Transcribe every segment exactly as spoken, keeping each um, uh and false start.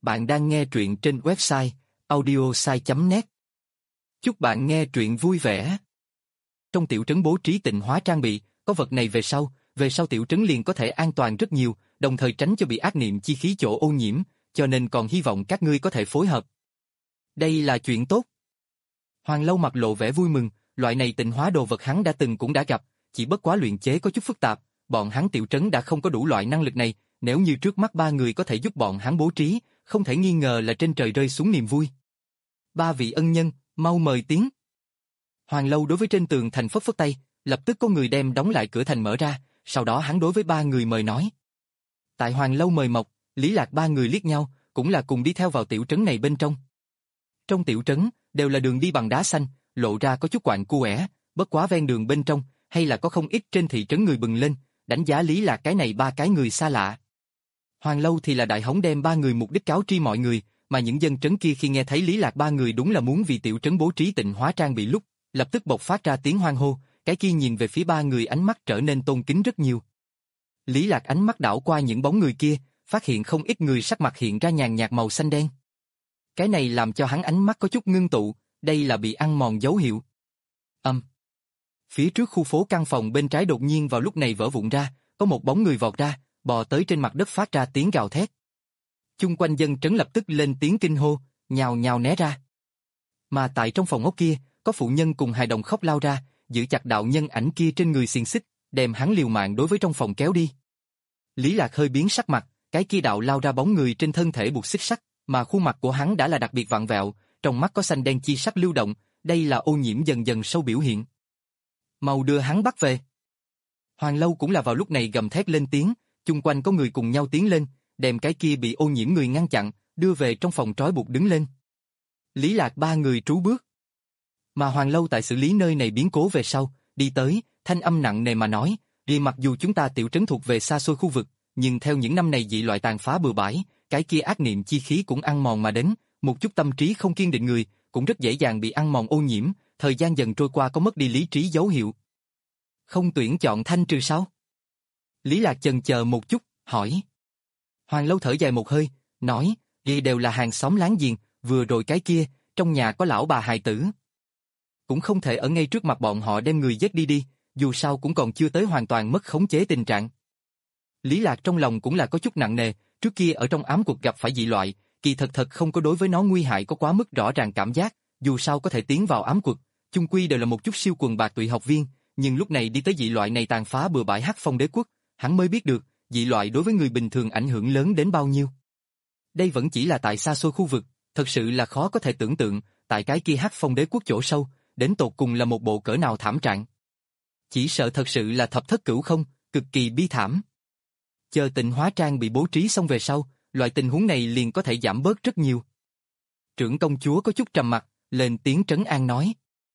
Bạn đang nghe truyện trên website audiosai chấm net. Chúc bạn nghe truyện vui vẻ. Trong tiểu trấn bố trí tịnh hóa trang bị, có vật này về sau, về sau tiểu trấn liền có thể an toàn rất nhiều, đồng thời tránh cho bị ác niệm chi khí chỗ ô nhiễm, cho nên còn hy vọng các ngươi có thể phối hợp. Đây là chuyện tốt. Hoàng Lâu mặt lộ vẻ vui mừng, loại này tịnh hóa đồ vật hắn đã từng cũng đã gặp, chỉ bất quá luyện chế có chút phức tạp, bọn hắn tiểu trấn đã không có đủ loại năng lực này, nếu như trước mắt ba người có thể giúp bọn hắn bố trí, không thể nghi ngờ là trên trời rơi xuống niềm vui. Ba vị ân nhân, mau mời tiến. Hoàng Lâu đối với trên tường thành phất phất tay, lập tức có người đem đóng lại cửa thành mở ra, sau đó hắn đối với ba người mời nói. Tại Hoàng Lâu mời mọc, Lý Lạc ba người liếc nhau, cũng là cùng đi theo vào tiểu trấn này bên trong. Trong tiểu trấn, đều là đường đi bằng đá xanh, lộ ra có chút quạnh quẻ, bất quá ven đường bên trong, hay là có không ít trên thị trấn người bừng lên, đánh giá Lý Lạc cái này ba cái người xa lạ. Hoàng Lâu thì là đại hống đem ba người mục đích cáo tri mọi người, mà những dân trấn kia khi nghe thấy Lý Lạc ba người đúng là muốn vì tiểu trấn bố trí tịnh hóa trang bị lúc, lập tức bộc phát ra tiếng hoan hô, cái kia nhìn về phía ba người ánh mắt trở nên tôn kính rất nhiều. Lý Lạc ánh mắt đảo qua những bóng người kia, phát hiện không ít người sắc mặt hiện ra nhàn nhạt màu xanh đen. Cái này làm cho hắn ánh mắt có chút ngưng tụ, đây là bị ăn mòn dấu hiệu. Âm. Um. Phía trước khu phố căn phòng bên trái đột nhiên vào lúc này vỡ vụn ra, có một bóng người vọt ra, bò tới trên mặt đất phát ra tiếng gào thét. Chung quanh dân trấn lập tức lên tiếng kinh hô, nhào nhào né ra. Mà tại trong phòng ốc kia, có phụ nhân cùng hài đồng khóc lao ra, giữ chặt đạo nhân ảnh kia trên người xiềng xích, đem hắn liều mạng đối với trong phòng kéo đi. Lý Lạc hơi biến sắc mặt, cái kia đạo lao ra bóng người trên thân thể buộc xích sắt, mà khuôn mặt của hắn đã là đặc biệt vặn vẹo, trong mắt có xanh đen chi sắc lưu động, đây là ô nhiễm dần dần sâu biểu hiện. Mau đưa hắn bắt về. Hoàng Lâu cũng là vào lúc này gầm thét lên tiếng, chung quanh có người cùng nhau tiến lên, đem cái kia bị ô nhiễm người ngăn chặn, đưa về trong phòng trói buộc đứng lên. Lý Lạc ba người trú bước. Mà Hoàng Lâu tại xử lý nơi này biến cố về sau, đi tới, thanh âm nặng nề mà nói, vì mặc dù chúng ta tiểu trấn thuộc về xa xôi khu vực, nhưng theo những năm này dị loại tàn phá bừa bãi, cái kia ác niệm chi khí cũng ăn mòn mà đến, một chút tâm trí không kiên định người, cũng rất dễ dàng bị ăn mòn ô nhiễm, thời gian dần trôi qua có mất đi lý trí dấu hiệu. Không tuyển chọn thanh trừ sao? Lý Lạc chần chờ một chút, hỏi. Hoàng Lâu thở dài một hơi, nói, vậy đều là hàng xóm láng giềng, vừa rồi cái kia, trong nhà có lão bà hài tử. Cũng không thể ở ngay trước mặt bọn họ đem người giết đi đi, dù sao cũng còn chưa tới hoàn toàn mất khống chế tình trạng. Lý Lạc trong lòng cũng là có chút nặng nề, trước kia ở trong ám cuộc gặp phải dị loại, kỳ thật thật không có đối với nó nguy hại có quá mức rõ ràng cảm giác, dù sao có thể tiến vào ám cuộc, chung quy đều là một chút siêu quần bạc tụy học viên, nhưng lúc này đi tới dị loại này tàn phá bừa bãi Hắc Phong Đế quốc, hắn mới biết được, dị loại đối với người bình thường ảnh hưởng lớn đến bao nhiêu. Đây vẫn chỉ là tại xa xôi khu vực, thật sự là khó có thể tưởng tượng, tại cái kia Hắc Phong Đế quốc chỗ sâu, đến tột cùng là một bộ cỡ nào thảm trạng. Chỉ sợ thật sự là thập thất cửu không, cực kỳ bi thảm. Chờ tịnh hóa trang bị bố trí xong về sau, loại tình huống này liền có thể giảm bớt rất nhiều. Trưởng công chúa có chút trầm mặc, lên tiếng trấn an nói.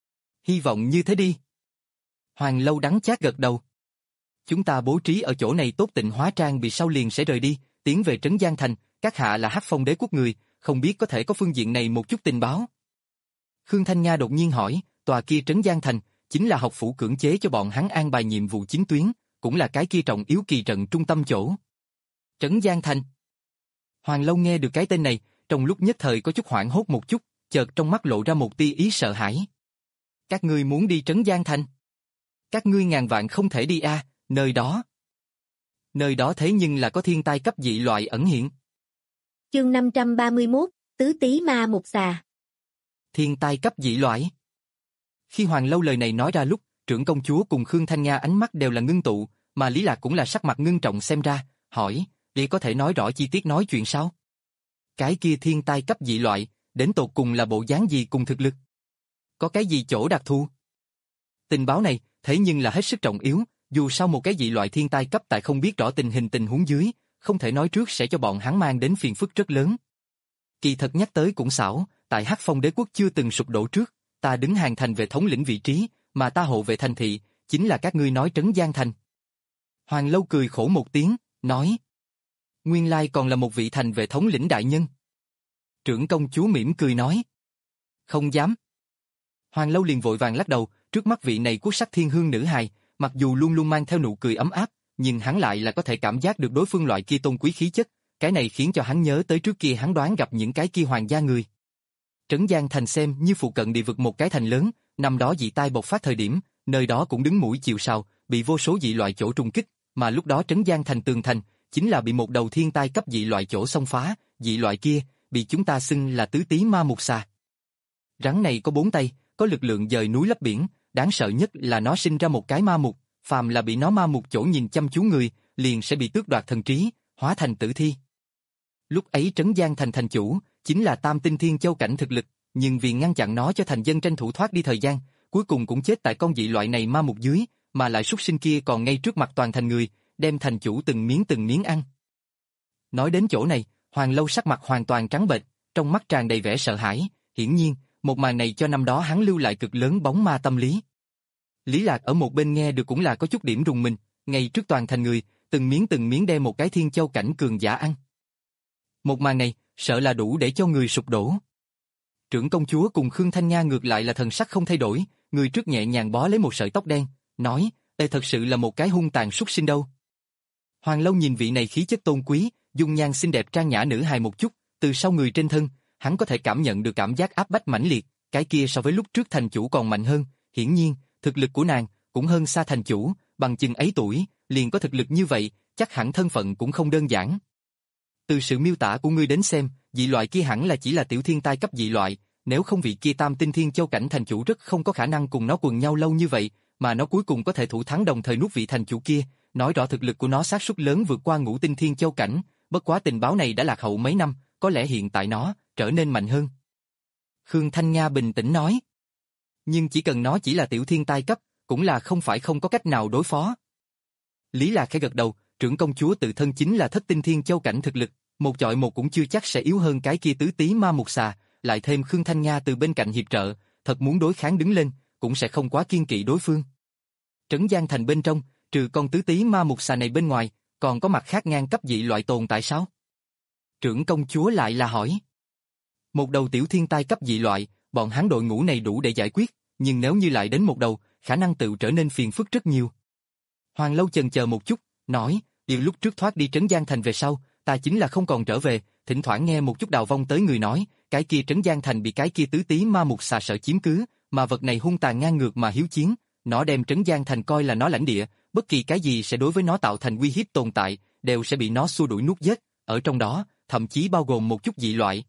Hy vọng như thế đi. Hoàng Lâu đắng chát gật đầu. Chúng ta bố trí ở chỗ này tốt tịnh hóa trang bị sau liền sẽ rời đi, tiến về trấn Giang Thành, các hạ là Hắc Phong Đế quốc người, không biết có thể có phương diện này một chút tình báo. Khương Thanh Nga đột nhiên hỏi, tòa kia trấn Giang Thành, chính là học phủ cưỡng chế cho bọn hắn an bài nhiệm vụ chính tuyến, cũng là cái kia trọng yếu kỳ trận trung tâm chỗ. Trấn Giang Thành. Hoàng Lâu nghe được cái tên này, trong lúc nhất thời có chút hoảng hốt một chút, chợt trong mắt lộ ra một tia ý sợ hãi. Các ngươi muốn đi trấn Giang Thành? Các ngươi ngàn vạn không thể đi a, à, nơi đó. Nơi đó thế nhưng là có thiên tai cấp dị loại ẩn hiện. Chương năm trăm ba mươi mốt, Tứ Tí Ma Một Xà. Thiên tai cấp dị loại. Khi Hoàng Lâu lời này nói ra lúc, trưởng công chúa cùng Khương Thanh Nga ánh mắt đều là ngưng tụ, mà Lý Lạc cũng là sắc mặt ngưng trọng xem ra, hỏi, vậy có thể nói rõ chi tiết nói chuyện sao? Cái kia thiên tai cấp dị loại, đến tột cùng là bộ dáng gì cùng thực lực? Có cái gì chỗ đặc thù? Tình báo này, thế nhưng là hết sức trọng yếu, dù sao một cái dị loại thiên tai cấp tại không biết rõ tình hình tình huống dưới, không thể nói trước sẽ cho bọn hắn mang đến phiền phức rất lớn. Kỳ thật nhắc tới cũng xảo, tại Hắc Phong Đế quốc chưa từng sụp đổ trước, ta đứng hàng thành về thống lĩnh vị trí, mà ta hộ vệ thành thị, chính là các ngươi nói trấn Giang Thành. Hoàng Lâu cười khổ một tiếng, nói. Nguyên lai còn là một vị thành vệ thống lĩnh đại nhân. Trưởng công chúa mỉm cười nói. Không dám. Hoàng Lâu liền vội vàng lắc đầu, trước mắt vị này quốc sắc thiên hương nữ hài, mặc dù luôn luôn mang theo nụ cười ấm áp, nhưng hắn lại là có thể cảm giác được đối phương loại kia tôn quý khí chất, Cái này khiến cho hắn nhớ tới trước kia hắn đoán gặp những cái kia hoàng gia người. Trấn Giang Thành xem như phụ cận địa vực một cái thành lớn, năm đó dị tai bộc phát thời điểm, nơi đó cũng đứng mũi chịu sào, bị vô số dị loại chỗ trùng kích, mà lúc đó Trấn Giang Thành tường thành, chính là bị một đầu thiên tai cấp dị loại chỗ xông phá, dị loại kia, bị chúng ta xưng là tứ tí ma mục xà. Rắn này có bốn tay, có lực lượng dời núi lấp biển, đáng sợ nhất là nó sinh ra một cái ma mục, phàm là bị nó ma mục chỗ nhìn chăm chú người, liền sẽ bị tước đoạt thần trí, hóa thành tử thi. Lúc ấy Trấn Giang Thành thành chủ, chính là Tam Tinh Thiên Châu cảnh thực lực, nhưng vì ngăn chặn nó cho thành dân tranh thủ thoát đi thời gian, cuối cùng cũng chết tại con dị loại này ma mục dưới, mà lại súc sinh kia còn ngay trước mặt toàn thành người, đem thành chủ từng miếng từng miếng ăn. Nói đến chỗ này, Hoàng Lâu sắc mặt hoàn toàn trắng bệch, trong mắt tràn đầy vẻ sợ hãi, hiển nhiên, một màn này cho năm đó hắn lưu lại cực lớn bóng ma tâm lý. Lý Lạc ở một bên nghe được cũng là có chút điểm rùng mình, ngay trước toàn thành người, từng miếng từng miếng đem một cái Thiên Châu cảnh cường giả ăn. Một màn này, sợ là đủ để cho người sụp đổ. Trưởng công chúa cùng Khương Thanh Nga ngược lại là thần sắc không thay đổi, người trước nhẹ nhàng bó lấy một sợi tóc đen, nói, "Ê, thật sự là một cái hung tàn súc sinh đâu." Hoàng Lâu nhìn vị này khí chất tôn quý, dung nhan xinh đẹp trang nhã nữ hài một chút, từ sau người trên thân, hắn có thể cảm nhận được cảm giác áp bách mãnh liệt, cái kia so với lúc trước thành chủ còn mạnh hơn, hiển nhiên, thực lực của nàng cũng hơn xa thành chủ, bằng chừng ấy tuổi, liền có thực lực như vậy, chắc hẳn thân phận cũng không đơn giản. Từ sự miêu tả của ngươi đến xem, dị loại kia hẳn là chỉ là tiểu thiên tai cấp dị loại, nếu không vị kia Tam Tinh Thiên Châu cảnh thành chủ rất không có khả năng cùng nó quần nhau lâu như vậy, mà nó cuối cùng có thể thủ thắng đồng thời nuốt vị thành chủ kia, nói rõ thực lực của nó xác suất lớn vượt qua Ngũ Tinh Thiên Châu cảnh, bất quá tình báo này đã lạc hậu mấy năm, có lẽ hiện tại nó trở nên mạnh hơn. Khương Thanh Nga bình tĩnh nói. Nhưng chỉ cần nó chỉ là tiểu thiên tai cấp, cũng là không phải không có cách nào đối phó. Lý Lạc khẽ gật đầu, trưởng công chúa tự thân chính là thất tinh thiên châu cảnh thực lực, một chọi một cũng chưa chắc sẽ yếu hơn cái kia tứ tí ma mục xà, lại thêm Khương Thanh Nga từ bên cạnh hiệp trợ, thật muốn đối kháng đứng lên, cũng sẽ không quá kiên kỵ đối phương. Trấn Giang Thành bên trong, trừ con tứ tí ma mục xà này bên ngoài, còn có mặt khác ngang cấp dị loại tồn tại sao? Trưởng công chúa lại là hỏi. Một đầu tiểu thiên tai cấp dị loại, bọn hắn đội ngũ này đủ để giải quyết, nhưng nếu như lại đến một đầu, khả năng tự trở nên phiền phức rất nhiều. Hoàng Lâu chần chờ một chút, nói, điều lúc trước thoát đi Trấn Giang Thành về sau, ta chính là không còn trở về, thỉnh thoảng nghe một chút đào vong tới người nói, cái kia Trấn Giang Thành bị cái kia tứ tí ma mục xà sợ chiếm cứ, mà vật này hung tàn ngang ngược mà hiếu chiến, nó đem Trấn Giang Thành coi là nó lãnh địa, bất kỳ cái gì sẽ đối với nó tạo thành uy hiếp tồn tại, đều sẽ bị nó xua đuổi nuốt giết, ở trong đó, thậm chí bao gồm một chút dị loại.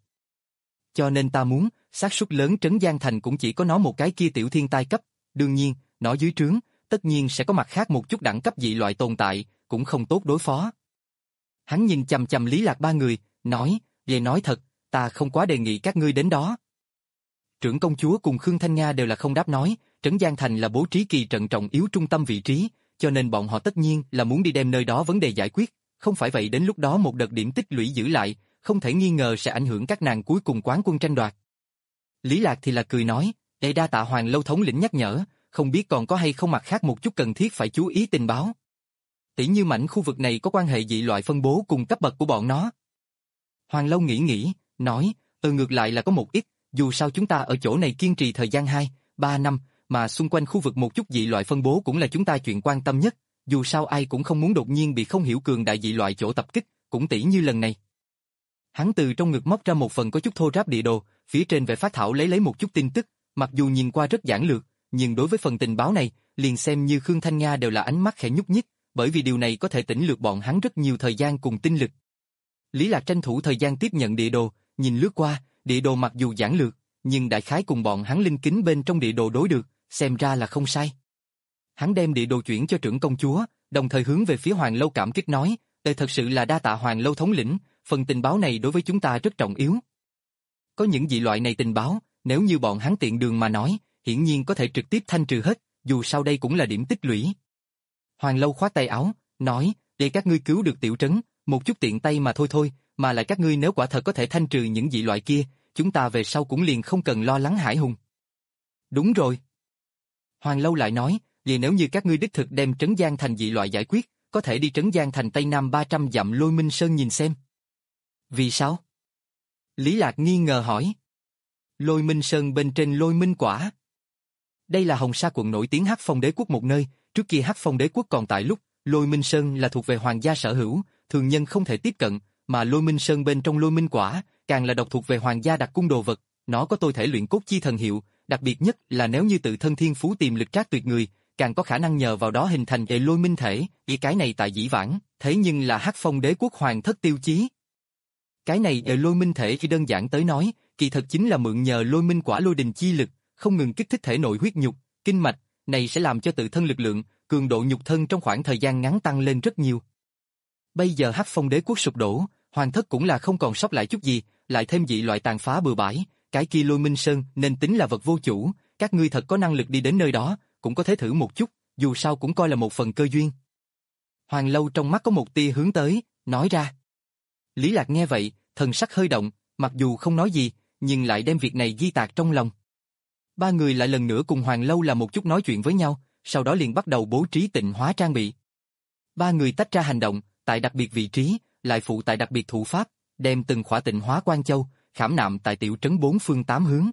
Cho nên ta muốn, xác suất lớn Trấn Giang Thành cũng chỉ có nó một cái kia tiểu thiên tai cấp, đương nhiên, nó dưới trướng, tất nhiên sẽ có mặt khác một chút đẳng cấp dị loại tồn tại, cũng không tốt đối phó. Hắn nhìn chằm chằm Lý Lạc ba người, nói, về nói thật, ta không quá đề nghị các ngươi đến đó. Trưởng công chúa cùng Khương Thanh Nga đều là không đáp nói, Trấn Giang Thành là bố trí kỳ trận trọng yếu trung tâm vị trí, cho nên bọn họ tất nhiên là muốn đi đem nơi đó vấn đề giải quyết, không phải vậy đến lúc đó một đợt điểm tích lũy giữ lại, không thể nghi ngờ sẽ ảnh hưởng các nàng cuối cùng quán quân tranh đoạt. Lý Lạc thì là cười nói, để đa tạ Hoàng Lâu thống lĩnh nhắc nhở, không biết còn có hay không mặt khác một chút cần thiết phải chú ý tình báo. Tỉ như mảnh khu vực này có quan hệ dị loại phân bố cùng cấp bậc của bọn nó. Hoàng Lâu nghĩ nghĩ, nói, ừ ngược lại là có một ít, dù sao chúng ta ở chỗ này kiên trì thời gian hai, ba năm, mà xung quanh khu vực một chút dị loại phân bố cũng là chúng ta chuyện quan tâm nhất, dù sao ai cũng không muốn đột nhiên bị không hiểu cường đại dị loại chỗ tập kích, cũng tỉ như lần này. Hắn từ trong ngực móc ra một phần có chút thô ráp địa đồ, phía trên vẽ phát thảo lấy lấy một chút tin tức, mặc dù nhìn qua rất giản lược, nhưng đối với phần tình báo này, liền xem như Khương Thanh Nga đều là ánh mắt khẽ nhúc nhích, bởi vì điều này có thể tỉnh lược bọn hắn rất nhiều thời gian cùng tinh lực. Lý Lạc tranh thủ thời gian tiếp nhận địa đồ, nhìn lướt qua, địa đồ mặc dù giản lược, nhưng đại khái cùng bọn hắn linh kính bên trong địa đồ đối được, xem ra là không sai. Hắn đem địa đồ chuyển cho trưởng công chúa, đồng thời hướng về phía Hoàng Lâu cảm kích nói, "Đây thật sự là đa tạ Hoàng Lâu thống lĩnh, phần tình báo này đối với chúng ta rất trọng yếu." Có những dị loại này tình báo, nếu như bọn hắn tiện đường mà nói, hiển nhiên có thể trực tiếp thanh trừ hết, dù sao đây cũng là điểm tích lũy. Hoàng Lâu khoát tay áo, nói, để các ngươi cứu được tiểu trấn, một chút tiện tay mà thôi thôi, mà lại các ngươi nếu quả thật có thể thanh trừ những dị loại kia, chúng ta về sau cũng liền không cần lo lắng hải hùng. Đúng rồi. Hoàng Lâu lại nói, vì nếu như các ngươi đích thực đem Trấn Giang Thành dị loại giải quyết, có thể đi Trấn Giang Thành Tây Nam ba trăm dặm Lôi Minh Sơn nhìn xem. Vì sao? Lý Lạc nghi ngờ hỏi. Lôi Minh Sơn bên trên Lôi Minh Quả. Đây là Hồng Sa quận nổi tiếng Hắc Phong Đế quốc một nơi, trước kia Hắc Phong Đế quốc còn tại lúc, Lôi Minh Sơn là thuộc về hoàng gia sở hữu, thường nhân không thể tiếp cận, mà Lôi Minh Sơn bên trong Lôi Minh Quả, càng là độc thuộc về hoàng gia đặc cung đồ vật, nó có tôi thể luyện cốt chi thần hiệu, đặc biệt nhất là nếu như tự thân thiên phú tiềm lực trác tuyệt người, càng có khả năng nhờ vào đó hình thành hệ Lôi Minh thể, ý cái này tại dĩ vãng, thế nhưng là Hắc Phong Đế quốc hoàng thất tiêu chí. Cái này hệ Lôi Minh thể chỉ đơn giản tới nói, kỳ thật chính là mượn nhờ Lôi Minh Quả lôi đình chi lực, không ngừng kích thích thể nội huyết nhục, kinh mạch, này sẽ làm cho tự thân lực lượng, cường độ nhục thân trong khoảng thời gian ngắn tăng lên rất nhiều. Bây giờ Hắc Phong Đế quốc sụp đổ, hoàng thất cũng là không còn sót lại chút gì, lại thêm dị loại tàn phá bừa bãi, cái kia Lôi Minh Sơn nên tính là vật vô chủ, các ngươi thật có năng lực đi đến nơi đó, cũng có thể thử một chút, dù sao cũng coi là một phần cơ duyên. Hoàng Lâu trong mắt có một tia hướng tới, nói ra. Lý Lạc nghe vậy, thần sắc hơi động, mặc dù không nói gì, nhưng lại đem việc này ghi tạc trong lòng. Ba người lại lần nữa cùng Hoàng Lâu làm một chút nói chuyện với nhau, sau đó liền bắt đầu bố trí tịnh hóa trang bị. Ba người tách ra hành động, tại đặc biệt vị trí, lại phụ tại đặc biệt thủ pháp, đem từng khỏa tịnh hóa quan châu, khảm nạm tại tiểu trấn bốn phương tám hướng.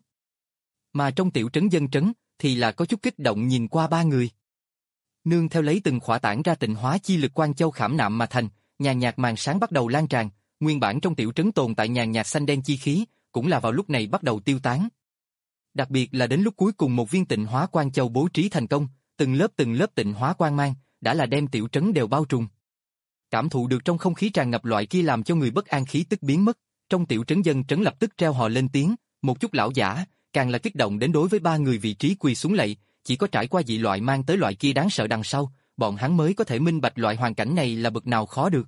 Mà trong tiểu trấn dân trấn, thì là có chút kích động nhìn qua ba người. Nương theo lấy từng khỏa tản ra tịnh hóa chi lực quan châu khảm nạm mà thành, nhàn nhạt màn sáng bắt đầu lan tràn, nguyên bản trong tiểu trấn tồn tại nhàn nhạt xanh đen chi khí, cũng là vào lúc này bắt đầu tiêu tán. Đặc biệt là đến lúc cuối cùng một viên tịnh hóa quan châu bố trí thành công, từng lớp từng lớp tịnh hóa quang mang, đã là đem tiểu trấn đều bao trùm. Cảm thụ được trong không khí tràn ngập loại kia làm cho người bất an khí tức biến mất, trong tiểu trấn dân trấn lập tức treo hò lên tiếng, một chút lão giả, càng là kích động đến đối với ba người vị trí quỳ xuống lạy, chỉ có trải qua dị loại mang tới loại kia đáng sợ đằng sau, bọn hắn mới có thể minh bạch loại hoàn cảnh này là bực nào khó được.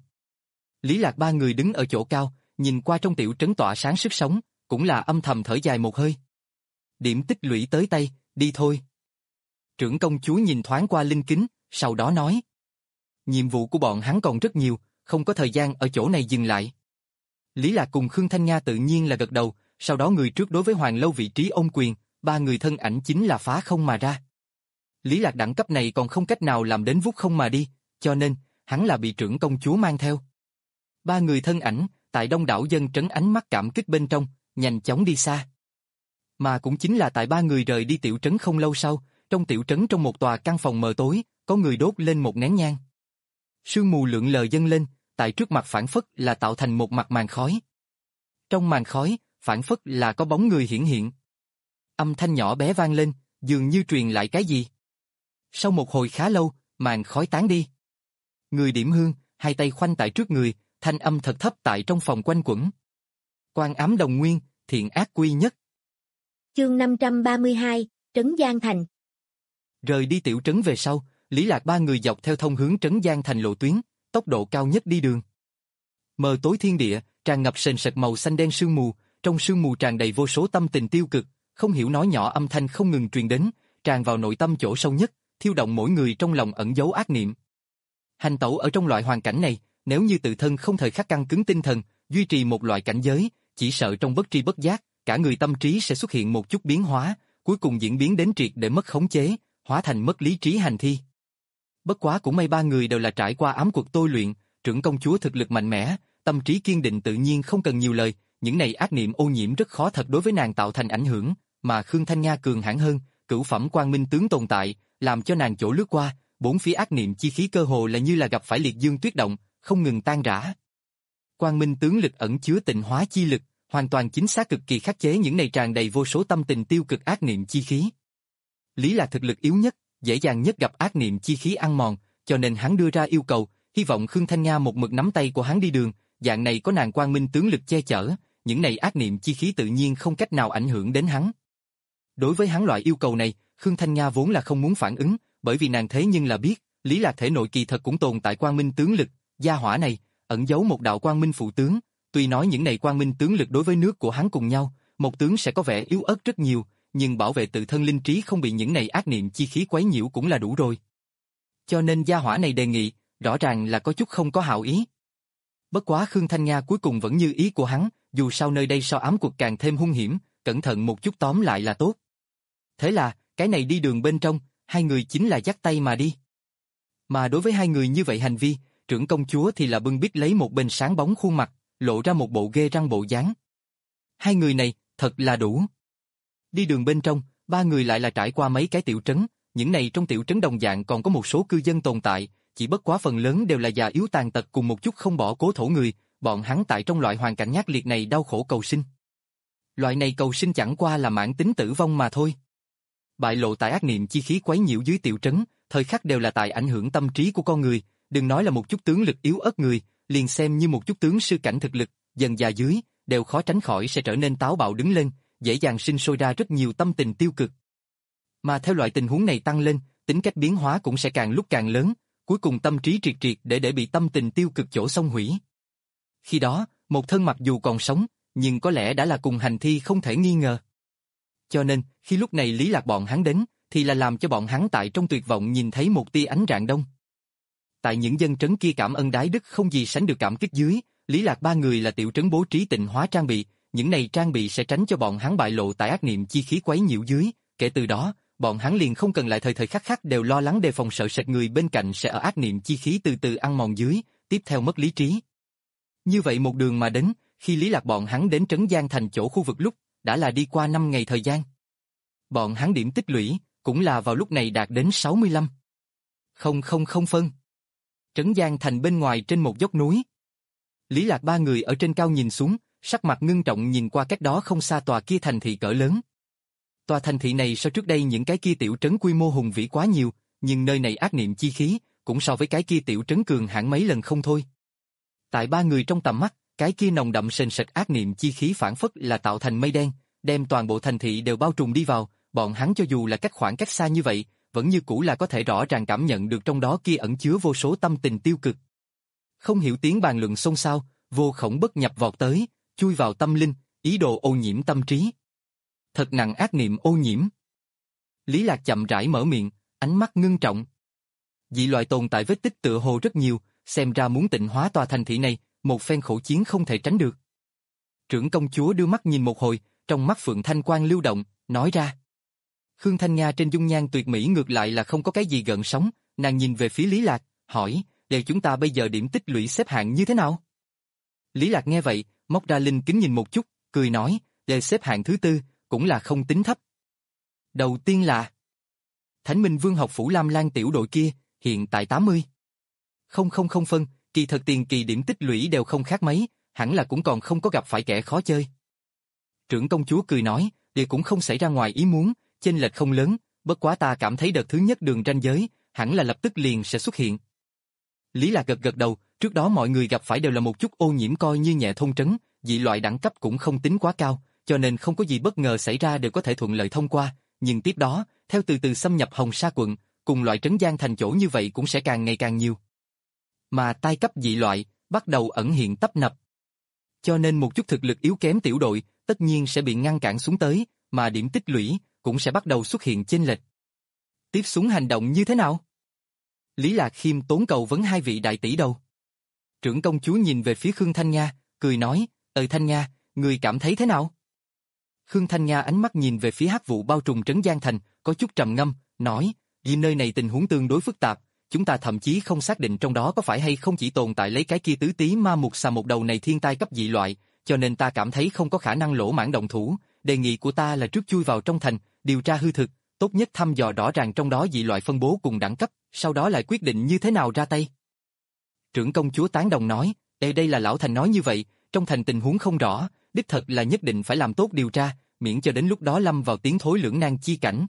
Lý Lạc ba người đứng ở chỗ cao, nhìn qua trong tiểu trấn tỏa sáng sức sống, cũng là âm thầm thở dài một hơi. Điểm tích lũy tới tay, đi thôi. Trưởng công chúa nhìn thoáng qua linh kính, sau đó nói. Nhiệm vụ của bọn hắn còn rất nhiều, không có thời gian ở chỗ này dừng lại. Lý Lạc cùng Khương Thanh Nga tự nhiên là gật đầu, sau đó người trước đối với Hoàng Lâu vị trí ôm quyền, ba người thân ảnh chính là phá không mà ra. Lý Lạc đẳng cấp này còn không cách nào làm đến vút không mà đi, cho nên, hắn là bị trưởng công chúa mang theo. Ba người thân ảnh, tại đông đảo dân trấn ánh mắt cảm kích bên trong, nhanh chóng đi xa. Mà cũng chính là tại ba người rời đi tiểu trấn không lâu sau, trong tiểu trấn trong một tòa căn phòng mờ tối, có người đốt lên một nén nhang. Sương mù lượn lờ dâng lên, tại trước mặt phản phất là tạo thành một mặt màn khói. Trong màn khói, phản phất là có bóng người hiển hiện. Âm thanh nhỏ bé vang lên, dường như truyền lại cái gì. Sau một hồi khá lâu, màn khói tán đi. Người điểm hương, hai tay khoanh tại trước người, thanh âm thật thấp tại trong phòng quanh quẩn. Quan ám đồng nguyên, thiện ác quy nhất. Chương năm trăm ba mươi hai, Trấn Giang Thành. Rời đi tiểu trấn về sau, Lý Lạc ba người dọc theo thông hướng Trấn Giang Thành lộ tuyến, tốc độ cao nhất đi đường. Mờ tối thiên địa, tràn ngập sền sệt màu xanh đen sương mù, trong sương mù tràn đầy vô số tâm tình tiêu cực, không hiểu nói nhỏ âm thanh không ngừng truyền đến, tràn vào nội tâm chỗ sâu nhất, thiêu động mỗi người trong lòng ẩn giấu ác niệm. Hành tẩu ở trong loại hoàn cảnh này, nếu như tự thân không thời khắc căng cứng tinh thần, duy trì một loại cảnh giới, chỉ sợ trong bất tri bất giác, cả người tâm trí sẽ xuất hiện một chút biến hóa, cuối cùng diễn biến đến triệt để mất khống chế, hóa thành mất lý trí hành thi. Bất quá cũng may ba người đều là trải qua ám cuộc tôi luyện, trưởng công chúa thực lực mạnh mẽ, tâm trí kiên định tự nhiên không cần nhiều lời, những này ác niệm ô nhiễm rất khó thật đối với nàng tạo thành ảnh hưởng, mà Khương Thanh Nga cường hãn hơn, cửu phẩm quang minh tướng tồn tại, làm cho nàng chỗ lướt qua, bốn phía ác niệm chi khí cơ hồ là như là gặp phải liệt dương tuyết động, không ngừng tan rã. Quang minh tướng lực ẩn chứa tịnh hóa chi lực, hoàn toàn chính xác cực kỳ khắc chế những này tràn đầy vô số tâm tình tiêu cực ác niệm chi khí. Lý Lạc thực lực yếu nhất, dễ dàng nhất gặp ác niệm chi khí ăn mòn, cho nên hắn đưa ra yêu cầu, hy vọng Khương Thanh Nga một mực nắm tay của hắn đi đường, dạng này có nàng quang minh tướng lực che chở, những này ác niệm chi khí tự nhiên không cách nào ảnh hưởng đến hắn. Đối với hắn loại yêu cầu này, Khương Thanh Nga vốn là không muốn phản ứng, bởi vì nàng thế nhưng là biết, Lý Lạc thể nội kỳ thật cũng tồn tại quang minh tướng lực, gia hỏa này ẩn giấu một đạo quang minh phụ tướng, tuy nói những này quang minh tướng lực đối với nước của hắn cùng nhau, một tướng sẽ có vẻ yếu ớt rất nhiều, nhưng bảo vệ tự thân linh trí không bị những này ác niệm chi khí quấy nhiễu cũng là đủ rồi. Cho nên gia hỏa này đề nghị, rõ ràng là có chút không có hảo ý. Bất quá Khương Thanh Nga cuối cùng vẫn như ý của hắn, dù sao nơi đây so ám cuộc càng thêm hung hiểm, cẩn thận một chút tóm lại là tốt. Thế là, cái này đi đường bên trong, hai người chính là dắt tay mà đi. Mà đối với hai người như vậy hành vi, trưởng công chúa thì là bưng bít lấy một bên sáng bóng khuôn mặt, lộ ra một bộ ghê răng bộ dáng. Hai người này, thật là đủ. Đi đường bên trong, ba người lại là trải qua mấy cái tiểu trấn, những này trong tiểu trấn đồng dạng còn có một số cư dân tồn tại, chỉ bất quá phần lớn đều là già yếu tàn tật cùng một chút không bỏ cố thổ người, bọn hắn tại trong loại hoàn cảnh nhát liệt này đau khổ cầu sinh. Loại này cầu sinh chẳng qua là mãn tính tử vong mà thôi. Bại lộ tại ác niệm chi khí quấy nhiễu dưới tiểu trấn, thời khắc đều là tại ảnh hưởng tâm trí của con người, đừng nói là một chút tướng lực yếu ớt người, liền xem như một chút tướng sư cảnh thực lực, dần già dưới, đều khó tránh khỏi sẽ trở nên táo bạo đứng lên, dễ dàng sinh sôi ra rất nhiều tâm tình tiêu cực. Mà theo loại tình huống này tăng lên, tính cách biến hóa cũng sẽ càng lúc càng lớn, cuối cùng tâm trí triệt triệt để để bị tâm tình tiêu cực chỗ xông hủy. Khi đó, một thân mặc dù còn sống, nhưng có lẽ đã là cùng hành thi không thể nghi ngờ. Cho nên, khi lúc này Lý Lạc bọn hắn đến, thì là làm cho bọn hắn tại trong tuyệt vọng nhìn thấy một tia ánh rạng đông. Tại những dân trấn kia cảm ơn đái đức không gì sánh được cảm kích dưới, Lý Lạc ba người là tiểu trấn bố trí tịnh hóa trang bị, những này trang bị sẽ tránh cho bọn hắn bại lộ tại ác niệm chi khí quấy nhiễu dưới, kể từ đó, bọn hắn liền không cần lại thời thời khắc khắc đều lo lắng đề phòng sợ sệt người bên cạnh sẽ ở ác niệm chi khí từ từ ăn mòn dưới, tiếp theo mất lý trí. Như vậy một đường mà đến, khi Lý Lạc bọn hắn đến trấn Giang Thành chỗ khu vực lúc, đã là đi qua năm ngày thời gian. Bọn hắn điểm tích lũy, cũng là vào lúc này đạt đến sáu mươi lăm. Không không không phân. Trấn Giang Thành bên ngoài trên một dốc núi. Lý Lạc ba người ở trên cao nhìn xuống, sắc mặt ngưng trọng nhìn qua cách đó không xa tòa kia thành thị cỡ lớn. Tòa thành thị này so trước đây những cái kia tiểu trấn quy mô hùng vĩ quá nhiều, nhưng nơi này ác niệm chi khí, cũng so với cái kia tiểu trấn cường hãn mấy lần không thôi. Tại ba người trong tầm mắt, cái kia nồng đậm sền sệt ác niệm chi khí phản phất là tạo thành mây đen, đem toàn bộ thành thị đều bao trùm đi vào, bọn hắn cho dù là cách khoảng cách xa như vậy, vẫn như cũ là có thể rõ ràng cảm nhận được trong đó kia ẩn chứa vô số tâm tình tiêu cực. Không hiểu tiếng bàn luận xôn xao, vô khổng bất nhập vọt tới, chui vào tâm linh, ý đồ ô nhiễm tâm trí. Thật nặng ác niệm ô nhiễm. Lý Lạc chậm rãi mở miệng, ánh mắt ngưng trọng. Dị loại tồn tại vết tích tựa hồ rất nhiều, xem ra muốn tịnh hóa tòa thành thị này, một phen khổ chiến không thể tránh được. Trưởng công chúa đưa mắt nhìn một hồi, trong mắt phượng thanh quang lưu động, nói ra. Khương Thanh Nga trên dung nhan tuyệt mỹ ngược lại là không có cái gì gợn sóng, nàng nhìn về phía Lý Lạc, hỏi, để chúng ta bây giờ điểm tích lũy xếp hạng như thế nào? Lý Lạc nghe vậy, móc ra linh kính nhìn một chút, cười nói, để xếp hạng thứ tư, cũng là không tính thấp. Đầu tiên là Thánh Minh Vương học phủ Lam Lan tiểu đội kia, hiện tại tám mươi. Không không không phân, kỳ thật tiền kỳ điểm tích lũy đều không khác mấy, hẳn là cũng còn không có gặp phải kẻ khó chơi. Trưởng công chúa cười nói, điều cũng không xảy ra ngoài ý muốn, chênh lệch không lớn, bất quá ta cảm thấy đợt thứ nhất đường ranh giới, hẳn là lập tức liền sẽ xuất hiện. Lý Lạc gật gật đầu, trước đó mọi người gặp phải đều là một chút ô nhiễm coi như nhẹ thôn trấn, dị loại đẳng cấp cũng không tính quá cao, cho nên không có gì bất ngờ xảy ra đều có thể thuận lợi thông qua, nhưng tiếp đó, theo từ từ xâm nhập Hồng Sa quận, cùng loại trấn Giang Thành chỗ như vậy cũng sẽ càng ngày càng nhiều. Mà tai cấp dị loại, bắt đầu ẩn hiện tấp nập. Cho nên một chút thực lực yếu kém tiểu đội, tất nhiên sẽ bị ngăn cản xuống tới, mà điểm tích lũy, cũng sẽ bắt đầu xuất hiện chênh lệch. Tiếp xuống hành động như thế nào? Lý Lạc khiêm tốn cầu vấn hai vị đại tỷ đầu. Trưởng công chúa nhìn về phía Khương Thanh Nga, cười nói, ơi Thanh Nga, người cảm thấy thế nào? Khương Thanh Nga ánh mắt nhìn về phía hắc vụ bao trùm trấn Giang Thành, có chút trầm ngâm, nói, vì nơi này tình huống tương đối phức tạp, chúng ta thậm chí không xác định trong đó có phải hay không chỉ tồn tại lấy cái kia tứ tí ma mục xà một đầu này thiên tai cấp dị loại, cho nên ta cảm thấy không có khả năng lỗ mãn động thủ, đề nghị của ta là trước chui vào trong thành, điều tra hư thực, tốt nhất thăm dò rõ ràng trong đó dị loại phân bố cùng đẳng cấp, sau đó lại quyết định như thế nào ra tay. Trưởng công chúa tán đồng nói, Ê đây là lão thành nói như vậy, trong thành tình huống không rõ, đích thật là nhất định phải làm tốt điều tra, miễn cho đến lúc đó lâm vào tiến thối lưỡng nan chi cảnh.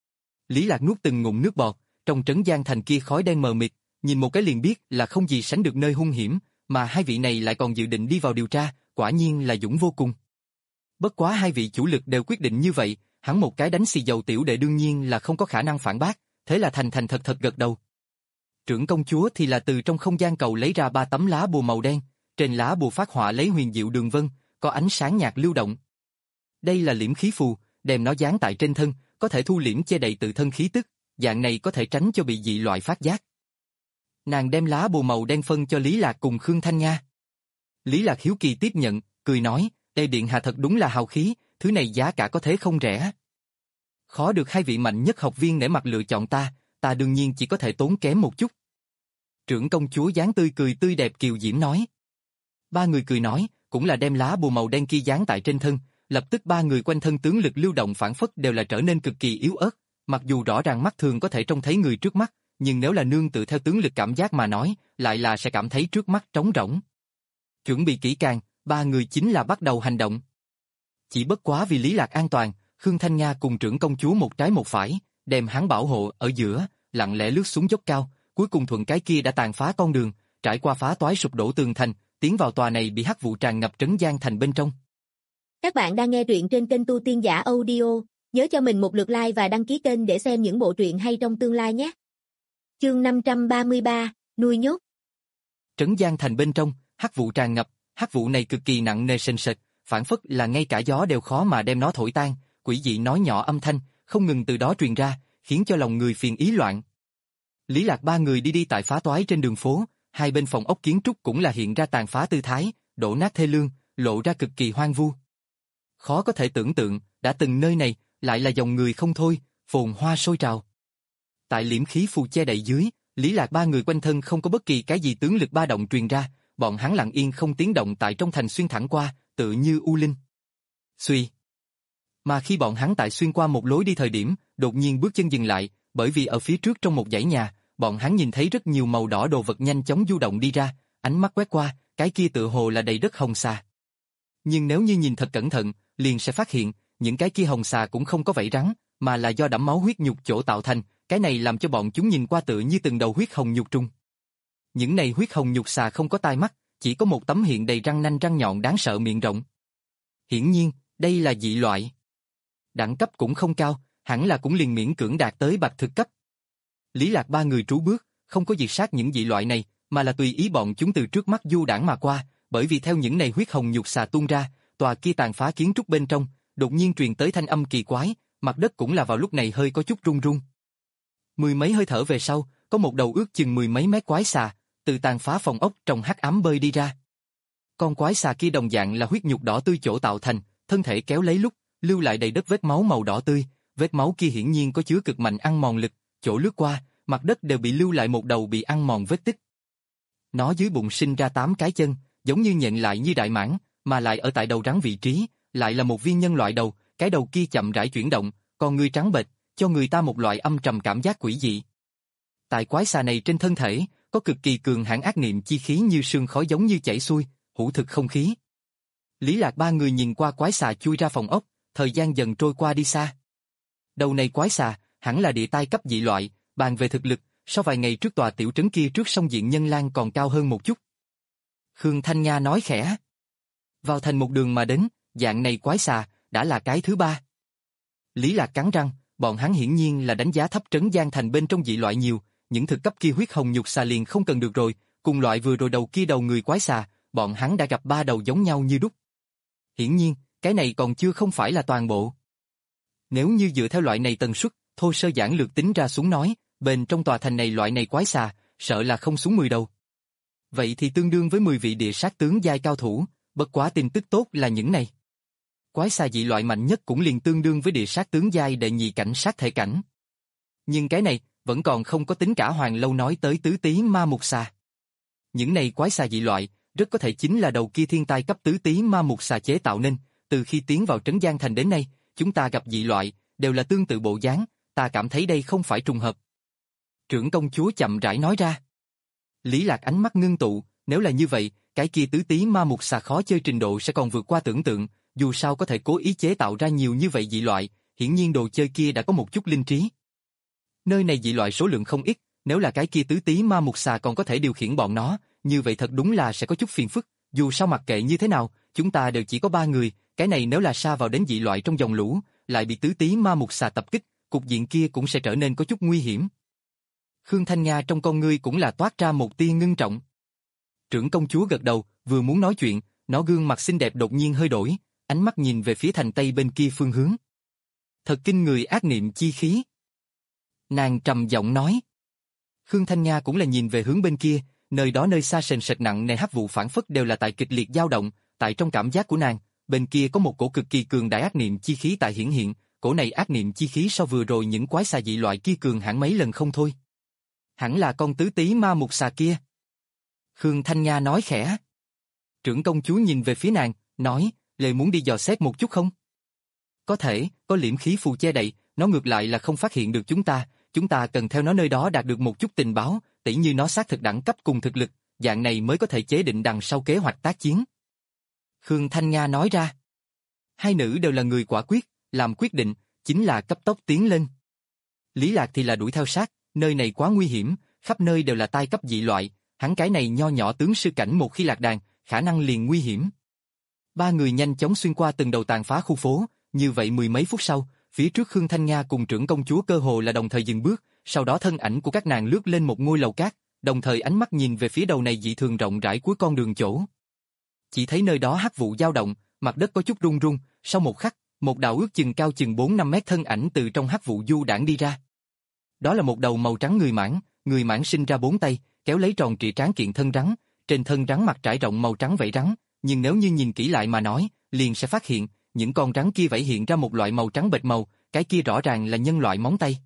Lý Lạc nuốt từng ngụm nước bọt, trong trấn Giang Thành kia khói đen mờ mịt, nhìn một cái liền biết là không gì sánh được nơi hung hiểm, mà hai vị này lại còn dự định đi vào điều tra, quả nhiên là dũng vô cùng. Bất quá hai vị chủ lực đều quyết định như vậy, hắn một cái đánh xì dầu tiểu đệ đương nhiên là không có khả năng phản bác, thế là thành thành thật thật gật đầu. Trưởng công chúa thì là từ trong không gian cầu lấy ra ba tấm lá bùa màu đen, trên lá bùa phát họa lấy huyền diệu đường vân, có ánh sáng nhạt lưu động. Đây là liễm khí phù, đem nó dán tại trên thân, có thể thu liễm che đậy tự thân khí tức, dạng này có thể tránh cho bị dị loại phát giác. Nàng đem lá bùa màu đen phân cho Lý Lạc cùng Khương Thanh Nga. Lý Lạc hiếu kỳ tiếp nhận, cười nói, Ê điện hạ thật đúng là hào khí, thứ này giá cả có thế không rẻ. Khó được hai vị mạnh nhất học viên nể mặt lựa chọn ta, ta đương nhiên chỉ có thể tốn kém một chút. Trưởng công chúa dáng tươi cười tươi đẹp kiều diễm nói. Ba người cười nói, cũng là đem lá bùa màu đen kia dán tại trên thân, lập tức ba người quanh thân tướng lực lưu động phản phất đều là trở nên cực kỳ yếu ớt, mặc dù rõ ràng mắt thường có thể trông thấy người trước mắt, nhưng nếu là nương tự theo tướng lực cảm giác mà nói, lại là sẽ cảm thấy trước mắt trống rỗng. Chuẩn bị kỹ càng, ba người chính là bắt đầu hành động. Chỉ bất quá vì Lý Lạc an toàn, Khương Thanh Nga cùng trưởng công chúa một trái một phải, đem hắn bảo hộ ở giữa, lặng lẽ lướt xuống dốc cao, cuối cùng thuận cái kia đã tàn phá con đường, trải qua phá toái sụp đổ tường thành, tiến vào tòa này bị hắc vụ tràn ngập trấn Giang thành bên trong. Các bạn đang nghe truyện trên kênh Tu Tiên Giả Audio, nhớ cho mình một lượt like và đăng ký kênh để xem những bộ truyện hay trong tương lai nhé. Chương năm trăm ba mươi ba, nuôi nhốt. Trấn Giang thành bên trong, hắc vụ tràn ngập, hắc vụ này cực kỳ nặng nề sền sệt, phản phất là ngay cả gió đều khó mà đem nó thổi tan, quỷ dị nói nhỏ âm thanh, không ngừng từ đó truyền ra, khiến cho lòng người phiền ý loạn. Lý Lạc ba người đi đi tại phá toái trên đường phố, hai bên phòng ốc kiến trúc cũng là hiện ra tàn phá tư thái, đổ nát thê lương, lộ ra cực kỳ hoang vu. Khó có thể tưởng tượng, đã từng nơi này, lại là dòng người không thôi, phồn hoa sôi trào. Tại liễm khí phù che đậy dưới, Lý Lạc ba người quanh thân không có bất kỳ cái gì tướng lực ba động truyền ra, bọn hắn lặng yên không tiếng động tại trong thành xuyên thẳng qua, tự như u linh. Xuy. Mà khi bọn hắn tại xuyên qua một lối đi thời điểm, đột nhiên bước chân dừng lại, bởi vì ở phía trước trong một dãy nhà, bọn hắn nhìn thấy rất nhiều màu đỏ đồ vật nhanh chóng du động đi ra, ánh mắt quét qua, cái kia tựa hồ là đầy đất hồng xà. Nhưng nếu như nhìn thật cẩn thận, liền sẽ phát hiện, những cái kia hồng xà cũng không có vảy rắn, mà là do đẫm máu huyết nhục chỗ tạo thành, cái này làm cho bọn chúng nhìn qua tựa như từng đầu huyết hồng nhục trùng. Những này huyết hồng nhục xà không có tai mắt, chỉ có một tấm hiện đầy răng nanh răng nhọn đáng sợ miệng rộng. Hiển nhiên, đây là dị loại. Đẳng cấp cũng không cao, hẳn là cũng liền miễn cưỡng đạt tới bạch thực cấp. Lý Lạc ba người trú bước, không có diệt sát những dị loại này, mà là tùy ý bọn chúng từ trước mắt du đãng mà qua, bởi vì theo những này huyết hồng nhục xà tuôn ra, tòa kia tàn phá kiến trúc bên trong, đột nhiên truyền tới thanh âm kỳ quái, mặt đất cũng là vào lúc này hơi có chút rung rung. Mười mấy hơi thở về sau, có một đầu ước chừng mười mấy mét quái xà, từ tàn phá phòng ốc trong hắc ám bơi đi ra. Con quái xà kia đồng dạng là huyết nhục đỏ tươi chỗ tạo thành, thân thể kéo lấy lúc, lưu lại đầy đất vết máu màu đỏ tươi, vết máu kia hiển nhiên có chứa cực mạnh ăn mòn lực, chỗ lướt qua, mặt đất đều bị lưu lại một đầu bị ăn mòn vết tích. Nó dưới bụng sinh ra tám cái chân, giống như nhện lại như đại mãng, mà lại ở tại đầu rắn vị trí, lại là một viên nhân loại đầu, cái đầu kia chậm rãi chuyển động, con ngươi trắng bệch, cho người ta một loại âm trầm cảm giác quỷ dị. Tại quái xà này trên thân thể, có cực kỳ cường hãn ác niệm chi khí như sương khói giống như chảy xuôi, hủ thực không khí. Lý Lạc ba người nhìn qua quái xà chui ra phòng ốc, thời gian dần trôi qua đi xa. Đầu này quái xà, hẳn là địa tai cấp dị loại, bàn về thực lực, so vài ngày trước tòa tiểu trấn kia trước sông Diện Nhân Lan còn cao hơn một chút. Khương Thanh Nga nói khẽ. Vào thành một đường mà đến, dạng này quái xà, đã là cái thứ ba. Lý Lạc cắn răng, bọn hắn hiển nhiên là đánh giá thấp trấn Giang thành bên trong dị loại nhiều, những thực cấp kia huyết hồng nhục xà liền không cần được rồi, cùng loại vừa rồi đầu kia đầu người quái xà, bọn hắn đã gặp ba đầu giống nhau như đúc. Hiển nhiên, cái này còn chưa không phải là toàn bộ. Nếu như dựa theo loại này tần suất, thô sơ giản lược tính ra xuống nói, bên trong tòa thành này loại này quái xà, sợ là không xuống mười đầu. Vậy thì tương đương với mười vị địa sát tướng giai cao thủ, bất quá tin tức tốt là những này. Quái xà dị loại mạnh nhất cũng liền tương đương với địa sát tướng giai đệ nhị cảnh sát thể cảnh. Nhưng cái này, vẫn còn không có tính cả Hoàng Lâu nói tới tứ tí ma mục xà. Những này quái xà dị loại, rất có thể chính là đầu kia thiên tai cấp tứ tí ma mục xà chế tạo nên, từ khi tiến vào trấn Giang thành đến nay, chúng ta gặp dị loại, đều là tương tự bộ dáng, ta cảm thấy đây không phải trùng hợp. Trưởng công chúa chậm rãi nói ra. Lý Lạc ánh mắt ngưng tụ, nếu là như vậy, cái kia tứ tí ma mục xà khó chơi trình độ sẽ còn vượt qua tưởng tượng, dù sao có thể cố ý chế tạo ra nhiều như vậy dị loại, hiển nhiên đồ chơi kia đã có một chút linh trí. Nơi này dị loại số lượng không ít, nếu là cái kia tứ tí ma mục xà còn có thể điều khiển bọn nó, như vậy thật đúng là sẽ có chút phiền phức, dù sao mặc kệ như thế nào, chúng ta đều chỉ có ba người, cái này nếu là sa vào đến dị loại trong dòng lũ, lại bị tứ tí ma mục xà tập kích, cục diện kia cũng sẽ trở nên có chút nguy hiểm. Khương Thanh Nga trong con ngươi cũng là toát ra một tia ngưng trọng. Trưởng công chúa gật đầu, vừa muốn nói chuyện, nó gương mặt xinh đẹp đột nhiên hơi đổi, ánh mắt nhìn về phía thành tây bên kia phương hướng. Thật kinh người ác niệm chi khí. Nàng trầm giọng nói. Khương Thanh Nga cũng là nhìn về hướng bên kia, nơi đó nơi xa sền sệt nặng nề hắc vụ phản phất đều là tại kịch liệt dao động, tại trong cảm giác của nàng, bên kia có một cổ cực kỳ cường đại ác niệm chi khí tại hiển hiện, cổ này ác niệm chi khí so vừa rồi những quái xà dị loại kia cường hẳn mấy lần không thôi. Hẳn là con tứ tí ma mục xà kia. Khương Thanh Nga nói khẽ. Trưởng công chúa nhìn về phía nàng, nói, Lệ muốn đi dò xét một chút không? Có thể, có liễm khí phù che đậy, nó ngược lại là không phát hiện được chúng ta, chúng ta cần theo nó nơi đó đạt được một chút tình báo, tỉ như nó xác thực đẳng cấp cùng thực lực, dạng này mới có thể chế định đằng sau kế hoạch tác chiến. Khương Thanh Nga nói ra. Hai nữ đều là người quả quyết, làm quyết định, chính là cấp tốc tiến lên. Lý Lạc thì là đuổi theo sát, nơi này quá nguy hiểm, khắp nơi đều là tai cấp dị loại, hắn cái này nho nhỏ tướng sư cảnh một khi lạc đàn, khả năng liền nguy hiểm. Ba người nhanh chóng xuyên qua từng đầu tàn phá khu phố, như vậy mười mấy phút sau, phía trước Khương Thanh Nga cùng trưởng công chúa cơ hồ là đồng thời dừng bước, sau đó thân ảnh của các nàng lướt lên một ngôi lầu cát, đồng thời ánh mắt nhìn về phía đầu này dị thường rộng rãi cuối con đường chỗ. Chỉ thấy nơi đó hắc vụ dao động, mặt đất có chút rung rung, sau một khắc, một đạo ước chừng cao chừng bốn năm mét thân ảnh từ trong hắc vụ du đãng đi ra. Đó là một đầu màu trắng người mãng, người mãng sinh ra bốn tay, kéo lấy tròn trịa tráng kiện thân rắn, trên thân rắn mặt trải rộng màu trắng vảy rắn, nhưng nếu như nhìn kỹ lại mà nói, liền sẽ phát hiện, những con rắn kia vảy hiện ra một loại màu trắng bệch màu, cái kia rõ ràng là nhân loại móng tay.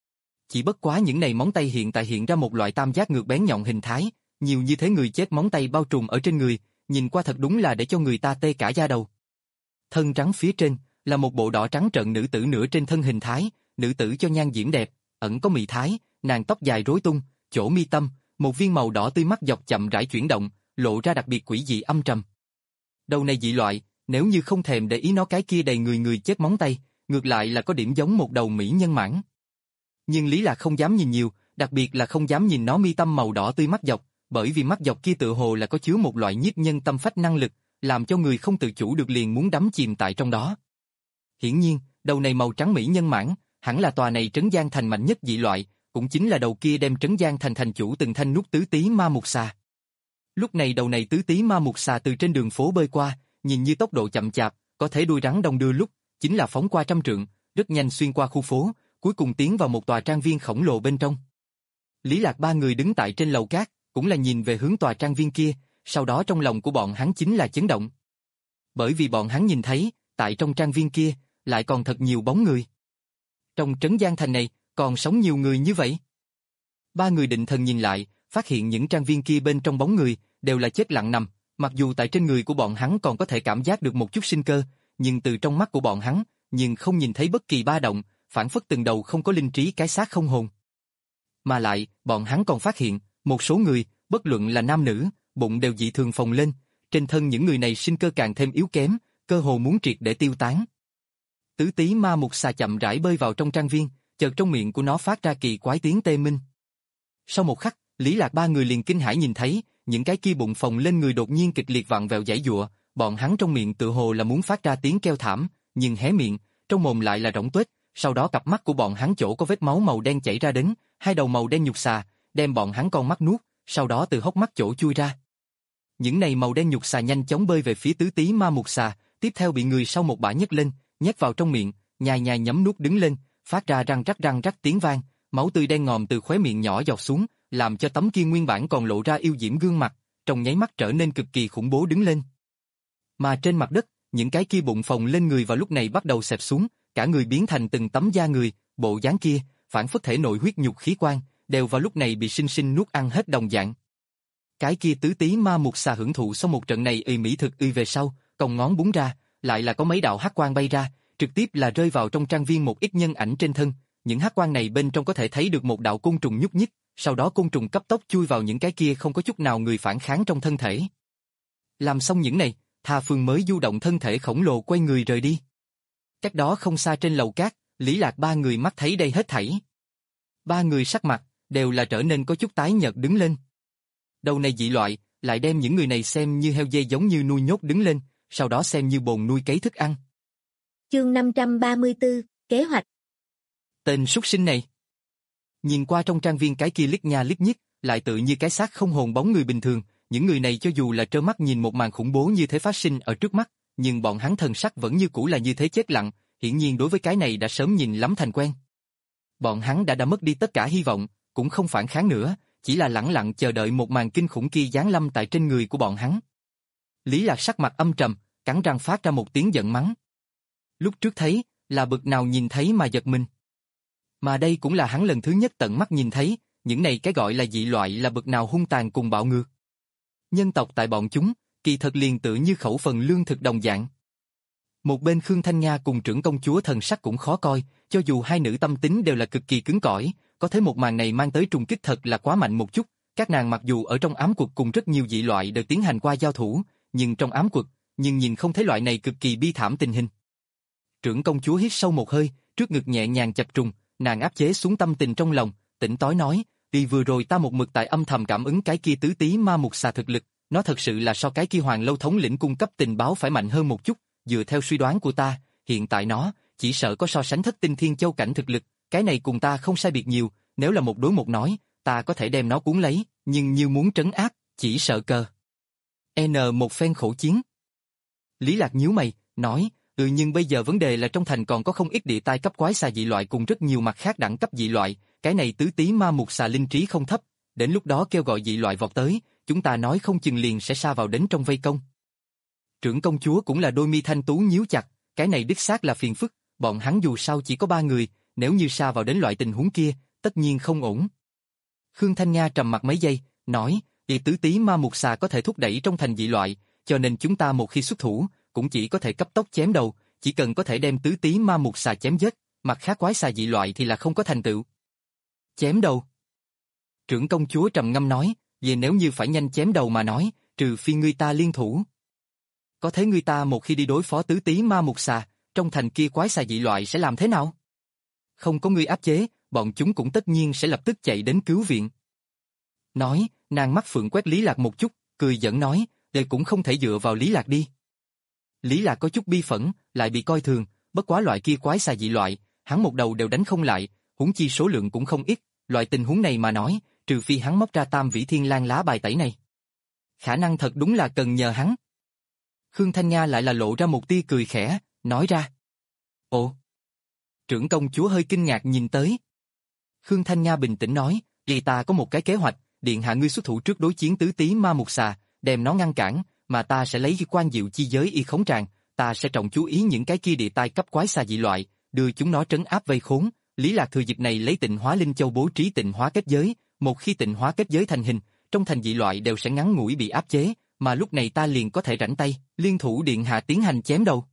Chỉ bất quá những này móng tay hiện tại hiện ra một loại tam giác ngược bén nhọn hình thái, nhiều như thế người chết móng tay bao trùm ở trên người, nhìn qua thật đúng là để cho người ta tê cả da đầu. Thân rắn phía trên là một bộ đỏ trắng trợn nữ tử nửa trên thân hình thái, nữ tử cho nhan diễm đẹp, ẩn có mị thái, nàng tóc dài rối tung, chỗ mi tâm, một viên màu đỏ tươi mắt dọc chậm rãi chuyển động, lộ ra đặc biệt quỷ dị âm trầm. Đầu này dị loại, nếu như không thèm để ý nó cái kia đầy người người chết móng tay, ngược lại là có điểm giống một đầu mỹ nhân mãng. Nhưng Lý Lạc không dám nhìn nhiều, đặc biệt là không dám nhìn nó mi tâm màu đỏ tươi mắt dọc, bởi vì mắt dọc kia tựa hồ là có chứa một loại nhiếp nhân tâm phách năng lực, làm cho người không tự chủ được liền muốn đắm chìm tại trong đó. Hiển nhiên, đầu này màu trắng mỹ nhân mãng, hẳn là tòa này Trấn Giang Thành mạnh nhất dị loại, cũng chính là đầu kia đem Trấn Giang Thành thành chủ từng thanh nuốt tứ tí ma mục xà. Lúc này đầu này tứ tí ma mục xà từ trên đường phố bơi qua, nhìn như tốc độ chậm chạp, có thể đuôi rắn đông đưa lúc, chính là phóng qua trăm trượng, rất nhanh xuyên qua khu phố, cuối cùng tiến vào một tòa trang viên khổng lồ bên trong. Lý Lạc ba người đứng tại trên lầu cát, cũng là nhìn về hướng tòa trang viên kia, sau đó trong lòng của bọn hắn chính là chấn động. Bởi vì bọn hắn nhìn thấy, tại trong trang viên kia, lại còn thật nhiều bóng người. Trong Trấn Giang Thành này, còn sống nhiều người như vậy. Ba người định thần nhìn lại, phát hiện những trang viên kia bên trong bóng người, đều là chết lặng nằm, mặc dù tại trên người của bọn hắn còn có thể cảm giác được một chút sinh cơ, nhưng từ trong mắt của bọn hắn, nhưng không nhìn thấy bất kỳ ba động, phản phất từng đầu không có linh trí cái xác không hồn. Mà lại, bọn hắn còn phát hiện, một số người, bất luận là nam nữ, bụng đều dị thường phồng lên, trên thân những người này sinh cơ càng thêm yếu kém, cơ hồ muốn triệt để tiêu tán. Tứ tí ma mục xà chậm rãi bơi vào trong trang viên, chợt trong miệng của nó phát ra kỳ quái tiếng tê minh. Sau một khắc, Lý Lạc ba người liền kinh hãi nhìn thấy, những cái kia bụng phồng lên người đột nhiên kịch liệt vặn vẹo giãy giụa, bọn hắn trong miệng tự hồ là muốn phát ra tiếng kêu thảm, nhưng hé miệng, trong mồm lại là rỗng tuếch, sau đó cặp mắt của bọn hắn chỗ có vết máu màu đen chảy ra đến, hai đầu màu đen nhục xà, đem bọn hắn con mắt nuốt, sau đó từ hốc mắt chỗ chui ra. Những này màu đen nhục xà nhanh chóng bơi về phía tứ tí ma mục xà, tiếp theo bị người sau một bả nhấc lên, nhét vào trong miệng, nhai nhai nhấm nuốt đứng lên, phát ra răng rắc răng rắc tiếng vang, máu tươi đen ngòm từ khóe miệng nhỏ giọt xuống, làm cho tấm kia nguyên bản còn lộ ra yêu diễm gương mặt, trong nháy mắt trở nên cực kỳ khủng bố đứng lên. Mà trên mặt đất, những cái kia bụng phồng lên người vào lúc này bắt đầu xẹp xuống, cả người biến thành từng tấm da người, bộ dáng kia, phản phất thể nội huyết nhục khí quan, đều vào lúc này bị sinh sinh nuốt ăn hết đồng dạng. Cái kia tứ tí ma mục xà hưởng thụ sau một trận này ì mỹ thực ì về sau, cong ngón búng ra, lại là có mấy đạo hắc quang bay ra, trực tiếp là rơi vào trong trang viên một ít nhân ảnh trên thân, những hắc quang này bên trong có thể thấy được một đạo côn trùng nhúc nhích, sau đó côn trùng cấp tốc chui vào những cái kia không có chút nào người phản kháng trong thân thể. Làm xong những này, Tha Phương mới du động thân thể khổng lồ quay người rời đi. Cách đó không xa trên lầu cát, Lý Lạc ba người mắt thấy đây hết thảy. Ba người sắc mặt, đều là trở nên có chút tái nhợt đứng lên. Đầu này dị loại, lại đem những người này xem như heo dê giống như nuôi nhốt đứng lên, sau đó xem như bồn nuôi cấy thức ăn. Chương năm trăm ba mươi tư, kế hoạch. Tên súc sinh này. Nhìn qua trong trang viên cái kia liếc nha liếc nhích, lại tự như cái xác không hồn bóng người bình thường, những người này cho dù là trơ mắt nhìn một màn khủng bố như thế phát sinh ở trước mắt, nhưng bọn hắn thần sắc vẫn như cũ là như thế chết lặng, hiển nhiên đối với cái này đã sớm nhìn lắm thành quen. Bọn hắn đã đã mất đi tất cả hy vọng, cũng không phản kháng nữa, chỉ là lẳng lặng chờ đợi một màn kinh khủng kia giáng lâm tại trên người của bọn hắn. Lý Lạc sắc mặt âm trầm, cắn răng phát ra một tiếng giận mắng. Lúc trước thấy, là bực nào nhìn thấy mà giật mình. Mà đây cũng là hắn lần thứ nhất tận mắt nhìn thấy, những này cái gọi là dị loại là bực nào hung tàn cùng bạo ngược. Nhân tộc tại bọn chúng, kỳ thật liền tự như khẩu phần lương thực đồng dạng. Một bên Khương Thanh Nga cùng trưởng công chúa thần sắc cũng khó coi, cho dù hai nữ tâm tính đều là cực kỳ cứng cỏi, có thể một màn này mang tới trùng kích thật là quá mạnh một chút, Các nàng mặc dù ở trong ám quật cùng rất nhiều dị loại đều tiến hành qua giao thủ, nhưng trong ám quật, nhưng nhìn không thấy loại này cực kỳ bi thảm tình hình. Trưởng công chúa hít sâu một hơi, trước ngực nhẹ nhàng chập trùng, nàng áp chế xuống tâm tình trong lòng, tỉnh táo nói, vì vừa rồi ta một mực tại âm thầm cảm ứng cái kia tứ tí ma mục xà thực lực, nó thật sự là so cái kia Hoàng Lâu thống lĩnh cung cấp tình báo phải mạnh hơn một chút, dựa theo suy đoán của ta, hiện tại nó chỉ sợ có so sánh thất tinh thiên châu cảnh thực lực, cái này cùng ta không sai biệt nhiều, nếu là một đối một nói, ta có thể đem nó cuốn lấy, nhưng như muốn trấn áp, chỉ sợ cờ. N một phen khổ chiến. Lý Lạc nhíu mày, nói, ừ nhưng bây giờ vấn đề là trong thành còn có không ít địa tai cấp quái xà dị loại cùng rất nhiều mặt khác đẳng cấp dị loại, cái này tứ tí ma mục xà linh trí không thấp, đến lúc đó kêu gọi dị loại vọt tới, chúng ta nói không chừng liền sẽ sa vào đến trong vây công. Trưởng công chúa cũng là đôi mi thanh tú nhíu chặt, cái này đích xác là phiền phức, bọn hắn dù sao chỉ có ba người, nếu như sa vào đến loại tình huống kia, tất nhiên không ổn. Khương Thanh Nga trầm mặt mấy giây, nói, vì tứ tí ma mục xà có thể thúc đẩy trong thành dị loại, cho nên chúng ta một khi xuất thủ, cũng chỉ có thể cấp tốc chém đầu, chỉ cần có thể đem tứ tí ma mục xà chém giết, mặt khác quái xà dị loại thì là không có thành tựu. Chém đầu. Trưởng công chúa trầm ngâm nói, vì nếu như phải nhanh chém đầu mà nói, trừ phi ngươi ta liên thủ. Có thế ngươi ta một khi đi đối phó tứ tí ma mục xà, trong thành kia quái xà dị loại sẽ làm thế nào? Không có ngươi áp chế, bọn chúng cũng tất nhiên sẽ lập tức chạy đến cứu viện. Nói, nàng mắt phượng quét Lý Lạc một chút, cười giỡn nói, đây cũng không thể dựa vào Lý Lạc đi. Lý Lạc có chút bi phẫn, lại bị coi thường, bất quá loại kia quái xà dị loại, hắn một đầu đều đánh không lại, huống chi số lượng cũng không ít, loại tình huống này mà nói, trừ phi hắn móc ra Tam Vĩ Thiên Lang lá bài tẩy này. Khả năng thật đúng là cần nhờ hắn. Khương Thanh Nga lại là lộ ra một tia cười khẽ, nói ra. Ồ! Trưởng công chúa hơi kinh ngạc nhìn tới. Khương Thanh Nga bình tĩnh nói, vì ta có một cái kế hoạch, điện hạ ngươi xuất thủ trước đối chiến tứ tí ma mục xà, đem nó ngăn cản, mà ta sẽ lấy quan diệu chi giới y khống tràng, ta sẽ trọng chú ý những cái kia địa tai cấp quái xà dị loại, đưa chúng nó trấn áp vây khốn. Lý Lạc thừa dịp này lấy Tịnh Hóa Linh Châu bố trí Tịnh Hóa kết giới, một khi Tịnh Hóa kết giới thành hình, trong thành dị loại đều sẽ ngắn ngủi bị áp chế, mà lúc này ta liền có thể rảnh tay, liên thủ điện hạ tiến hành chém đầu.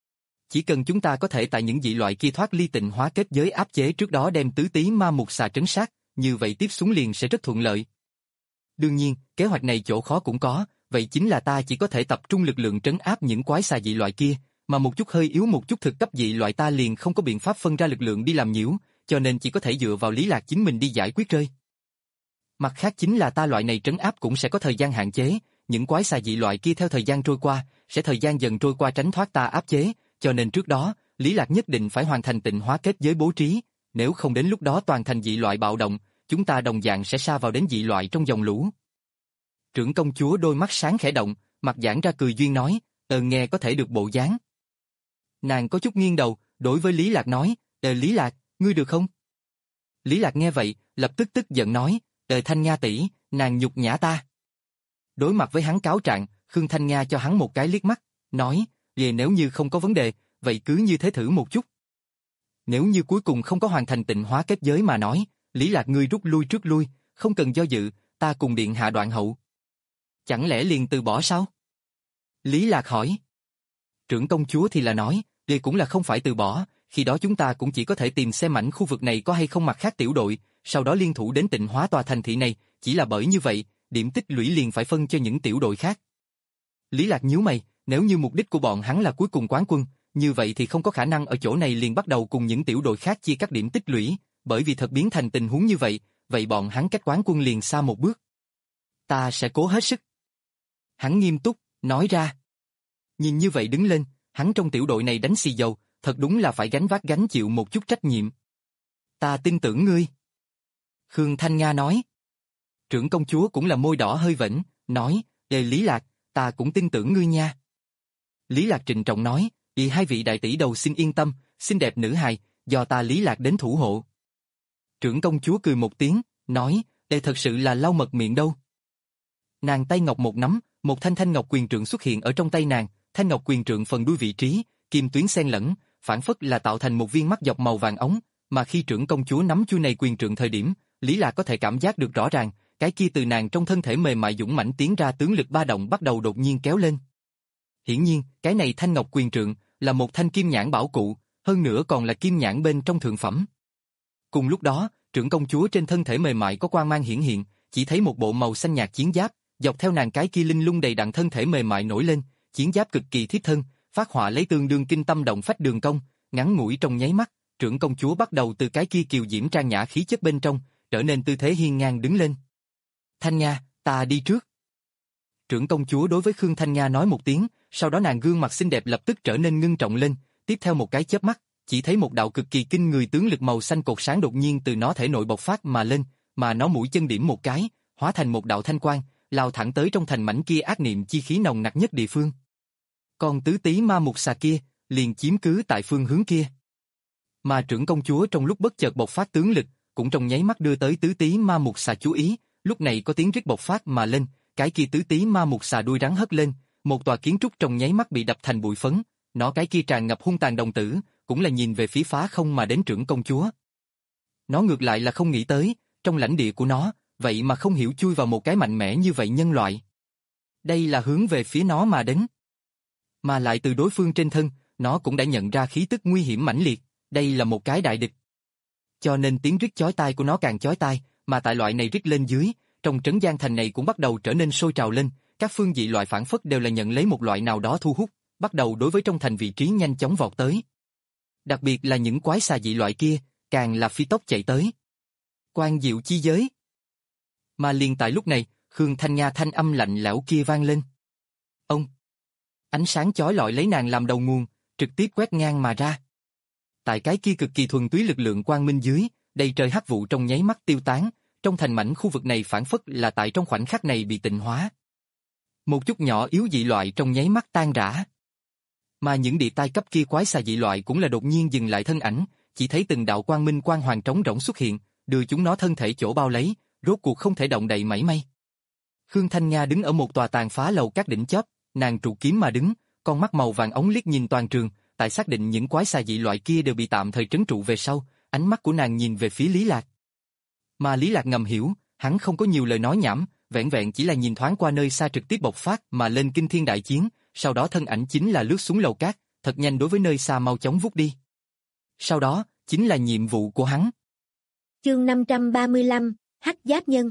Chỉ cần chúng ta có thể tại những dị loại kia thoát ly Tịnh Hóa kết giới áp chế trước đó đem tứ tí ma mục xà trấn sát, như vậy tiếp xuống liền sẽ rất thuận lợi. Đương nhiên, kế hoạch này chỗ khó cũng có, vậy chính là ta chỉ có thể tập trung lực lượng trấn áp những quái xà dị loại kia, mà một chút hơi yếu một chút thực cấp dị loại ta liền không có biện pháp phân ra lực lượng đi làm nhiễu, cho nên chỉ có thể dựa vào Lý Lạc chính mình đi giải quyết rơi. Mặt khác chính là ta loại này trấn áp cũng sẽ có thời gian hạn chế, những quái xà dị loại kia theo thời gian trôi qua, sẽ thời gian dần trôi qua tránh thoát ta áp chế, cho nên trước đó, Lý Lạc nhất định phải hoàn thành Tịnh Hóa kết giới bố trí, nếu không đến lúc đó toàn thành dị loại bạo động, chúng ta đồng dạng sẽ sa vào đến dị loại trong dòng lũ. Trưởng công chúa đôi mắt sáng khẽ động, mặt giãn ra cười duyên nói, ờ nghe có thể được bộ dáng. Nàng có chút nghiêng đầu, đối với Lý Lạc nói, ờ Lý Lạc, ngươi được không? Lý Lạc nghe vậy, lập tức tức giận nói, ờ Thanh Nga tỷ, nàng nhục nhã ta. Đối mặt với hắn cáo trạng, Khương Thanh Nga cho hắn một cái liếc mắt, nói, về nếu như không có vấn đề, vậy cứ như thế thử một chút. Nếu như cuối cùng không có hoàn thành Tịnh Hóa kết giới mà nói, Lý Lạc ngươi rút lui trước lui, không cần do dự, ta cùng điện hạ đoạn hậu. Chẳng lẽ liền từ bỏ sao? Lý Lạc hỏi. Trưởng công chúa thì là nói, đây cũng là không phải từ bỏ, khi đó chúng ta cũng chỉ có thể tìm xem mảnh khu vực này có hay không mặt khác tiểu đội, sau đó liên thủ đến Tịnh Hóa tòa thành thị này, chỉ là bởi như vậy, điểm tích lũy liền phải phân cho những tiểu đội khác. Lý Lạc nhíu mày, nếu như mục đích của bọn hắn là cuối cùng quán quân, như vậy thì không có khả năng ở chỗ này liền bắt đầu cùng những tiểu đội khác chia các điểm tích lũy, bởi vì thật biến thành tình huống như vậy, vậy bọn hắn cách quán quân liền xa một bước. Ta sẽ cố hết sức. Hắn nghiêm túc, nói ra. Nhìn như vậy đứng lên, hắn trong tiểu đội này đánh xì dầu, thật đúng là phải gánh vác gánh chịu một chút trách nhiệm. Ta tin tưởng ngươi. Khương Thanh Nga nói. Trưởng công chúa cũng là môi đỏ hơi vểnh, nói, Ê Lý Lạc, ta cũng tin tưởng ngươi nha. Lý Lạc trịnh trọng nói, vì hai vị đại tỷ đầu xin yên tâm, xinh đẹp nữ hài, do ta Lý Lạc đến thủ hộ. Trưởng công chúa cười một tiếng, nói, Ê thật sự là lau mật miệng đâu. Nàng tay ngọc một nắm, một thanh thanh ngọc quyền trượng xuất hiện ở trong tay nàng, thanh ngọc quyền trượng phần đuôi vị trí, kim tuyến xen lẫn, phản phất là tạo thành một viên mắt dọc màu vàng ống, mà khi trưởng công chúa nắm chuôi này quyền trượng thời điểm, Lý Lạc có thể cảm giác được rõ ràng, cái kia từ nàng trong thân thể mềm mại dũng mãnh tiến ra tướng lực ba động bắt đầu đột nhiên kéo lên. Hiển nhiên, cái này thanh ngọc quyền trượng là một thanh kim nhãn bảo cụ, hơn nữa còn là kim nhãn bên trong thượng phẩm. Cùng lúc đó, trưởng công chúa trên thân thể mềm mại có quang mang hiển hiện, chỉ thấy một bộ màu xanh nhạt chiến giáp, dọc theo nàng cái kia linh lung đầy đặn thân thể mềm mại nổi lên, chiến giáp cực kỳ thiết thân, phát họa lấy tương đương kinh tâm động phách đường cong, ngắn ngủi trong nháy mắt, trưởng công chúa bắt đầu từ cái kia kiều diễm trang nhã khí chất bên trong, trở nên tư thế hiên ngang đứng lên. Thanh Nga, ta đi trước. Trưởng công chúa đối với Khương Thanh Nga nói một tiếng, sau đó nàng gương mặt xinh đẹp lập tức trở nên ngưng trọng lên, tiếp theo một cái chớp mắt, chỉ thấy một đạo cực kỳ kinh người tướng lực màu xanh cột sáng đột nhiên từ nó thể nội bộc phát mà lên, mà nó mũi chân điểm một cái, hóa thành một đạo thanh quang, lao thẳng tới trong thành mảnh kia ác niệm chi khí nồng nặc nhất địa phương. Còn tứ tí ma mục xà kia, liền chiếm cứ tại phương hướng kia. Mà trưởng công chúa trong lúc bất chợt bộc phát tướng lực, cũng trong nháy mắt đưa tới tứ tí ma mục xà chú ý, lúc này có tiếng rít bộc phát mà lên, cái kia tứ tí ma mục xà đuôi rắn hất lên, một tòa kiến trúc trong nháy mắt bị đập thành bụi phấn, nó cái kia tràn ngập hung tàn đồng tử, cũng là nhìn về phía phá không mà đến trưởng công chúa. Nó ngược lại là không nghĩ tới, trong lãnh địa của nó, vậy mà không hiểu chui vào một cái mạnh mẽ như vậy nhân loại. Đây là hướng về phía nó mà đến. Mà lại từ đối phương trên thân, nó cũng đã nhận ra khí tức nguy hiểm mãnh liệt, đây là một cái đại địch. Cho nên tiếng rít chói tai của nó càng chói tai, mà tại loại này rít lên dưới, trong trấn Giang Thành này cũng bắt đầu trở nên sôi trào lên, các phương dị loại phản phất đều là nhận lấy một loại nào đó thu hút, bắt đầu đối với trong thành vị trí nhanh chóng vọt tới. Đặc biệt là những quái xà dị loại kia, càng là phi tốc chạy tới. Quan diệu chi giới. Mà liền tại lúc này, Khương Thanh Nga thanh âm lạnh lẽo kia vang lên. Ông! Ánh sáng chói lọi lấy nàng làm đầu nguồn, trực tiếp quét ngang mà ra. Tại cái kia cực kỳ thuần túy lực lượng quang minh dưới, đầy trời hắc vụ trong nháy mắt tiêu tán, trong thành mảnh khu vực này phản phất là tại trong khoảnh khắc này bị tịnh hóa. Một chút nhỏ yếu dị loại trong nháy mắt tan rã. Mà những địa tai cấp kia quái xà dị loại cũng là đột nhiên dừng lại thân ảnh, chỉ thấy từng đạo quang minh quang hoàng trống rỗng xuất hiện, đưa chúng nó thân thể chỗ bao lấy, rốt cuộc không thể động đậy mảy may. Khương Thanh Nga đứng ở một tòa tàn phá lầu các đỉnh chóp, nàng trụ kiếm mà đứng, con mắt màu vàng ống liếc nhìn toàn trường, tại xác định những quái xà dị loại kia đều bị tạm thời trấn trụ về sau, ánh mắt của nàng nhìn về phía Lý Lạc. Mà Lý Lạc ngầm hiểu, hắn không có nhiều lời nói nhảm, vẹn vẹn chỉ là nhìn thoáng qua nơi xa trực tiếp bộc phát mà lên kinh thiên đại chiến, sau đó thân ảnh chính là lướt xuống lầu cát, thật nhanh đối với nơi xa mau chóng vút đi. Sau đó, chính là nhiệm vụ của hắn. Chương năm trăm ba mươi lăm, Hắc Giáp Nhân.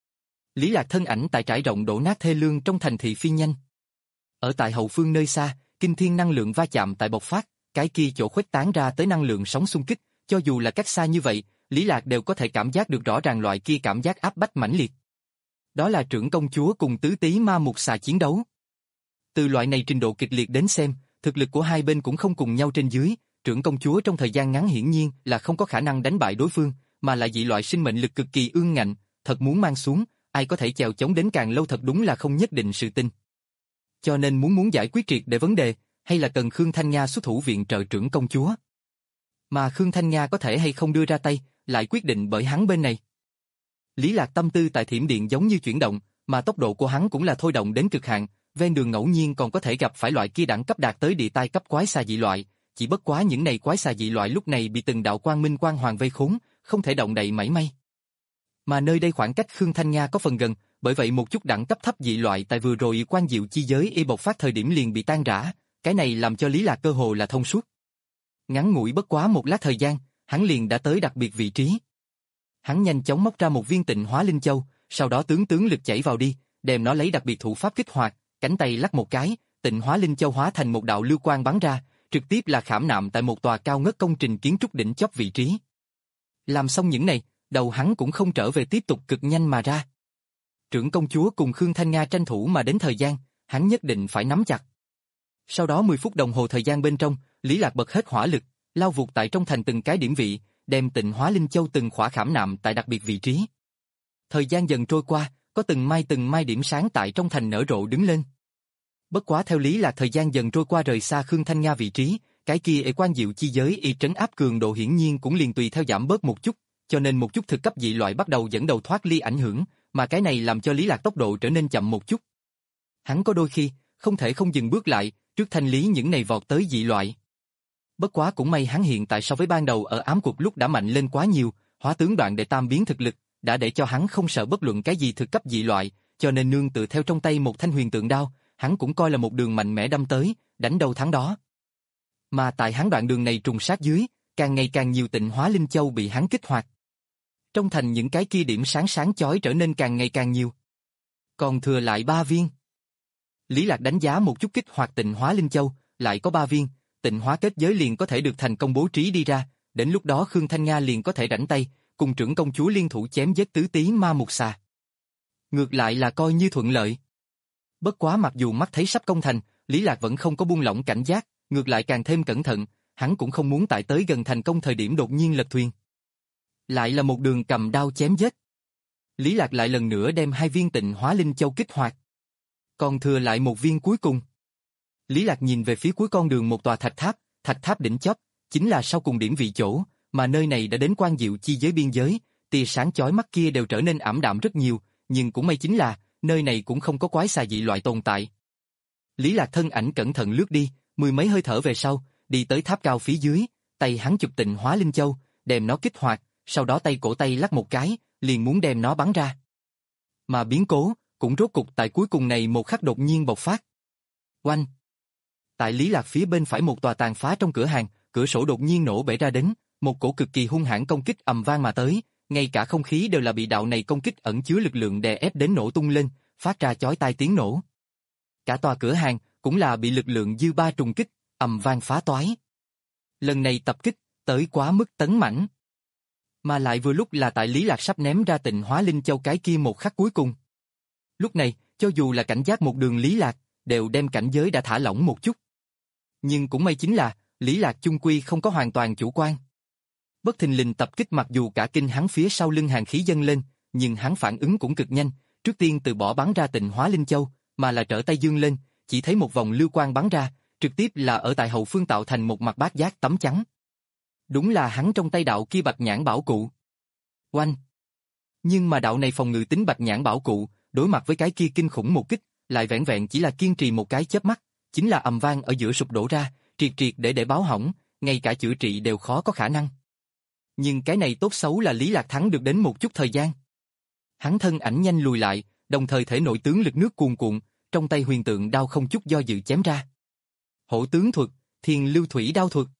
Lý Lạc thân ảnh tại trải rộng đổ nát thê lương trong thành thị phi nhanh. Ở tại hậu phương nơi xa, kinh thiên năng lượng va chạm tại bộc phát, cái kia chỗ khuếch tán ra tới năng lượng sóng xung kích, cho dù là cách xa như vậy, Lý Lạc đều có thể cảm giác được rõ ràng loại kia cảm giác áp bách mãnh liệt. Đó là trưởng công chúa cùng tứ tí ma mục xà chiến đấu. Từ loại này trình độ kịch liệt đến xem, thực lực của hai bên cũng không cùng nhau trên dưới, trưởng công chúa trong thời gian ngắn hiển nhiên là không có khả năng đánh bại đối phương, mà là dị loại sinh mệnh lực cực kỳ ương ngạnh, thật muốn mang xuống, ai có thể chèo chống đến càng lâu thật đúng là không nhất định sự tin. Cho nên muốn muốn giải quyết triệt để vấn đề, hay là cần Khương Thanh Nga xuất thủ viện trợ trưởng công chúa. Mà Khương Thanh Nga có thể hay không đưa ra tay, lại quyết định bởi hắn bên này. Lý Lạc tâm tư tại thiểm điện giống như chuyển động, mà tốc độ của hắn cũng là thôi động đến cực hạn, ven đường ngẫu nhiên còn có thể gặp phải loại kia đẳng cấp đạt tới địa tai cấp quái xà dị loại, chỉ bất quá những này quái xà dị loại lúc này bị từng đạo quang minh quang hoàng vây khốn, không thể động đậy mảy may. Mà nơi đây khoảng cách Khương Thanh Nga có phần gần, bởi vậy một chút đẳng cấp thấp dị loại tại vừa rồi quan diệu chi giới y bộc phát thời điểm liền bị tan rã, cái này làm cho Lý Lạc cơ hồ là thông suốt. Ngắn ngủi bất quá một lát thời gian, hắn liền đã tới đặc biệt vị trí. Hắn nhanh chóng móc ra một viên tịnh hóa linh châu, sau đó tướng tướng lực chảy vào đi, đem nó lấy đặc biệt thủ pháp kích hoạt, cánh tay lắc một cái, tịnh hóa linh châu hóa thành một đạo lưu quang bắn ra, trực tiếp là khảm nạm tại một tòa cao ngất công trình kiến trúc đỉnh chóp vị trí. Làm xong những này, đầu hắn cũng không trở về tiếp tục cực nhanh mà ra. Trưởng công chúa cùng Khương Thanh Nga tranh thủ mà đến thời gian, hắn nhất định phải nắm chặt. Sau đó mười phút đồng hồ thời gian bên trong, Lý Lạc bật hết hỏa lực, lao vụt tại trong thành từng cái điểm vị, đem tịnh hóa linh châu từng khỏa khảm nạm tại đặc biệt vị trí. Thời gian dần trôi qua, có từng mai từng mai điểm sáng tại trong thành nở rộ đứng lên. Bất quá theo Lý Lạc thời gian dần trôi qua rời xa Khương Thanh Nga vị trí, cái kia ê quan diệu chi giới y trấn áp cường độ hiển nhiên cũng liền tùy theo giảm bớt một chút, cho nên một chút thực cấp dị loại bắt đầu dẫn đầu thoát ly ảnh hưởng, mà cái này làm cho Lý Lạc tốc độ trở nên chậm một chút. Hắn có đôi khi không thể không dừng bước lại trước thanh lý những này vọt tới dị loại. Bất quá cũng may hắn hiện tại so với ban đầu ở ám cuộc lúc đã mạnh lên quá nhiều, hóa tướng đoạn đệ tam biến thực lực đã để cho hắn không sợ bất luận cái gì thực cấp dị loại, cho nên nương tựa theo trong tay một thanh huyền tượng đao, hắn cũng coi là một đường mạnh mẽ đâm tới, đánh đâu thắng đó. Mà tại hắn đoạn đường này trùng sát dưới, càng ngày càng nhiều tịnh hóa linh châu bị hắn kích hoạt. Trong thành những cái kia điểm sáng sáng chói trở nên càng ngày càng nhiều. Còn thừa lại ba viên. Lý Lạc đánh giá một chút kích hoạt Tịnh Hóa Linh Châu, lại có ba viên, tịnh hóa kết giới liền có thể được thành công bố trí đi ra, đến lúc đó Khương Thanh Nga liền có thể rảnh tay, cùng trưởng công chúa liên thủ chém giết tứ tí ma mục xà. Ngược lại là coi như thuận lợi. Bất quá mặc dù mắt thấy sắp công thành, Lý Lạc vẫn không có buông lỏng cảnh giác, ngược lại càng thêm cẩn thận, hắn cũng không muốn tại tới gần thành công thời điểm đột nhiên lật thuyền. Lại là một đường cầm đao chém giết. Lý Lạc lại lần nữa đem hai viên Tịnh Hóa Linh Châu kích hoạt. Còn thừa lại một viên cuối cùng. Lý Lạc nhìn về phía cuối con đường một tòa thạch tháp, thạch tháp đỉnh chóp, chính là sau cùng điểm vị chỗ, mà nơi này đã đến quan diệu chi giới biên giới, tia sáng chói mắt kia đều trở nên ảm đạm rất nhiều, nhưng cũng may chính là, nơi này cũng không có quái xà dị loại tồn tại. Lý Lạc thân ảnh cẩn thận lướt đi, mười mấy hơi thở về sau, đi tới tháp cao phía dưới, tay hắn chụp Tịnh Hóa Linh Châu, đem nó kích hoạt, sau đó tay cổ tay lắc một cái, liền muốn đem nó bắn ra. Mà biến cố, cũng rốt cục tại cuối cùng này một khắc đột nhiên bộc phát. Oanh! Tại Lý Lạc phía bên phải một tòa tàn phá trong cửa hàng, cửa sổ đột nhiên nổ bể ra đến, một cổ cực kỳ hung hãn công kích ầm vang mà tới, ngay cả không khí đều là bị đạo này công kích ẩn chứa lực lượng đè ép đến nổ tung lên, phát ra chói tai tiếng nổ. Cả tòa cửa hàng cũng là bị lực lượng dư ba trùng kích, ầm vang phá toái. Lần này tập kích tới quá mức tấn mãnh, mà lại vừa lúc là tại Lý Lạc sắp ném ra Tịnh Hóa Linh Châu cái kia một khắc cuối cùng. Lúc này, cho dù là cảnh giác một đường Lý Lạc, đều đem cảnh giới đã thả lỏng một chút. Nhưng cũng may chính là, Lý Lạc chung quy không có hoàn toàn chủ quan. Bất thình lình tập kích mặc dù cả kinh hắn phía sau lưng hàng khí dâng lên, nhưng hắn phản ứng cũng cực nhanh, trước tiên từ bỏ bắn ra Tịnh Hóa Linh Châu, mà là trở tay dương lên, chỉ thấy một vòng lưu quang bắn ra, trực tiếp là ở tại hậu phương tạo thành một mặt bát giác tấm trắng. Đúng là hắn trong tay đạo kia Bạch Nhãn Bảo Cụ. Oanh! Nhưng mà đạo này phòng ngự tính Bạch Nhãn Bảo Cụ, đối mặt với cái kia kinh khủng một kích, lại vẹn vẹn chỉ là kiên trì một cái chớp mắt, chính là ầm vang ở giữa sụp đổ ra, triệt triệt để để báo hỏng, ngay cả chữa trị đều khó có khả năng. Nhưng cái này tốt xấu là Lý Lạc thắng được đến một chút thời gian. Hắn thân ảnh nhanh lùi lại, đồng thời thể nội tướng lực nước cuồn cuộn, trong tay huyền tượng đao không chút do dự chém ra. Hổ tướng thuật, Thiền Lưu Thủy Đao thuật.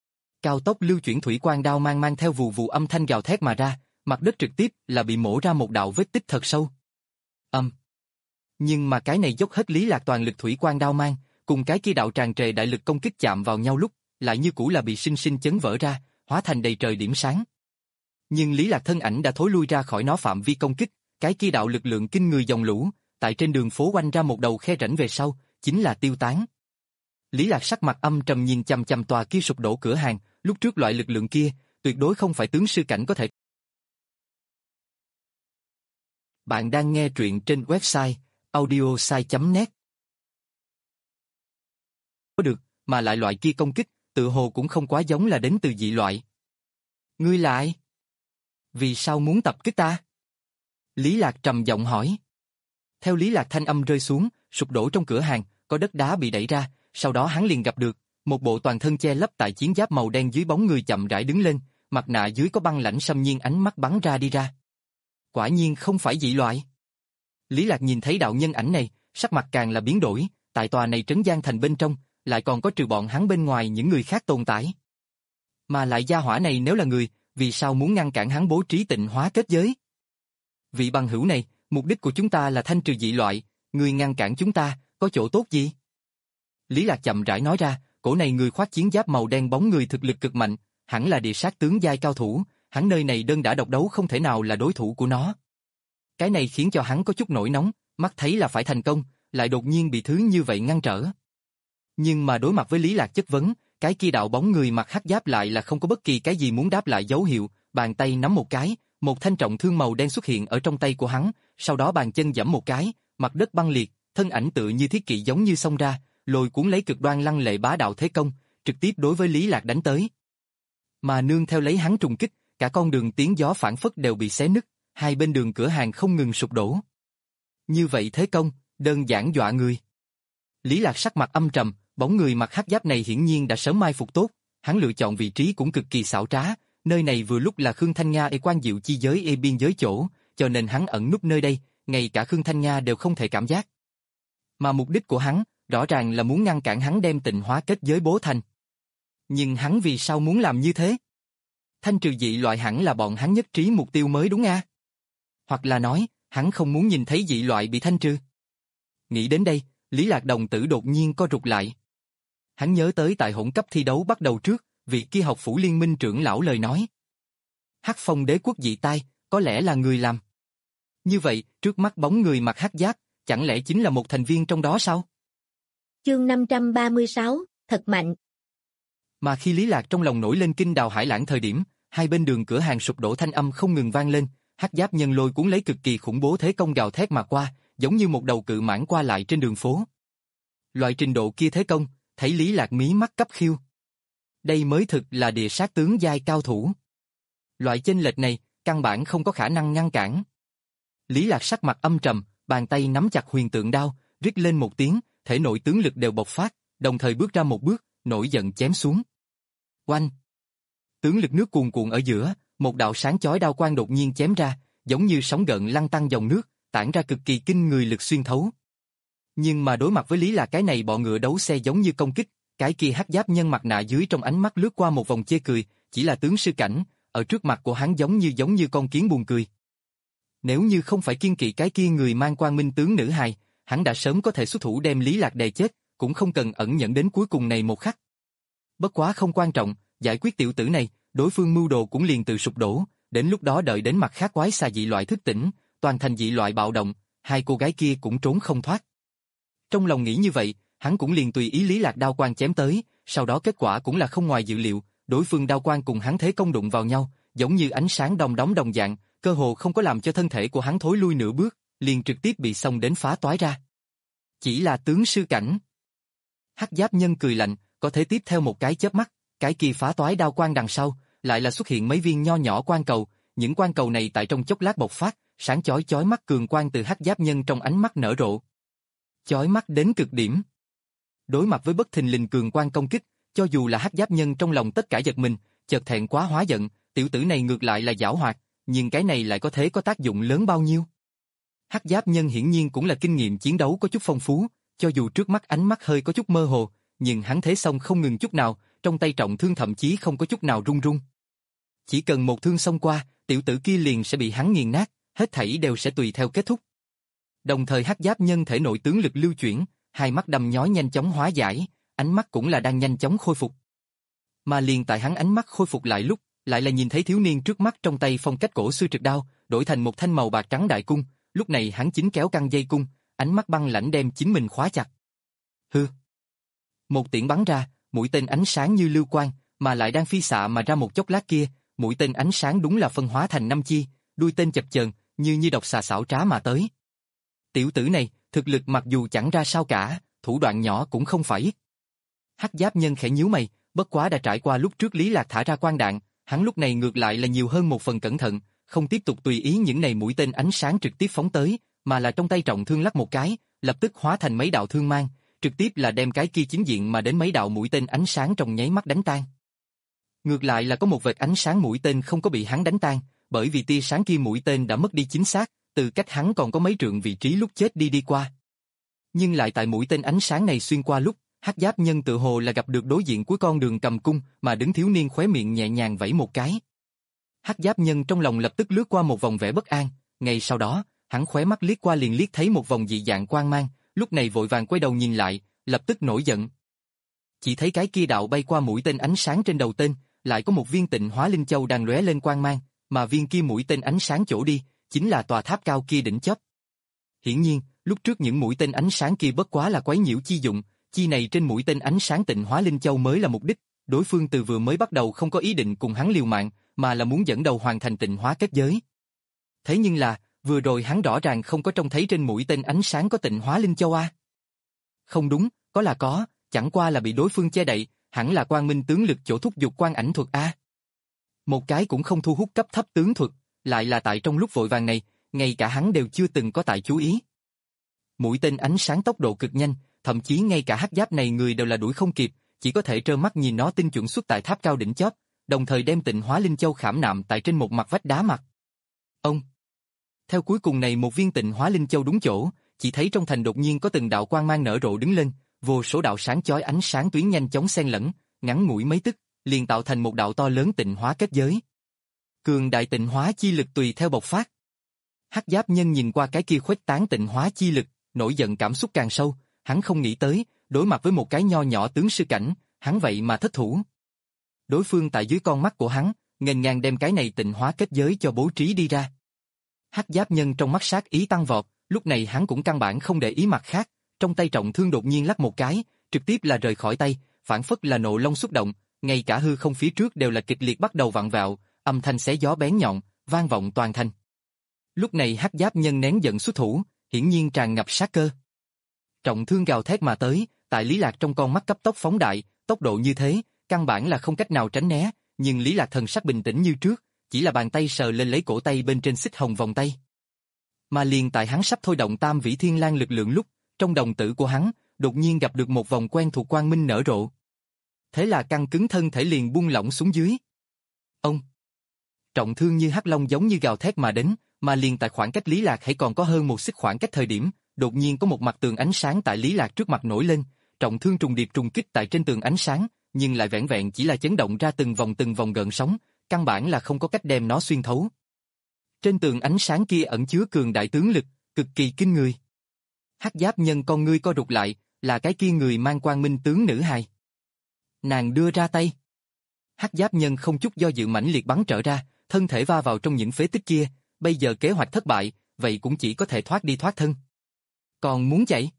Cao tốc lưu chuyển thủy quang đao mang mang theo vù vù âm thanh gào thét mà ra, mặt đất trực tiếp là bị mổ ra một đạo vết tích thật sâu. Âm. Nhưng mà cái này dốc hết Lý Lạc toàn lực thủy quang đao mang, cùng cái kia đạo tràn trề đại lực công kích chạm vào nhau lúc, lại như cũ là bị sinh sinh chấn vỡ ra, hóa thành đầy trời điểm sáng. Nhưng Lý Lạc thân ảnh đã thối lui ra khỏi nó phạm vi công kích, cái kia đạo lực lượng kinh người dòng lũ, tại trên đường phố quanh ra một đầu khe rãnh về sau, chính là tiêu tán. Lý Lạc sắc mặt âm trầm nhìn chằm chằm tòa kia sụp đổ cửa hàng, lúc trước loại lực lượng kia, tuyệt đối không phải tướng sư cảnh có thể. Bạn đang nghe truyện trên website audiosai chấm net. Có được, mà lại loại kia công kích, tự hồ cũng không quá giống là đến từ dị loại. Ngươi là ai? Vì sao muốn tập kích ta? Lý Lạc trầm giọng hỏi. Theo Lý Lạc thanh âm rơi xuống, sụp đổ trong cửa hàng, có đất đá bị đẩy ra, sau đó hắn liền gặp được một bộ toàn thân che lấp tại chiến giáp màu đen dưới bóng người chậm rãi đứng lên, mặt nạ dưới có băng lãnh xâm nhiên ánh mắt bắn ra đi ra. Quả nhiên không phải dị loại. Lý Lạc nhìn thấy đạo nhân ảnh này, sắc mặt càng là biến đổi, tại tòa này trấn Giang thành bên trong, lại còn có trừ bọn hắn bên ngoài những người khác tồn tại. Mà lại gia hỏa này nếu là người, vì sao muốn ngăn cản hắn bố trí tịnh hóa kết giới? Vị bằng hữu này, mục đích của chúng ta là thanh trừ dị loại, người ngăn cản chúng ta, có chỗ tốt gì? Lý Lạc chậm rãi nói ra, cổ này người khoác chiến giáp màu đen bóng người thực lực cực mạnh, hẳn là địa sát tướng giai cao thủ, hắn nơi này đơn đả độc đấu không thể nào là đối thủ của nó. Cái này khiến cho hắn có chút nổi nóng, mắt thấy là phải thành công, lại đột nhiên bị thứ như vậy ngăn trở. Nhưng mà đối mặt với Lý Lạc chất vấn, cái kia đạo bóng người mặc hắc giáp lại là không có bất kỳ cái gì muốn đáp lại dấu hiệu, bàn tay nắm một cái, một thanh trọng thương màu đen xuất hiện ở trong tay của hắn, sau đó bàn chân giẫm một cái, mặt đất băng liệt, thân ảnh tự như thiết kỵ giống như xông ra, lôi cuốn lấy cực đoan lăng lệ bá đạo thế công, trực tiếp đối với Lý Lạc đánh tới. Mà nương theo lấy hắn trùng kích, cả con đường tiếng gió phản phất đều bị xé nứt, hai bên đường cửa hàng không ngừng sụp đổ. Như vậy thế công, đơn giản dọa người. Lý Lạc sắc mặt âm trầm, bóng người mặc hắc giáp này hiển nhiên đã sớm mai phục tốt, hắn lựa chọn vị trí cũng cực kỳ xảo trá, nơi này vừa lúc là Khương Thanh Nga e quan diệu chi giới e biên giới chỗ, cho nên hắn ẩn núp nơi đây, ngay cả Khương Thanh Nga đều không thể cảm giác. Mà mục đích của hắn, rõ ràng là muốn ngăn cản hắn đem tịnh hóa kết giới bố thành. Nhưng hắn vì sao muốn làm như thế? Thanh trừ dị loại hẳn là bọn hắn nhất trí mục tiêu mới đúng a? Hoặc là nói, hắn không muốn nhìn thấy dị loại bị thanh trừ. Nghĩ đến đây, Lý Lạc đồng tử đột nhiên co rụt lại. Hắn nhớ tới tại hỗn cấp thi đấu bắt đầu trước, vị kia học phủ liên minh trưởng lão lời nói. Hắc Phong đế quốc dị tai, có lẽ là người làm. Như vậy, trước mắt bóng người mặc hắc giáp, chẳng lẽ chính là một thành viên trong đó sao? Chương năm trăm ba mươi sáu, thật mạnh. Mà khi Lý Lạc trong lòng nổi lên kinh đào hải lãng thời điểm, hai bên đường cửa hàng sụp đổ thanh âm không ngừng vang lên, hắc giáp nhân lôi cuốn lấy cực kỳ khủng bố thế công gào thét mà qua, giống như một đầu cự mãng qua lại trên đường phố. Loại trình độ kia thế công, thấy Lý Lạc mí mắt cấp khiêu. Đây mới thực là địa sát tướng giai cao thủ. Loại chênh lệch này, căn bản không có khả năng ngăn cản. Lý Lạc sắc mặt âm trầm, bàn tay nắm chặt huyền tượng đao, rít lên một tiếng, thể nội tướng lực đều bộc phát, đồng thời bước ra một bước, nổi giận chém xuống. Oanh! Tướng lực nước cuồn cuộn ở giữa, một đạo sáng chói đao quang đột nhiên chém ra, giống như sóng gợn lăn tăng dòng nước, tản ra cực kỳ kinh người lực xuyên thấu. Nhưng mà đối mặt với Lý Lạc cái này bọ ngựa đấu xe giống như công kích, cái kia hắc giáp nhân mặt nạ dưới trong ánh mắt lướt qua một vòng chê cười, chỉ là tướng sư cảnh, ở trước mặt của hắn giống như giống như con kiến buồn cười. Nếu như không phải kiên kỵ cái kia người mang quang minh tướng nữ hài, hắn đã sớm có thể xuất thủ đem Lý Lạc đè chết, cũng không cần ẩn nhẫn đến cuối cùng này một khắc. Bất quá không quan trọng, giải quyết tiểu tử này, đối phương mưu đồ cũng liền tự sụp đổ, đến lúc đó đợi đến mặt khác quái xà dị loại thức tỉnh, toàn thành dị loại bạo động, hai cô gái kia cũng trốn không thoát. Trong lòng nghĩ như vậy, hắn cũng liền tùy ý Lý Lạc đao quang chém tới, sau đó kết quả cũng là không ngoài dự liệu, đối phương đao quang cùng hắn thế công đụng vào nhau, giống như ánh sáng đồng đóng đồng dạng, cơ hồ không có làm cho thân thể của hắn thối lui nửa bước, liền trực tiếp bị xông đến phá toái ra. Chỉ là tướng sư cảnh. Hắc giáp nhân cười lạnh, có thể tiếp theo một cái chớp mắt, cái kia phá toái đao quang đằng sau, lại là xuất hiện mấy viên nho nhỏ quang cầu, những quang cầu này tại trong chốc lát bộc phát, sáng chói chói mắt cường quang từ hắc giáp nhân trong ánh mắt nở rộ. Chói mắt đến cực điểm. Đối mặt với bất thình lình cường quang công kích, cho dù là hắc giáp nhân trong lòng tất cả giật mình, chợt thẹn quá hóa giận, tiểu tử này ngược lại là giảo hoạt, nhưng cái này lại có thể có tác dụng lớn bao nhiêu. Hắc giáp nhân hiển nhiên cũng là kinh nghiệm chiến đấu có chút phong phú, cho dù trước mắt ánh mắt hơi có chút mơ hồ, nhưng hắn thế xong không ngừng chút nào, trong tay trọng thương thậm chí không có chút nào run run. Chỉ cần một thương xông qua, tiểu tử kia liền sẽ bị hắn nghiền nát, hết thảy đều sẽ tùy theo kết thúc. Đồng thời hắc giáp nhân thể nội tướng lực lưu chuyển, hai mắt đăm nhói nhanh chóng hóa giải, ánh mắt cũng là đang nhanh chóng khôi phục. Mà liền tại hắn ánh mắt khôi phục lại lúc, lại là nhìn thấy thiếu niên trước mắt trong tay phong cách cổ xưa trực đao, đổi thành một thanh màu bạc trắng đại cung, lúc này hắn chính kéo căng dây cung, ánh mắt băng lãnh đem chính mình khóa chặt. Hư. Một tiễn bắn ra, mũi tên ánh sáng như lưu quang, mà lại đang phi xạ mà ra một chốc lát kia, mũi tên ánh sáng đúng là phân hóa thành năm chi, đuôi tên chập chờn, như như độc xà xảo trá mà tới. Tiểu tử này, thực lực mặc dù chẳng ra sao cả, thủ đoạn nhỏ cũng không phải ít. Hắc giáp nhân khẽ nhíu mày, bất quá đã trải qua lúc trước Lý Lạc thả ra quang đạn, hắn lúc này ngược lại là nhiều hơn một phần cẩn thận, không tiếp tục tùy ý những này mũi tên ánh sáng trực tiếp phóng tới, mà là trong tay trọng thương lắc một cái, lập tức hóa thành mấy đạo thương mang, trực tiếp là đem cái kia chính diện mà đến mấy đạo mũi tên ánh sáng trong nháy mắt đánh tan. Ngược lại là có một vệt ánh sáng mũi tên không có bị hắn đánh tan, bởi vì tia sáng kia mũi tên đã mất đi chính xác, từ cách hắn còn có mấy trượng vị trí lúc chết đi đi qua. Nhưng lại tại mũi tên ánh sáng này xuyên qua lúc, hắc giáp nhân tự hồ là gặp được đối diện cuối con đường cầm cung, mà đứng thiếu niên khóe miệng nhẹ nhàng vẫy một cái. Hắc giáp nhân trong lòng lập tức lướt qua một vòng vẻ bất an, ngay sau đó, hắn khóe mắt liếc qua liền liếc thấy một vòng dị dạng quang mang, lúc này vội vàng quay đầu nhìn lại, lập tức nổi giận. Chỉ thấy cái kia đạo bay qua mũi tên ánh sáng trên đầu tên, lại có một viên Tịnh Hóa Linh Châu đang lóe lên quang mang, mà viên kia mũi tên ánh sáng chỗ đi, chính là tòa tháp cao kia đỉnh chóp. Hiển nhiên, lúc trước những mũi tên ánh sáng kia bất quá là quấy nhiễu chi dụng, chi này trên mũi tên ánh sáng Tịnh Hóa Linh Châu mới là mục đích, đối phương từ vừa mới bắt đầu không có ý định cùng hắn liều mạng, mà là muốn dẫn đầu hoàn thành tịnh hóa kết giới. Thế nhưng là, vừa rồi hắn rõ ràng không có trông thấy trên mũi tên ánh sáng có Tịnh Hóa Linh Châu a. Không đúng, có là có, chẳng qua là bị đối phương che đậy, hẳn là quang minh tướng lực chỗ thúc giục quang ảnh thuật a. Một cái cũng không thu hút cấp thấp tướng thuật, lại là tại trong lúc vội vàng này, ngay cả hắn đều chưa từng có tại chú ý. Mũi tên ánh sáng tốc độ cực nhanh, thậm chí ngay cả hắc giáp này người đều là đuổi không kịp, chỉ có thể trơ mắt nhìn nó tinh chuẩn xuất tại tháp cao đỉnh chóp, đồng thời đem Tịnh Hóa Linh Châu khảm nạm tại trên một mặt vách đá mặt. Ông. Theo cuối cùng này một viên Tịnh Hóa Linh Châu đúng chỗ, chỉ thấy trong thành đột nhiên có từng đạo quang mang nở rộ đứng lên, vô số đạo sáng chói ánh sáng tuyến nhanh chóng xen lẫn, ngắn ngủi mấy tức, liền tạo thành một đạo to lớn tịnh hóa kết giới. Cường đại tịnh hóa chi lực tùy theo bộc phát. Hắc Giáp Nhân nhìn qua cái kia khuếch tán tịnh hóa chi lực, nổi giận cảm xúc càng sâu, hắn không nghĩ tới, đối mặt với một cái nho nhỏ tướng sư cảnh, hắn vậy mà thất thủ. Đối phương tại dưới con mắt của hắn, nghênh ngang đem cái này tịnh hóa kết giới cho bố trí đi ra. Hắc Giáp Nhân trong mắt sát ý tăng vọt, lúc này hắn cũng căn bản không để ý mặt khác, trong tay trọng thương đột nhiên lắc một cái, trực tiếp là rời khỏi tay, phản phất là nộ long xúc động, ngay cả hư không phía trước đều là kịch liệt bắt đầu vặn vẹo, âm thanh xé gió bén nhọn, vang vọng toàn thành. Lúc này Hắc Giáp Nhân nén giận xuất thủ, hiển nhiên tràn ngập sát cơ. Trọng thương gào thét mà tới, tại Lý Lạc trong con mắt cấp tốc phóng đại, tốc độ như thế, căn bản là không cách nào tránh né, nhưng Lý Lạc thần sắc bình tĩnh như trước, chỉ là bàn tay sờ lên lấy cổ tay bên trên xích hồng vòng tay. Mà liền tại hắn sắp thôi động Tam Vĩ Thiên Lang lực lượng lúc, trong đồng tử của hắn, đột nhiên gặp được một vòng quen thuộc quang minh nở rộ. Thế là căng cứng thân thể liền buông lỏng xuống dưới. Ông! Trọng thương như hắc long giống như gào thét mà đến, mà liền tại khoảng cách Lý Lạc hãy còn có hơn một xích khoảng cách thời điểm, đột nhiên có một mặt tường ánh sáng tại Lý Lạc trước mặt nổi lên, trọng thương trùng điệp trùng kích tại trên tường ánh sáng, nhưng lại vẻn vẹn chỉ là chấn động ra từng vòng từng vòng gợn sóng, căn bản là không có cách đem nó xuyên thấu. Trên tường ánh sáng kia ẩn chứa cường đại tướng lực, cực kỳ kinh người. Hắc Giáp Nhân con ngươi co rụt lại, là cái kia người mang quang minh tướng nữ hài. Nàng đưa ra tay. Hắc Giáp Nhân không chút do dự mãnh liệt bắn trở ra, thân thể va vào trong những phế tích kia, bây giờ kế hoạch thất bại, vậy cũng chỉ có thể thoát đi thoát thân. Còn muốn chạy?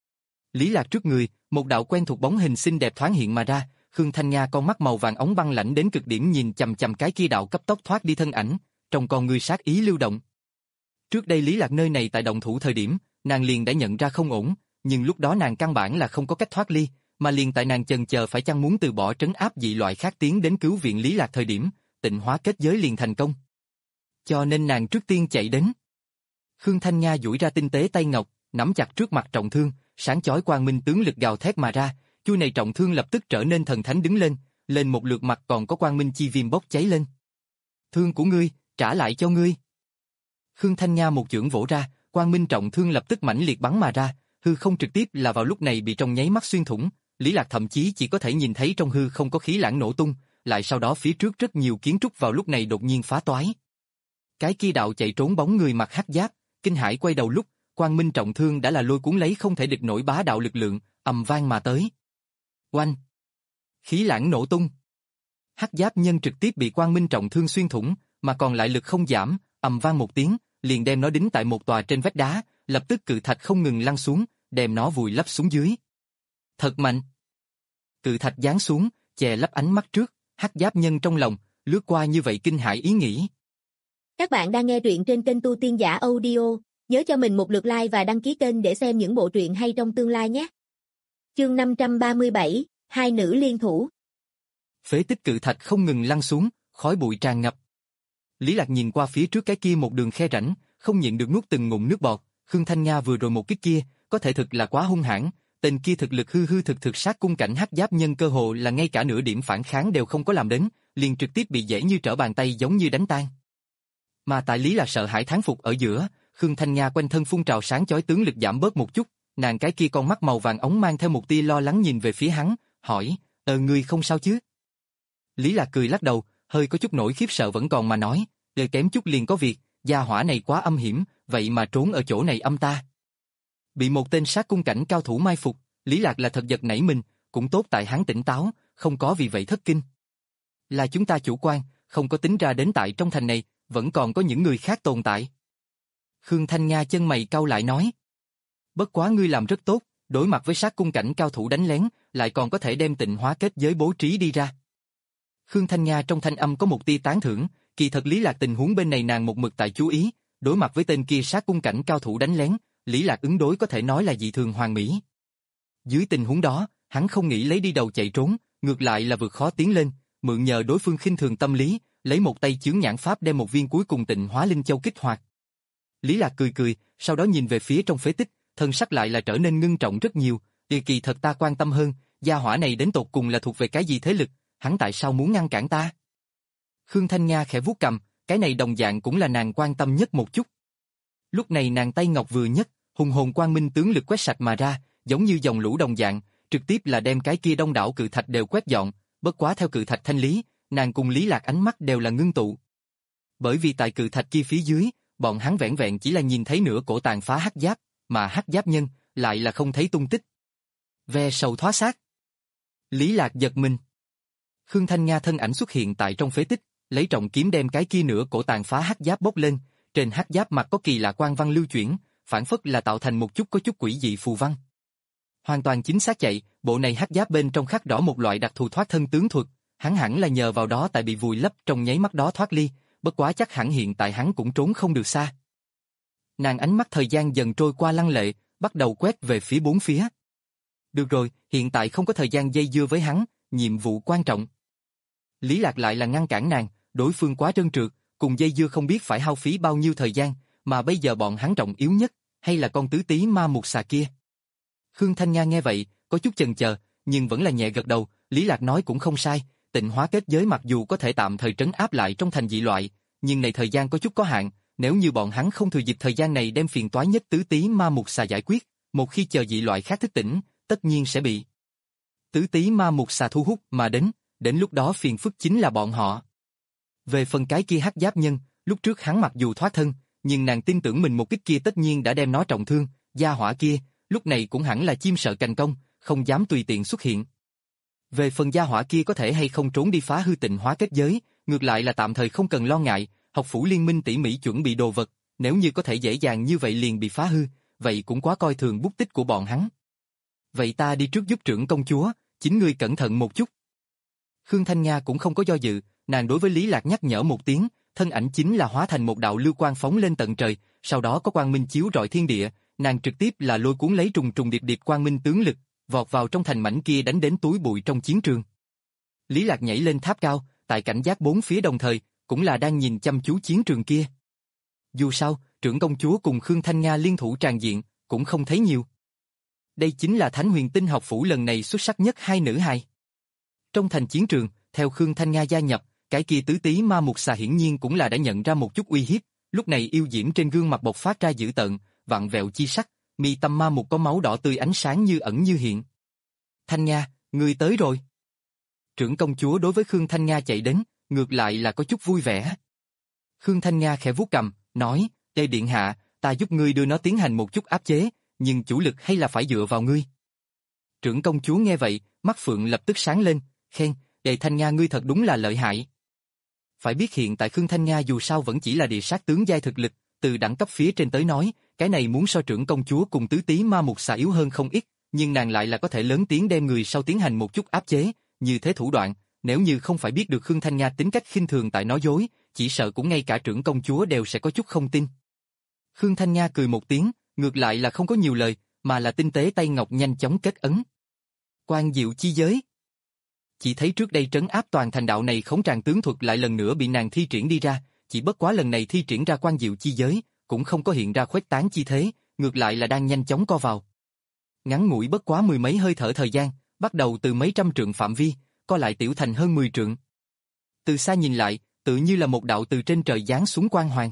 Lý Lạc trước người, một đạo quen thuộc bóng hình xinh đẹp thoáng hiện mà ra, Khương Thanh Nga con mắt màu vàng óng băng lãnh đến cực điểm nhìn chằm chằm cái kia đạo cấp tốc thoát đi thân ảnh, trong con ngươi sát ý lưu động. Trước đây Lý Lạc nơi này tại động thủ thời điểm, nàng liền đã nhận ra không ổn, nhưng lúc đó nàng căn bản là không có cách thoát ly, mà liền tại nàng chần chờ phải chăng muốn từ bỏ trấn áp dị loại khác tiến đến cứu viện Lý Lạc thời điểm, tịnh hóa kết giới liền thành công. Cho nên nàng trước tiên chạy đến. Khương Thanh Nga duỗi ra tinh tế tay ngọc, nắm chặt trước mặt trọng thương, sáng chói quang minh tướng lực gào thét mà ra, chu này trọng thương lập tức trở nên thần thánh đứng lên, lên một lượt mặt còn có quang minh chi viêm bốc cháy lên. Thương của ngươi, trả lại cho ngươi. Khương Thanh Nga một chưởng vỗ ra, quang minh trọng thương lập tức mãnh liệt bắn mà ra, hư không trực tiếp là vào lúc này bị trong nháy mắt xuyên thủng, Lý Lạc thậm chí chỉ có thể nhìn thấy trong hư không có khí lãng nổ tung, lại sau đó phía trước rất nhiều kiến trúc vào lúc này đột nhiên phá toái. Cái kia đạo chạy trốn bóng người mặc hắc giáp, kinh hãi quay đầu lúc, quang minh trọng thương đã là lôi cuốn lấy không thể địch nổi bá đạo lực lượng, ầm vang mà tới. Oanh! Khí lãng nổ tung. Hắc giáp nhân trực tiếp bị quang minh trọng thương xuyên thủng, mà còn lại lực không giảm, ầm vang một tiếng, liền đem nó đính tại một tòa trên vách đá, lập tức cự thạch không ngừng lăn xuống, đem nó vùi lấp xuống dưới. Thật mạnh! Cự thạch giáng xuống, che lấp ánh mắt trước, hắc giáp nhân trong lòng, lướt qua như vậy kinh hãi ý nghĩ. Các bạn đang nghe truyện trên kênh Tu Tiên Giả Audio, nhớ cho mình một lượt like và đăng ký kênh để xem những bộ truyện hay trong tương lai nhé. Chương năm trăm ba mươi bảy, hai nữ liên thủ. Phế tích cự thạch không ngừng lăn xuống, khói bụi tràn ngập. Lý Lạc nhìn qua phía trước cái kia một đường khe rãnh, không nhịn được nuốt từng ngụm nước bọt, Khương Thanh Nga vừa rồi một kích kia, có thể thực là quá hung hãn, tên kia thực lực hư hư thực thực sát cung cảnh hắc giáp nhân cơ hồ là ngay cả nửa điểm phản kháng đều không có làm đến, liền trực tiếp bị dễ như trở bàn tay giống như đánh tan. Mà tại Lý Lạc sợ hãi thán phục ở giữa, Khương Thanh Nga quanh thân phun trào sáng chói tướng lực giảm bớt một chút, nàng cái kia con mắt màu vàng ống mang theo một tia lo lắng nhìn về phía hắn, hỏi, ờ ngươi không sao chứ? Lý Lạc cười lắc đầu, hơi có chút nỗi khiếp sợ vẫn còn mà nói, đời kém chút liền có việc, gia hỏa này quá âm hiểm, vậy mà trốn ở chỗ này âm ta. Bị một tên sát cung cảnh cao thủ mai phục, Lý Lạc là thật giật nảy mình, cũng tốt tại hắn tỉnh táo, không có vì vậy thất kinh. Là chúng ta chủ quan, không có tính ra đến tại trong thành này, vẫn còn có những người khác tồn tại. Khương Thanh Nga chân mày cau lại nói. Bất quá ngươi làm rất tốt, đối mặt với sát cung cảnh cao thủ đánh lén, lại còn có thể đem tịnh hóa kết giới bố trí đi ra. Khương Thanh Nga trong thanh âm có một tia tán thưởng, kỳ thật Lý Lạc tình huống bên này nàng một mực tại chú ý, đối mặt với tên kia sát cung cảnh cao thủ đánh lén, Lý Lạc ứng đối có thể nói là dị thường hoàn mỹ. Dưới tình huống đó, hắn không nghĩ lấy đi đầu chạy trốn, ngược lại là vượt khó tiến lên, mượn nhờ đối phương khinh thường tâm lý, lấy một tay chướng nhãn pháp đem một viên cuối cùng tịnh hóa linh châu kích hoạt. Lý Lạc cười cười, sau đó nhìn về phía trong phế tích, thân sắc lại là trở nên ngưng trọng rất nhiều, kỳ kỳ thật ta quan tâm hơn, gia hỏa này đến tột cùng là thuộc về cái gì thế lực, hắn tại sao muốn ngăn cản ta? Khương Thanh Nga khẽ vuốt cằm, cái này đồng dạng cũng là nàng quan tâm nhất một chút. Lúc này nàng tay ngọc vừa nhấc, hùng hồn quang minh tướng lực quét sạch mà ra, giống như dòng lũ đồng dạng, trực tiếp là đem cái kia đông đảo cự thạch đều quét dọn, bất quá theo cự thạch thanh lý, nàng cùng Lý Lạc ánh mắt đều là ngưng tụ. Bởi vì tại cự thạch kia phía dưới, bọn hắn vẻn vẹn chỉ là nhìn thấy nửa cổ tàn phá hắc giáp, mà hắc giáp nhân lại là không thấy tung tích. Ve sầu thoá xác. Lý Lạc giật mình. Khương Thanh Nga thân ảnh xuất hiện tại trong phế tích, lấy trọng kiếm đem cái kia nửa cổ tàn phá hắc giáp bốc lên, trên hắc giáp mặt có kỳ lạ quang văn lưu chuyển, phản phất là tạo thành một chút có chút quỷ dị phù văn. Hoàn toàn chính xác chạy, bộ này hắc giáp bên trong khắc đỏ một loại đặc thù thoát thân tướng thuật, hắn hẳn là nhờ vào đó tại bị vùi lấp trong nháy mắt đó thoát ly, bất quá chắc hẳn hiện tại hắn cũng trốn không được xa. Nàng ánh mắt thời gian dần trôi qua lăng lệ, bắt đầu quét về phía bốn phía. Được rồi, hiện tại không có thời gian dây dưa với hắn, nhiệm vụ quan trọng. Lý Lạc lại là ngăn cản nàng, đối phương quá trơn trượt, cùng dây dưa không biết phải hao phí bao nhiêu thời gian, mà bây giờ bọn hắn trọng yếu nhất, hay là con tứ tí ma mục xà kia. Khương Thanh Nga nghe vậy, có chút chần chờ, nhưng vẫn là nhẹ gật đầu, Lý Lạc nói cũng không sai, tịnh hóa kết giới mặc dù có thể tạm thời trấn áp lại trong thành dị loại, nhưng này thời gian có chút có hạn, nếu như bọn hắn không thừa dịp thời gian này đem phiền toái nhất tứ tí ma mục xà giải quyết, một khi chờ dị loại khác thức tỉnh, tất nhiên sẽ bị tứ tí ma mục xà thu hút mà đến, đến lúc đó phiền phức chính là bọn họ. Về phần cái kia hắc giáp nhân, lúc trước hắn mặc dù thoát thân, nhưng nàng tin tưởng mình một kích kia tất nhiên đã đem nó trọng thương, gia hỏa kia, lúc này cũng hẳn là chim sợ cành cong, không dám tùy tiện xuất hiện. Về phần gia hỏa kia có thể hay không trốn đi phá hư tịnh hóa kết giới, ngược lại là tạm thời không cần lo ngại, học phủ liên minh tỉ mỉ chuẩn bị đồ vật, nếu như có thể dễ dàng như vậy liền bị phá hư, vậy cũng quá coi thường bút tích của bọn hắn. Vậy ta đi trước giúp trưởng công chúa, chính ngươi cẩn thận một chút. Khương Thanh Nga cũng không có do dự, nàng đối với Lý Lạc nhắc nhở một tiếng, thân ảnh chính là hóa thành một đạo lưu quang phóng lên tận trời, sau đó có quang minh chiếu rọi thiên địa, nàng trực tiếp là lôi cuốn lấy trùng trùng điệp điệp quang minh tướng lực, vọt vào trong thành mảnh kia đánh đến túi bụi trong chiến trường. Lý Lạc nhảy lên tháp cao, tại cảnh giác bốn phía đồng thời, cũng là đang nhìn chăm chú chiến trường kia. Dù sao, trưởng công chúa cùng Khương Thanh Nga liên thủ tràn diện, cũng không thấy nhiều. Đây chính là Thánh Huyền Tinh học phủ lần này xuất sắc nhất hai nữ hài. Trong thành chiến trường, theo Khương Thanh Nga gia nhập, cái kia tứ tí ma mục xà hiển nhiên cũng là đã nhận ra một chút uy hiếp, lúc này yêu diễm trên gương mặt bộc phát ra dữ tợn, vặn vẹo chi sắc, mi tâm ma mục có máu đỏ tươi ánh sáng như ẩn như hiện. Thanh Nga, ngươi tới rồi. Trưởng công chúa đối với Khương Thanh Nga chạy đến, ngược lại là có chút vui vẻ. Khương Thanh Nga khẽ vuốt cằm, nói, Tề điện hạ, ta giúp ngươi đưa nó tiến hành một chút áp chế, nhưng chủ lực hay là phải dựa vào ngươi. Trưởng công chúa nghe vậy, mắt phượng lập tức sáng lên, khen, Tề Thanh Nga ngươi thật đúng là lợi hại. Phải biết hiện tại Khương Thanh Nga dù sao vẫn chỉ là địa sát tướng giai thực lực, từ đẳng cấp phía trên tới nói, cái này muốn so trưởng công chúa cùng tứ tí ma mục xà yếu hơn không ít, nhưng nàng lại là có thể lớn tiếng đem người sau tiến hành một chút áp chế, như thế thủ đoạn, nếu như không phải biết được Khương Thanh Nga tính cách khinh thường tại nói dối, chỉ sợ cũng ngay cả trưởng công chúa đều sẽ có chút không tin. Khương Thanh Nga cười một tiếng, ngược lại là không có nhiều lời, mà là tinh tế tay ngọc nhanh chóng kết ấn. Quan diệu chi giới. Chỉ thấy trước đây trấn áp toàn thành đạo này khống tràng tướng thuật lại lần nữa bị nàng thi triển đi ra, chỉ bất quá lần này thi triển ra quan diệu chi giới, cũng không có hiện ra khuếch tán chi thế, ngược lại là đang nhanh chóng co vào. Ngắn ngủi bất quá mười mấy hơi thở thời gian, bắt đầu từ mấy trăm trượng phạm vi, co lại tiểu thành hơn mười trượng. Từ xa nhìn lại, tự như là một đạo từ trên trời giáng xuống quang hoàng.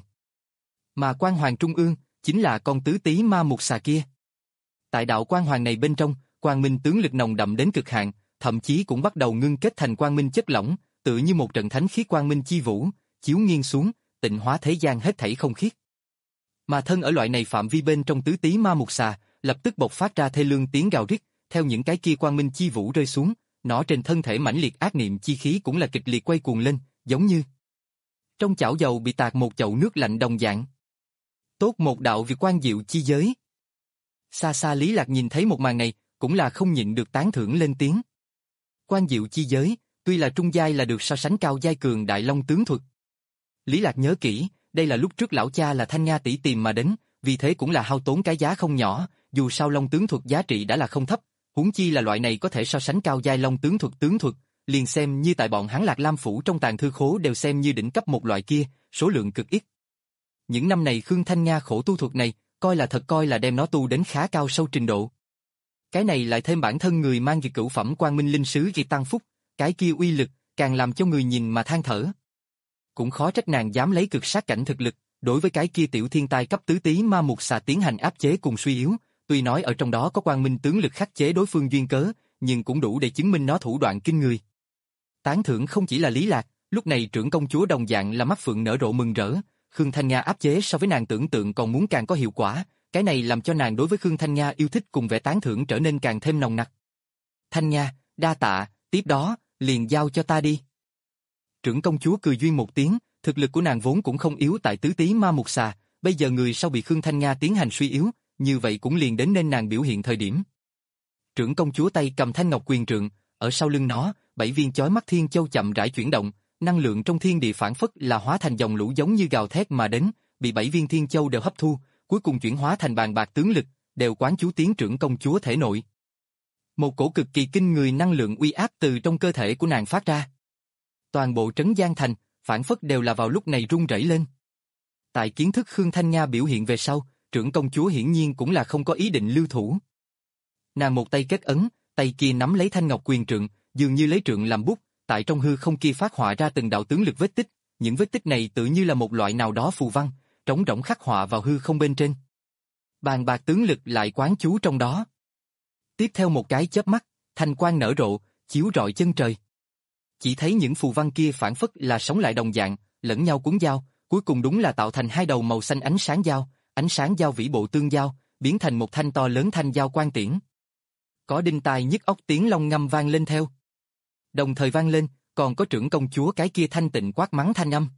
Mà quang hoàng trung ương, chính là con tứ tí ma mục xà kia. Tại đạo quang hoàng này bên trong, quang minh tướng lực nồng đậm đến cực hạn, thậm chí cũng bắt đầu ngưng kết thành quang minh chất lỏng, tự như một trận thánh khí quang minh chi vũ, chiếu nghiêng xuống, tịnh hóa thế gian hết thảy không khiết. Mà thân ở loại này phạm vi bên trong tứ tí ma mục xà, lập tức bộc phát ra thê lương tiếng gào rít, theo những cái kia quang minh chi vũ rơi xuống, nó trên thân thể mãnh liệt ác niệm chi khí cũng là kịch liệt quay cuồng lên, giống như trong chảo dầu bị tạt một chậu nước lạnh đồng dạng. Tốt một đạo vì quan diệu chi giới. Xa xa Lý Lạc nhìn thấy một màn này, cũng là không nhịn được tán thưởng lên tiếng. Quan diệu chi giới, tuy là trung giai là được so sánh cao giai cường đại long tướng thuật. Lý Lạc nhớ kỹ, đây là lúc trước lão cha là Thanh Nga tỷ tìm mà đến, vì thế cũng là hao tốn cái giá không nhỏ, dù sao long tướng thuật giá trị đã là không thấp, huống chi là loại này có thể so sánh cao giai long tướng thuật tướng thuật, liền xem như tại bọn hắn Lạc Lam phủ trong tàng thư khố đều xem như đỉnh cấp một loại kia, số lượng cực ít. Những năm này Khương Thanh Nga khổ tu thuật này, coi là thật coi là đem nó tu đến khá cao sâu trình độ. Cái này lại thêm bản thân người mang việc cửu phẩm quang minh linh sứ ghi tăng phúc, cái kia uy lực, càng làm cho người nhìn mà than thở. Cũng khó trách nàng dám lấy cực sát cảnh thực lực, đối với cái kia tiểu thiên tai cấp tứ tí ma mục xà tiến hành áp chế cùng suy yếu, tuy nói ở trong đó có quang minh tướng lực khắc chế đối phương duyên cớ, nhưng cũng đủ để chứng minh nó thủ đoạn kinh người. Tán thưởng không chỉ là Lý Lạc, Lúc này trưởng công chúa đồng dạng là mắt phượng nở rộ mừng rỡ, Khương Thanh Nga áp chế so với nàng tưởng tượng còn muốn càng có hiệu quả, cái này làm cho nàng đối với Khương Thanh Nga yêu thích cùng vẻ tán thưởng trở nên càng thêm nồng nặc. Thanh Nga, đa tạ, tiếp đó, liền giao cho ta đi. Trưởng công chúa cười duyên một tiếng, thực lực của nàng vốn cũng không yếu tại tứ tí ma mục xà, bây giờ người sau bị Khương Thanh Nga tiến hành suy yếu, như vậy cũng liền đến nên nàng biểu hiện thời điểm. Trưởng công chúa tay cầm thanh ngọc quyền trượng, ở sau lưng nó, bảy viên chói mắt thiên châu chậm rãi chuyển động, năng lượng trong thiên địa phản phất là hóa thành dòng lũ giống như gào thét mà đến, bị bảy viên thiên châu đều hấp thu, cuối cùng chuyển hóa thành bàn bạc tướng lực, đều quán chú tiến trưởng công chúa thể nội. Một cổ cực kỳ kinh người năng lượng uy áp từ trong cơ thể của nàng phát ra. Toàn bộ Trấn Giang Thành, phản phất đều là vào lúc này rung rẩy lên. Tại kiến thức Khương Thanh Nga biểu hiện về sau, trưởng công chúa hiển nhiên cũng là không có ý định lưu thủ. Nàng một tay kết ấn, tay kia nắm lấy thanh ngọc quyền trượng, dường như lấy trượng làm bút, tại trong hư không kia phát họa ra từng đạo tướng lực vết tích, những vết tích này tự như là một loại nào đó phù văn, trống rỗng khắc họa vào hư không bên trên. Bàn bạc tướng lực lại quán chú trong đó. Tiếp theo một cái chớp mắt, thanh quang nở rộ, chiếu rọi chân trời. Chỉ thấy những phù văn kia phản phất là sống lại đồng dạng, lẫn nhau cuốn giao, cuối cùng đúng là tạo thành hai đầu màu xanh ánh sáng giao, ánh sáng giao vĩ bộ tương giao, biến thành một thanh to lớn thanh giao quan tiễn. Có đinh tai nhức óc tiếng long ngâm vang lên theo. Đồng thời vang lên, còn có trưởng công chúa cái kia thanh tịnh quát mắng thanh âm.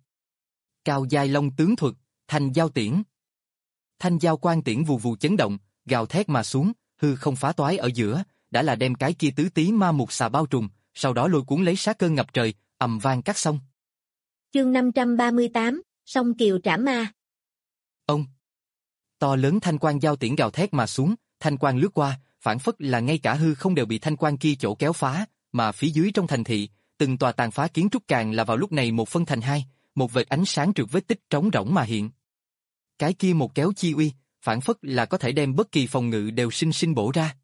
Cao giai long tướng thuật, thanh giao tiễn. Thanh giao quan tiễn vù vù chấn động, gào thét mà xuống, hư không phá toái ở giữa, đã là đem cái kia tứ tí ma mục xà bao trùm, sau đó lôi cuốn lấy sát cơ ngập trời, ầm vang cắt xong. Chương năm trăm ba mươi tám, Song Kiều trảm ma. Ông. To lớn thanh quang giao tiễn gào thét mà xuống, thanh quang lướt qua, phản phất là ngay cả hư không đều bị thanh quang kia chỗ kéo phá, mà phía dưới trong thành thị, từng tòa tàn phá kiến trúc càng là vào lúc này một phân thành hai, một vệt ánh sáng trượt vết tích trống rỗng mà hiện. Cái kia một kéo chi uy, phản phất là có thể đem bất kỳ phòng ngự đều sinh sinh bổ ra.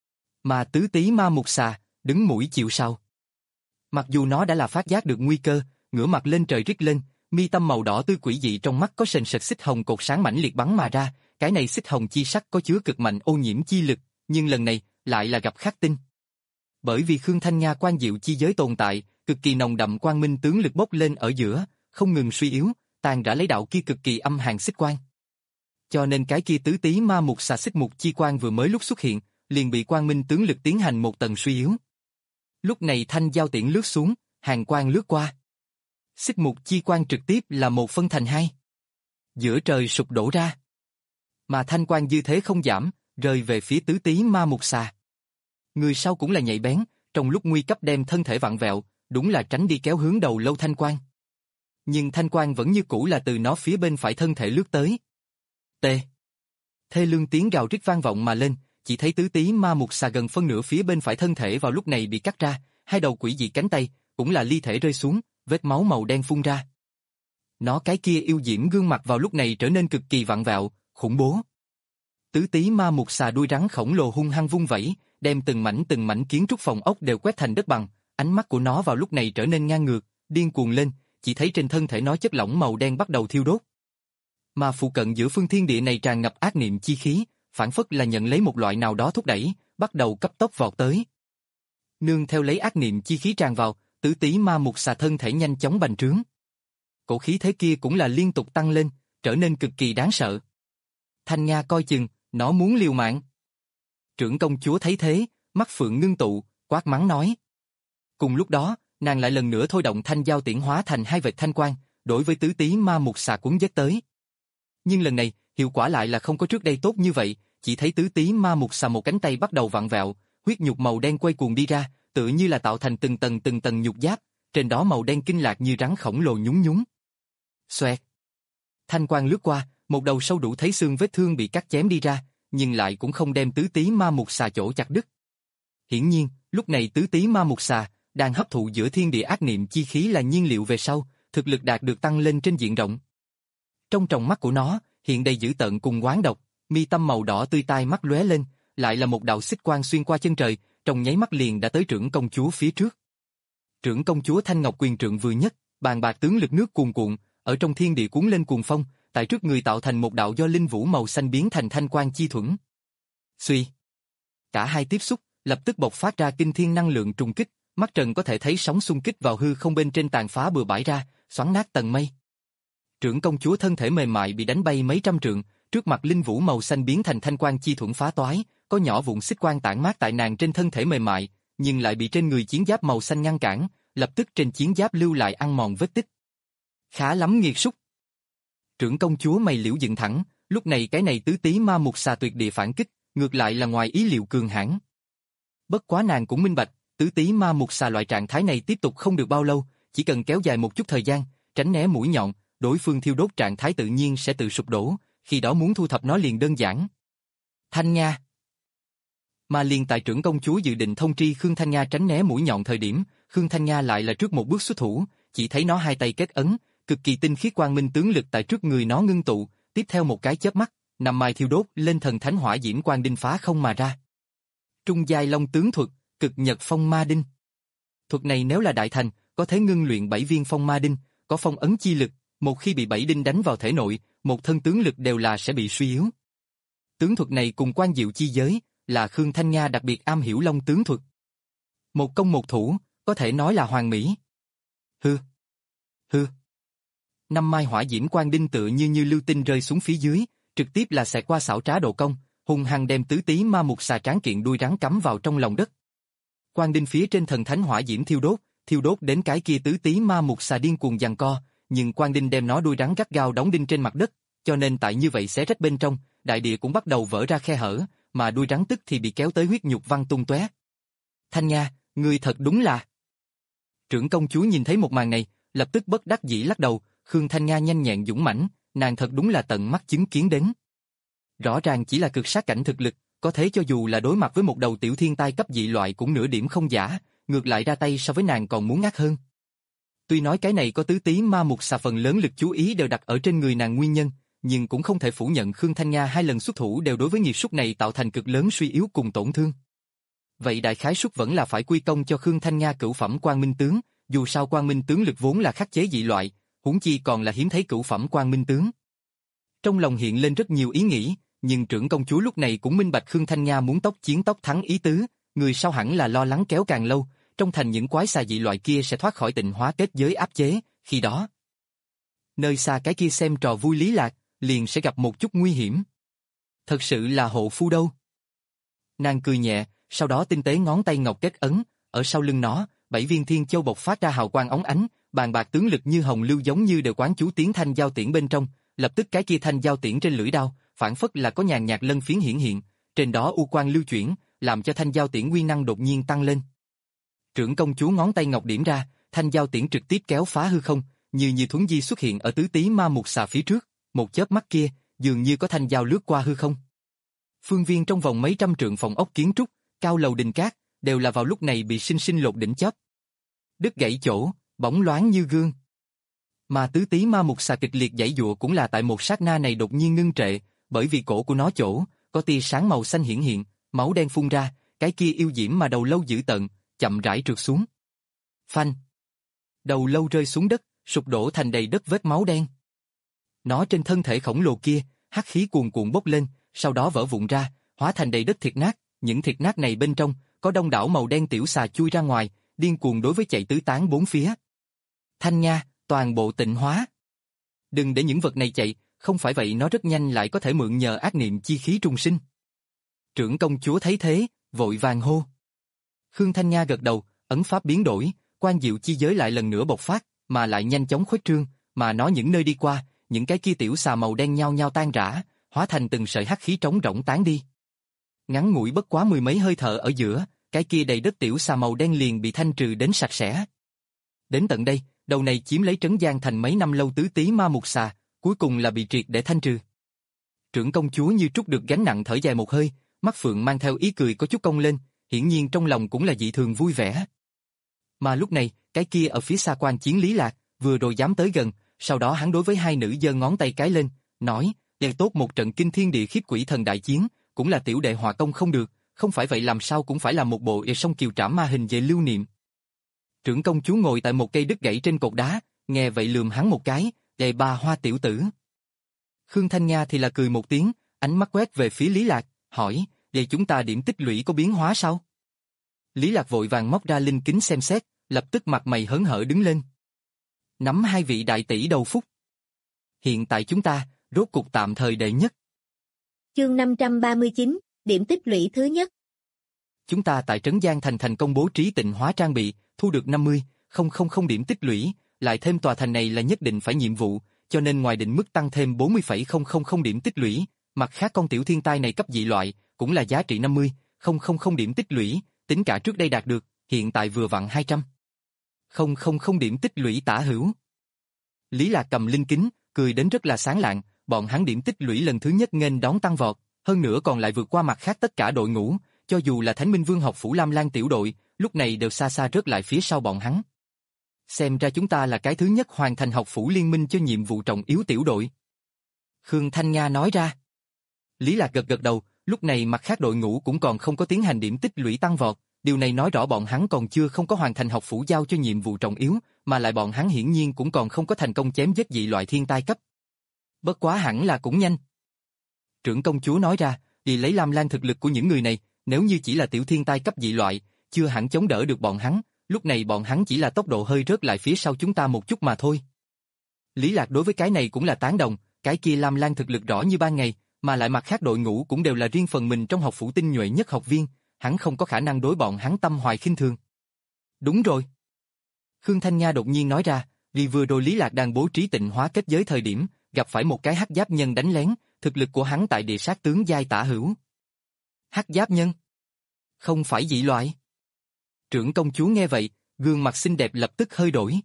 Mà tứ tí ma mục xà, đứng mũi chịu sào. Mặc dù nó đã là phát giác được nguy cơ, ngửa mặt lên trời rít lên, mi tâm màu đỏ tươi quỷ dị trong mắt có sền sệt xích hồng cột sáng mãnh liệt bắn mà ra, cái này xích hồng chi sắc có chứa cực mạnh ô nhiễm chi lực, nhưng lần này lại là gặp khắc tinh. Bởi vì Khương Thanh Nga quan diệu chi giới tồn tại, cực kỳ nồng đậm quang minh tướng lực bốc lên ở giữa, không ngừng suy yếu, tàn rã lấy đạo kia cực kỳ âm hàn xích quang. Cho nên cái kia tứ tí ma mục xà xích mục chi quang vừa mới lúc xuất hiện, liền bị quang minh tướng lực tiến hành một tầng suy yếu. Lúc này thanh giao tiễn lướt xuống, hàn quang lướt qua. Xích mục chi quang trực tiếp là một phân thành hai. Giữa trời sụp đổ ra. Mà thanh quang dư thế không giảm, rơi về phía tứ tí ma mục xà. Người sau cũng là nhạy bén, trong lúc nguy cấp đem thân thể vặn vẹo, đúng là tránh đi kéo hướng đầu lâu thanh quang. Nhưng thanh quang vẫn như cũ là từ nó phía bên phải thân thể lướt tới. T. Thê lương tiếng gào rít vang vọng mà lên, chỉ thấy tứ tí ma mục xà gần phân nửa phía bên phải thân thể vào lúc này bị cắt ra, hai đầu quỷ dị cánh tay, cũng là ly thể rơi xuống, vết máu màu đen phun ra. Nó cái kia yêu diễm gương mặt vào lúc này trở nên cực kỳ vặn vẹo, khủng bố. Tứ tí ma mục xà đuôi rắn khổng lồ hung hăng vung vẩy, đem từng mảnh từng mảnh kiến trúc phòng ốc đều quét thành đất bằng, ánh mắt của nó vào lúc này trở nên ngang ngược, điên cuồng lên, chỉ thấy trên thân thể nó chất lỏng màu đen bắt đầu thiêu đốt. Mà phụ cận giữa phương thiên địa này tràn ngập ác niệm chi khí, phản phất là nhận lấy một loại nào đó thúc đẩy, bắt đầu cấp tốc vọt tới. Nương theo lấy ác niệm chi khí tràn vào, tứ tí ma mục xà thân thể nhanh chóng bành trướng. Cổ khí thế kia cũng là liên tục tăng lên, trở nên cực kỳ đáng sợ. Thanh Nga coi chừng, nó muốn liều mạng. Trưởng công chúa thấy thế, mắt phượng ngưng tụ, quát mắng nói. Cùng lúc đó, nàng lại lần nữa thôi động thanh giao tiễn hóa thành hai vệt thanh quang, đối với tứ tí ma mục xà cuốn giết tới. Nhưng lần này, hiệu quả lại là không có trước đây tốt như vậy, chỉ thấy tứ tí ma mục xà một cánh tay bắt đầu vặn vẹo, huyết nhục màu đen quay cuồng đi ra, tựa như là tạo thành từng tầng từng tầng nhục giáp, trên đó màu đen kinh lạc như rắn khổng lồ nhún nhún. Xoẹt. Thanh quang lướt qua, một đầu sâu đủ thấy xương vết thương bị cắt chém đi ra, nhưng lại cũng không đem tứ tí ma mục xà chỗ chặt đứt. Hiển nhiên, lúc này tứ tí ma mục xà đang hấp thụ giữa thiên địa ác niệm chi khí là nhiên liệu về sau, thực lực đạt được tăng lên trên diện rộng. Trong tròng mắt của nó, hiện đầy dữ tợn cùng oán độc, mi tâm màu đỏ tươi tai mắt lóe lên, lại là một đạo xích quang xuyên qua chân trời, trong nháy mắt liền đã tới trưởng công chúa phía trước. Trưởng công chúa Thanh Ngọc quyền trượng vừa nhất, bàn bạc tướng lực nước cuồn cuộn, ở trong thiên địa cuốn lên cuồng phong, tại trước người tạo thành một đạo do linh vũ màu xanh biến thành thanh quang chi thuẫn. Suy. Cả hai tiếp xúc, lập tức bộc phát ra kinh thiên năng lượng trùng kích, mắt trần có thể thấy sóng xung kích vào hư không bên trên tàn phá bừa bãi ra, xoắn nát tầng mây. Trưởng công chúa thân thể mềm mại bị đánh bay mấy trăm trượng, trước mặt linh vũ màu xanh biến thành thanh quang chi thuẫn phá toái, có nhỏ vụn xích quang tản mát tại nàng trên thân thể mềm mại, nhưng lại bị trên người chiến giáp màu xanh ngăn cản, lập tức trên chiến giáp lưu lại ăn mòn vết tích. Khá lắm nghiệt súc. Trưởng công chúa mày liễu dựng thẳng, lúc này cái này tứ tí ma mục xà tuyệt địa phản kích, ngược lại là ngoài ý liệu cường hãn. Bất quá nàng cũng minh bạch, tứ tí ma mục xà loại trạng thái này tiếp tục không được bao lâu, chỉ cần kéo dài một chút thời gian, tránh né mũi nhọn, đối phương thiêu đốt trạng thái tự nhiên sẽ tự sụp đổ, khi đó muốn thu thập nó liền đơn giản. Thanh Nha. Mà liền tại trưởng công chúa dự định thông tri Khương Thanh Nha tránh né mũi nhọn thời điểm, Khương Thanh Nha lại là trước một bước xuất thủ, chỉ thấy nó hai tay kết ấn, cực kỳ tinh khiết quang minh tướng lực tại trước người nó ngưng tụ, tiếp theo một cái chớp mắt, năm mai thiêu đốt lên thần thánh hỏa diễm quang đinh phá không mà ra. Trung giai long tướng thuật, cực nhật phong ma đinh. Thuật này nếu là đại thành, có thể ngưng luyện bảy viên phong ma đinh, có phong ấn chi lực, một khi bị bảy đinh đánh vào thể nội, một thân tướng lực đều là sẽ bị suy yếu. Tướng thuật này cùng quan diệu chi giới, là Khương Thanh Nha đặc biệt am hiểu long tướng thuật. Một công một thủ, có thể nói là hoàn mỹ. Hư. Hư. Năm mai hỏa diễm quang đinh tựa như như lưu tinh rơi xuống phía dưới, trực tiếp là xẹt qua xảo trá độ công, hung hăng đem tứ tí ma mục xà tráng kiện đuôi rắn cắm vào trong lòng đất. Quang đinh phía trên thần thánh hỏa diễm thiêu đốt, thiêu đốt đến cái kia tứ tí ma mục xà điên cuồng giằng co, nhưng quang đinh đem nó đuôi rắn gắt gao đóng đinh trên mặt đất, cho nên tại như vậy xé rách bên trong, đại địa cũng bắt đầu vỡ ra khe hở, mà đuôi rắn tức thì bị kéo tới huyết nhục văng tung tóe. Thanh Nha, ngươi thật đúng là. Trưởng công chúa nhìn thấy một màn này, lập tức bất đắc dĩ lắc đầu, Khương Thanh Nha nhanh nhẹn dũng mãnh, nàng thật đúng là tận mắt chứng kiến đến. Rõ ràng chỉ là cực sát cảnh thực lực, có thế cho dù là đối mặt với một đầu tiểu thiên tai cấp dị loại cũng nửa điểm không giả, ngược lại ra tay so với nàng còn muốn ngắt hơn. Tuy nói cái này có tứ tí ma mục xà phần lớn lực chú ý đều đặt ở trên người nàng nguyên nhân, nhưng cũng không thể phủ nhận Khương Thanh Nha hai lần xuất thủ đều đối với nghiệt súc này tạo thành cực lớn suy yếu cùng tổn thương. Vậy đại khái súc vẫn là phải quy công cho Khương Thanh Nha cửu phẩm quang minh tướng, dù sao quang minh tướng lực vốn là khắc chế dị loại, huống chi còn là hiếm thấy cửu phẩm quang minh tướng. Trong lòng hiện lên rất nhiều ý nghĩ, nhưng trưởng công chúa lúc này cũng minh bạch Khương Thanh Nha muốn tốc chiến tốc thắng ý tứ, người sau hẳn là lo lắng kéo càng lâu, trong thành những quái xà dị loại kia sẽ thoát khỏi tịnh hóa kết giới áp chế, khi đó nơi xa cái kia xem trò vui Lý Lạc, liền sẽ gặp một chút nguy hiểm. Thật sự là hộ phu đâu. Nàng cười nhẹ, sau đó tinh tế ngón tay ngọc kết ấn, ở sau lưng nó, bảy viên thiên châu bộc phát ra hào quang óng ánh, bàn bạc tướng lực như hồng lưu giống như đều quán chú tiến thanh giao tiễn bên trong, lập tức cái kia thanh giao tiễn trên lưỡi đao, phản phất là có nhàn nhạt lân phiến hiển hiện, trên đó u quang lưu chuyển, làm cho thanh giao tiễn uy năng đột nhiên tăng lên. Trưởng công chúa ngón tay ngọc điểm ra, thanh giao tiễn trực tiếp kéo phá hư không, như như thuấn di xuất hiện ở tứ tí ma mục xà phía trước, một chớp mắt kia, dường như có thanh giao lướt qua hư không. Phương viên trong vòng mấy trăm trượng phòng ốc kiến trúc, cao lầu đình cát, đều là vào lúc này bị sinh sinh lột đỉnh chóp. Đứt gãy chỗ, bóng loáng như gương. Mà tứ tí ma mục xà kịch liệt giãy giụa cũng là tại một sát na này đột nhiên ngưng trệ, bởi vì cổ của nó chỗ, có tia sáng màu xanh hiển hiện, máu đen phun ra, cái kia yêu diễm mà đầu lâu dữ tợn, chậm rãi trượt xuống. Phanh! Đầu lâu rơi xuống đất, sụp đổ thành đầy đất vết máu đen. Nó trên thân thể khổng lồ kia, hắc khí cuồn cuộn bốc lên, sau đó vỡ vụn ra, hóa thành đầy đất thịt nát, những thịt nát này bên trong, có đông đảo màu đen tiểu xà chui ra ngoài, điên cuồng đối với chạy tứ tán bốn phía. Thanh Nha, toàn bộ tịnh hóa. Đừng để những vật này chạy, không phải vậy nó rất nhanh lại có thể mượn nhờ ác niệm chi khí trùng sinh. Trưởng công chúa thấy thế, vội vàng hô. Khương Thanh Nha gật đầu, ấn pháp biến đổi, quan diệu chi giới lại lần nữa bộc phát, mà lại nhanh chóng khuếch trương, mà nó những nơi đi qua, những cái kia tiểu xà màu đen nhao nhao tan rã, hóa thành từng sợi hắc khí trống rỗng tán đi. Ngắn ngủi bất quá mười mấy hơi thở ở giữa, cái kia đầy đất tiểu xà màu đen liền bị thanh trừ đến sạch sẽ. Đến tận đây, đầu này chiếm lấy Trấn Giang thành mấy năm lâu tứ tí ma mục xà, cuối cùng là bị triệt để thanh trừ. Trưởng công chúa như trút được gánh nặng thở dài một hơi, mắt phượng mang theo ý cười có chút cong lên, hiển nhiên trong lòng cũng là dị thường vui vẻ. Mà lúc này, cái kia ở phía xa quan chiến Lý Lạc, vừa rồi dám tới gần, sau đó hắn đối với hai nữ giơ ngón tay cái lên, nói, đẹp tốt một trận kinh thiên địa khiếp quỷ thần đại chiến, cũng là tiểu đệ hòa công không được, không phải vậy làm sao cũng phải làm một bộ e sông kiều trảm ma hình về lưu niệm. Trưởng công chúa ngồi tại một cây đứt gãy trên cột đá, nghe vậy lườm hắn một cái, đề ba hoa tiểu tử. Khương Thanh Nha thì là cười một tiếng, ánh mắt quét về phía Lý Lạc, hỏi, vậy chúng ta điểm tích lũy có biến hóa sao? Lý Lạc vội vàng móc ra linh kính xem xét, lập tức mặt mày hớn hở đứng lên. Nắm hai vị đại tỷ đầu phúc. Hiện tại chúng ta, rốt cục tạm thời đệ nhất. Chương năm trăm ba mươi chín, điểm tích lũy thứ nhất. Chúng ta tại Trấn Giang Thành thành công bố trí tịnh hóa trang bị, thu được năm mươi nghìn điểm tích lũy, lại thêm tòa thành này là nhất định phải nhiệm vụ, cho nên ngoài định mức tăng thêm bốn mươi nghìn điểm tích lũy, mặt khác con tiểu thiên tai này cấp dị loại, cũng là giá trị năm mươi nghìn điểm tích lũy, tính cả trước đây đạt được, hiện tại vừa vặn hai trăm nghìn điểm tích lũy tả hữu. Lý Lạc cầm linh kính, cười đến rất là sáng lạng, bọn hắn điểm tích lũy lần thứ nhất nghênh đón tăng vọt, hơn nữa còn lại vượt qua mặt khác tất cả đội ngũ, cho dù là Thánh Minh Vương học phủ Lam Lan tiểu đội, lúc này đều xa xa rớt lại phía sau bọn hắn. Xem ra chúng ta là cái thứ nhất hoàn thành học phủ liên minh cho nhiệm vụ trọng yếu tiểu đội. Khương Thanh Nga nói ra. Lý Lạc gật gật đầu, lúc này mặt khác đội ngũ cũng còn không có tiến hành điểm tích lũy tăng vọt, điều này nói rõ bọn hắn còn chưa không có hoàn thành học phủ giao cho nhiệm vụ trọng yếu, mà lại bọn hắn hiển nhiên cũng còn không có thành công chém giết dị loại thiên tai cấp. Bất quá hẳn là cũng nhanh. Trưởng công chúa nói ra, vì lấy Lam Lan thực lực của những người này, nếu như chỉ là tiểu thiên tai cấp dị loại, chưa hẳn chống đỡ được bọn hắn, lúc này bọn hắn chỉ là tốc độ hơi rớt lại phía sau chúng ta một chút mà thôi. Lý Lạc đối với cái này cũng là tán đồng, cái kia Lam Lan thực lực rõ như ban ngày, mà lại mặt khác đội ngũ cũng đều là riêng phần mình trong học phủ tinh nhuệ nhất học viên, hắn không có khả năng đối bọn hắn tâm hoài khinh thường. Đúng rồi. Khương Thanh Nga đột nhiên nói ra, vì vừa rồi Lý Lạc đang bố trí tịnh hóa kết giới thời điểm, gặp phải một cái hắc giáp nhân đánh lén, thực lực của hắn tại địa sát tướng giai tả hữu. Hắc giáp nhân? Không phải dị loại. Trưởng công chúa nghe vậy, gương mặt xinh đẹp lập tức hơi đổi.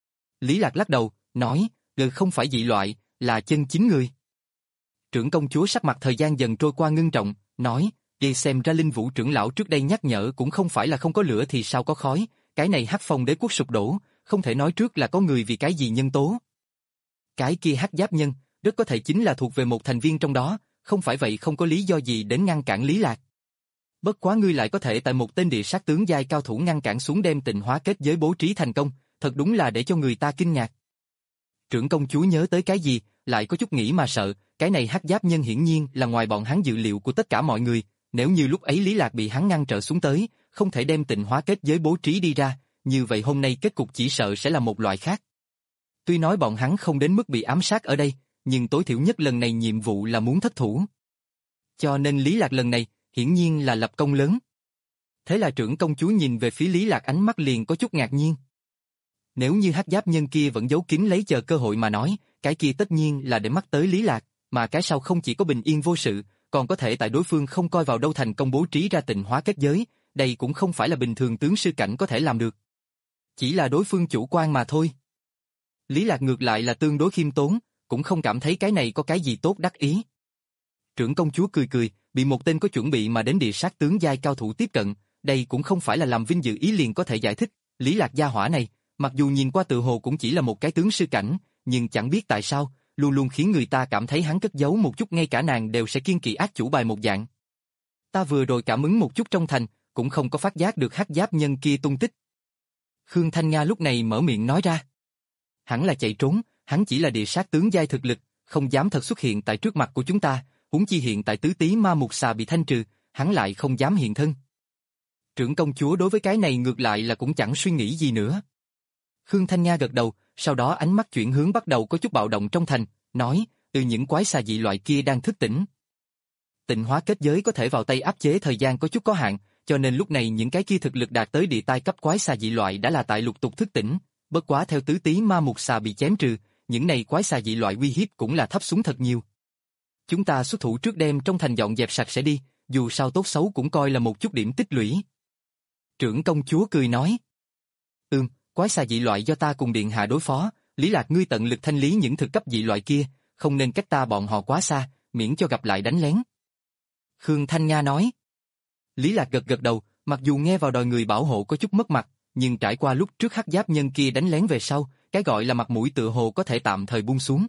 Lý Lạc lắc đầu, nói, ừ không phải dị loại, là chân chính người. Trưởng công chúa sắc mặt thời gian dần trôi qua ngưng trọng, nói, đi xem ra Linh Vũ trưởng lão trước đây nhắc nhở cũng không phải là không có lửa thì sao có khói, cái này Hắc Phong đế quốc sụp đổ, không thể nói trước là có người vì cái gì nhân tố. Cái kia hắc giáp nhân, rất có thể chính là thuộc về một thành viên trong đó, không phải vậy không có lý do gì đến ngăn cản Lý Lạc. Bất quá ngươi lại có thể tại một tên địa sát tướng giai cao thủ ngăn cản xuống đem tịnh hóa kết giới bố trí thành công, thật đúng là để cho người ta kinh ngạc. Trưởng công chúa nhớ tới cái gì, lại có chút nghĩ mà sợ, cái này hắc giáp nhân hiển nhiên là ngoài bọn hắn dự liệu của tất cả mọi người, nếu như lúc ấy Lý Lạc bị hắn ngăn trở xuống tới, không thể đem tịnh hóa kết giới bố trí đi ra, như vậy hôm nay kết cục chỉ sợ sẽ là một loại khác. Tuy nói bọn hắn không đến mức bị ám sát ở đây, nhưng tối thiểu nhất lần này nhiệm vụ là muốn thất thủ. Cho nên Lý Lạc lần này, hiển nhiên là lập công lớn. Thế là trưởng công chúa nhìn về phía Lý Lạc ánh mắt liền có chút ngạc nhiên. Nếu như hắc giáp nhân kia vẫn giấu kín lấy chờ cơ hội mà nói, cái kia tất nhiên là để mắt tới Lý Lạc, mà cái sau không chỉ có bình yên vô sự, còn có thể tại đối phương không coi vào đâu thành công bố trí ra tịnh hóa kết giới, đây cũng không phải là bình thường tướng sư cảnh có thể làm được. Chỉ là đối phương chủ quan mà thôi. Lý Lạc ngược lại là tương đối khiêm tốn, cũng không cảm thấy cái này có cái gì tốt đắc ý. Trưởng công chúa cười cười, bị một tên có chuẩn bị mà đến địa sát tướng giai cao thủ tiếp cận, đây cũng không phải là làm vinh dự ý liền có thể giải thích, Lý Lạc gia hỏa này, mặc dù nhìn qua tự hồ cũng chỉ là một cái tướng sư cảnh, nhưng chẳng biết tại sao, luôn luôn khiến người ta cảm thấy hắn cất giấu một chút ngay cả nàng đều sẽ kiêng kỵ ác chủ bài một dạng. Ta vừa rồi cảm ứng một chút trong thành, cũng không có phát giác được hắc giáp nhân kia tung tích. Khương Thanh Nga lúc này mở miệng nói ra. Hắn là chạy trốn, hắn chỉ là địa sát tướng giai thực lực, không dám thật xuất hiện tại trước mặt của chúng ta, huống chi hiện tại tứ tí ma mục xà bị thanh trừ, hắn lại không dám hiện thân. Trưởng công chúa đối với cái này ngược lại là cũng chẳng suy nghĩ gì nữa. Khương Thanh Nga gật đầu, sau đó ánh mắt chuyển hướng bắt đầu có chút bạo động trong thành, nói, từ những quái xà dị loại kia đang thức tỉnh. Tịnh hóa kết giới có thể vào tay áp chế thời gian có chút có hạn, cho nên lúc này những cái kia thực lực đạt tới địa tai cấp quái xà dị loại đã là tại lục tục thức tỉnh, bất quá theo tứ tí ma mục xà bị chém trừ, những này quái xà dị loại uy hiếp cũng là thấp xuống thật nhiều. Chúng ta xuất thủ trước đêm trong thành dọn dẹp sạch sẽ đi, dù sao tốt xấu cũng coi là một chút điểm tích lũy. Trưởng công chúa cười nói. Ừm, quái xà dị loại do ta cùng điện hạ đối phó, Lý Lạc ngươi tận lực thanh lý những thực cấp dị loại kia, không nên cách ta bọn họ quá xa, miễn cho gặp lại đánh lén. Khương Thanh Nga nói. Lý Lạc gật gật đầu, mặc dù nghe vào đòi người bảo hộ có chút mất mặt, nhưng trải qua lúc trước hắc giáp nhân kia đánh lén về sau, cái gọi là mặt mũi tựa hồ có thể tạm thời buông xuống.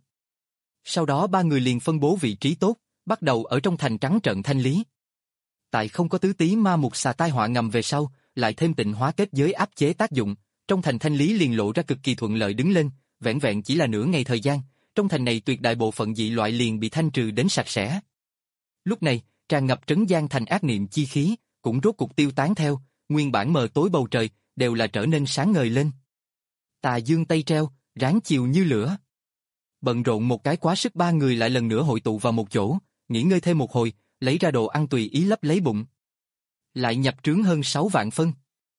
Sau đó ba người liền phân bố vị trí tốt, bắt đầu ở trong thành trắng trợn thanh lý. Tại không có tứ tí ma mục xà tai họa ngầm về sau, lại thêm tịnh hóa kết giới áp chế tác dụng, trong thành thanh lý liền lộ ra cực kỳ thuận lợi đứng lên, vẻn vẹn chỉ là nửa ngày thời gian, trong thành này tuyệt đại bộ phận dị loại liền bị thanh trừ đến sạch sẽ. Lúc này, tràn ngập Trấn Giang thành ác niệm chi khí, cũng rốt cục tiêu tán theo, nguyên bản mờ tối bầu trời, đều là trở nên sáng ngời lên. Tà dương tây treo, ráng chiều như lửa. Bận rộn một cái quá sức, ba người lại lần nữa hội tụ vào một chỗ, nghỉ ngơi thêm một hồi, lấy ra đồ ăn tùy ý lấp lấy bụng. Lại nhập trướng hơn sáu vạn phân.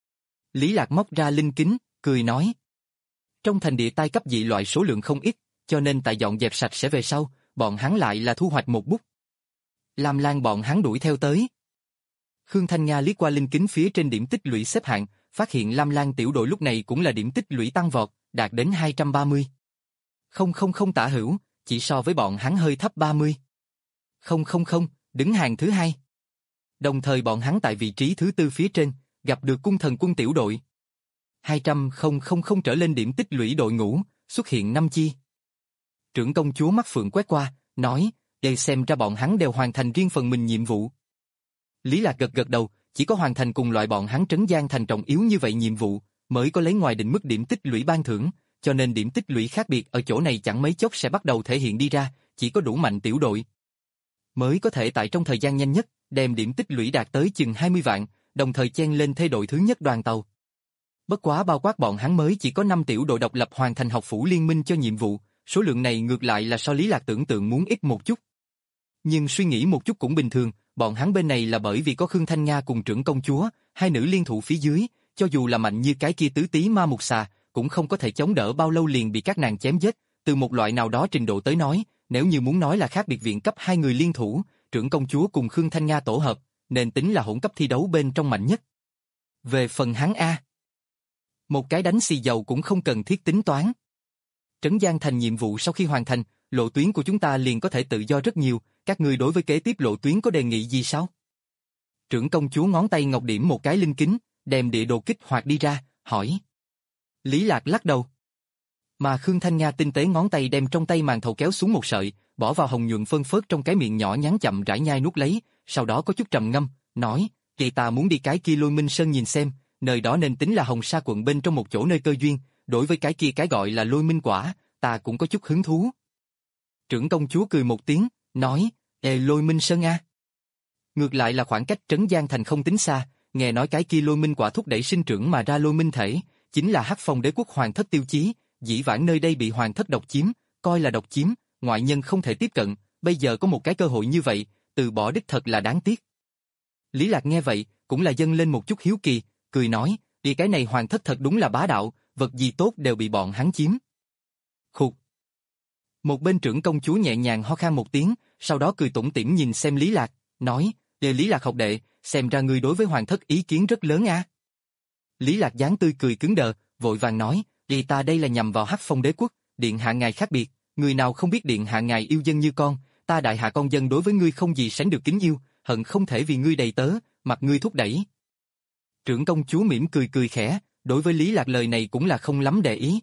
Lý Lạc móc ra linh kính, cười nói. Trong thành địa tai cấp dị loại số lượng không ít, cho nên tại dọn dẹp sạch sẽ về sau, bọn hắn lại là thu hoạch một bút. Lam Lan bọn hắn đuổi theo tới. Khương Thanh Nga liếc qua linh kính phía trên điểm tích lũy xếp hạng, phát hiện Lam Lan tiểu đội lúc này cũng là điểm tích lũy tăng vọt, đạt đến hai trăm ba mươi. Không không không tả hữu, chỉ so với bọn hắn hơi thấp ba mươi. Không không không, đứng hàng thứ hai. Đồng thời bọn hắn tại vị trí thứ tư phía trên, gặp được cung thần quân tiểu đội. hai trăm không không không trở lên điểm tích lũy đội ngũ, xuất hiện năm chi. Trưởng công chúa mắt phượng quét qua, nói, đây xem ra bọn hắn đều hoàn thành riêng phần mình nhiệm vụ. Lý Lạc gật gật đầu, chỉ có hoàn thành cùng loại bọn hắn trấn Giang Thành trọng yếu như vậy nhiệm vụ, mới có lấy ngoài định mức điểm tích lũy ban thưởng, cho nên điểm tích lũy khác biệt ở chỗ này chẳng mấy chốc sẽ bắt đầu thể hiện đi ra, chỉ có đủ mạnh tiểu đội mới có thể tại trong thời gian nhanh nhất, đem điểm tích lũy đạt tới chừng hai mươi vạn, đồng thời chen lên thế đội thứ nhất đoàn tàu. Bất quá bao quát bọn hắn mới chỉ có năm tiểu đội độc lập hoàn thành học phủ liên minh cho nhiệm vụ, số lượng này ngược lại là so Lý Lạc tưởng tượng muốn ít một chút. Nhưng suy nghĩ một chút cũng bình thường, bọn hắn bên này là bởi vì có Khương Thanh Nga cùng trưởng công chúa, hai nữ liên thủ phía dưới, cho dù là mạnh như cái kia tứ tí ma mục xà, cũng không có thể chống đỡ bao lâu liền bị các nàng chém giết. Từ một loại nào đó trình độ tới nói, nếu như muốn nói là khác biệt viện cấp hai người liên thủ, trưởng công chúa cùng Khương Thanh Nga tổ hợp, nên tính là hỗn cấp thi đấu bên trong mạnh nhất. Về phần hắn A, một cái đánh xì dầu cũng không cần thiết tính toán. Trấn Giang Thành nhiệm vụ sau khi hoàn thành, lộ tuyến của chúng ta liền có thể tự do rất nhiều, các người đối với kế tiếp lộ tuyến có đề nghị gì sao? Trưởng công chúa ngón tay ngọc điểm một cái linh kính, đem địa đồ kích hoạt đi ra, hỏi. Lý Lạc lắc đầu. Mà Khương Thanh Nga tinh tế ngón tay đem trong tay màn thầu kéo xuống một sợi, bỏ vào hồng nhuận phân phớt trong cái miệng nhỏ nhắn chậm rãi nhai nuốt lấy, sau đó có chút trầm ngâm, nói, kỳ ta muốn đi cái kia Lôi Minh Sơn nhìn xem, nơi đó nên tính là Hồng Sa quận bên trong một chỗ nơi cơ duyên, đối với cái kia cái gọi là Lôi Minh quả, ta cũng có chút hứng thú. Trưởng công chúa cười một tiếng, nói, ê Lôi Minh Sơn a. Ngược lại là khoảng cách Trấn Giang Thành không tính xa, nghe nói cái kia Lôi Minh quả thúc đẩy sinh trưởng mà ra Lôi Minh thể, chính là Hắc Phong đế quốc hoàng thất tiêu chí, dĩ vãng nơi đây bị hoàng thất độc chiếm, coi là độc chiếm, ngoại nhân không thể tiếp cận, bây giờ có một cái cơ hội như vậy, từ bỏ đích thật là đáng tiếc. Lý Lạc nghe vậy, cũng là dâng lên một chút hiếu kỳ, cười nói, đi cái này hoàng thất thật đúng là bá đạo, vật gì tốt đều bị bọn hắn chiếm. Khục. Một bên trưởng công chúa nhẹ nhàng ho khan một tiếng, sau đó cười tủm tỉm nhìn xem Lý Lạc, nói, đề Lý Lạc học đệ, xem ra ngươi đối với hoàng thất ý kiến rất lớn a. Lý Lạc dáng tươi cười cứng đờ, vội vàng nói, đi ta đây là nhằm vào Hắc Phong đế quốc, điện hạ ngài khác biệt, người nào không biết điện hạ ngài yêu dân như con, ta đại hạ con dân đối với ngươi không gì sánh được kính yêu, hận không thể vì ngươi đầy tớ, mặc ngươi thúc đẩy. Trưởng công chúa mỉm cười cười khẽ, đối với Lý Lạc lời này cũng là không lắm để ý.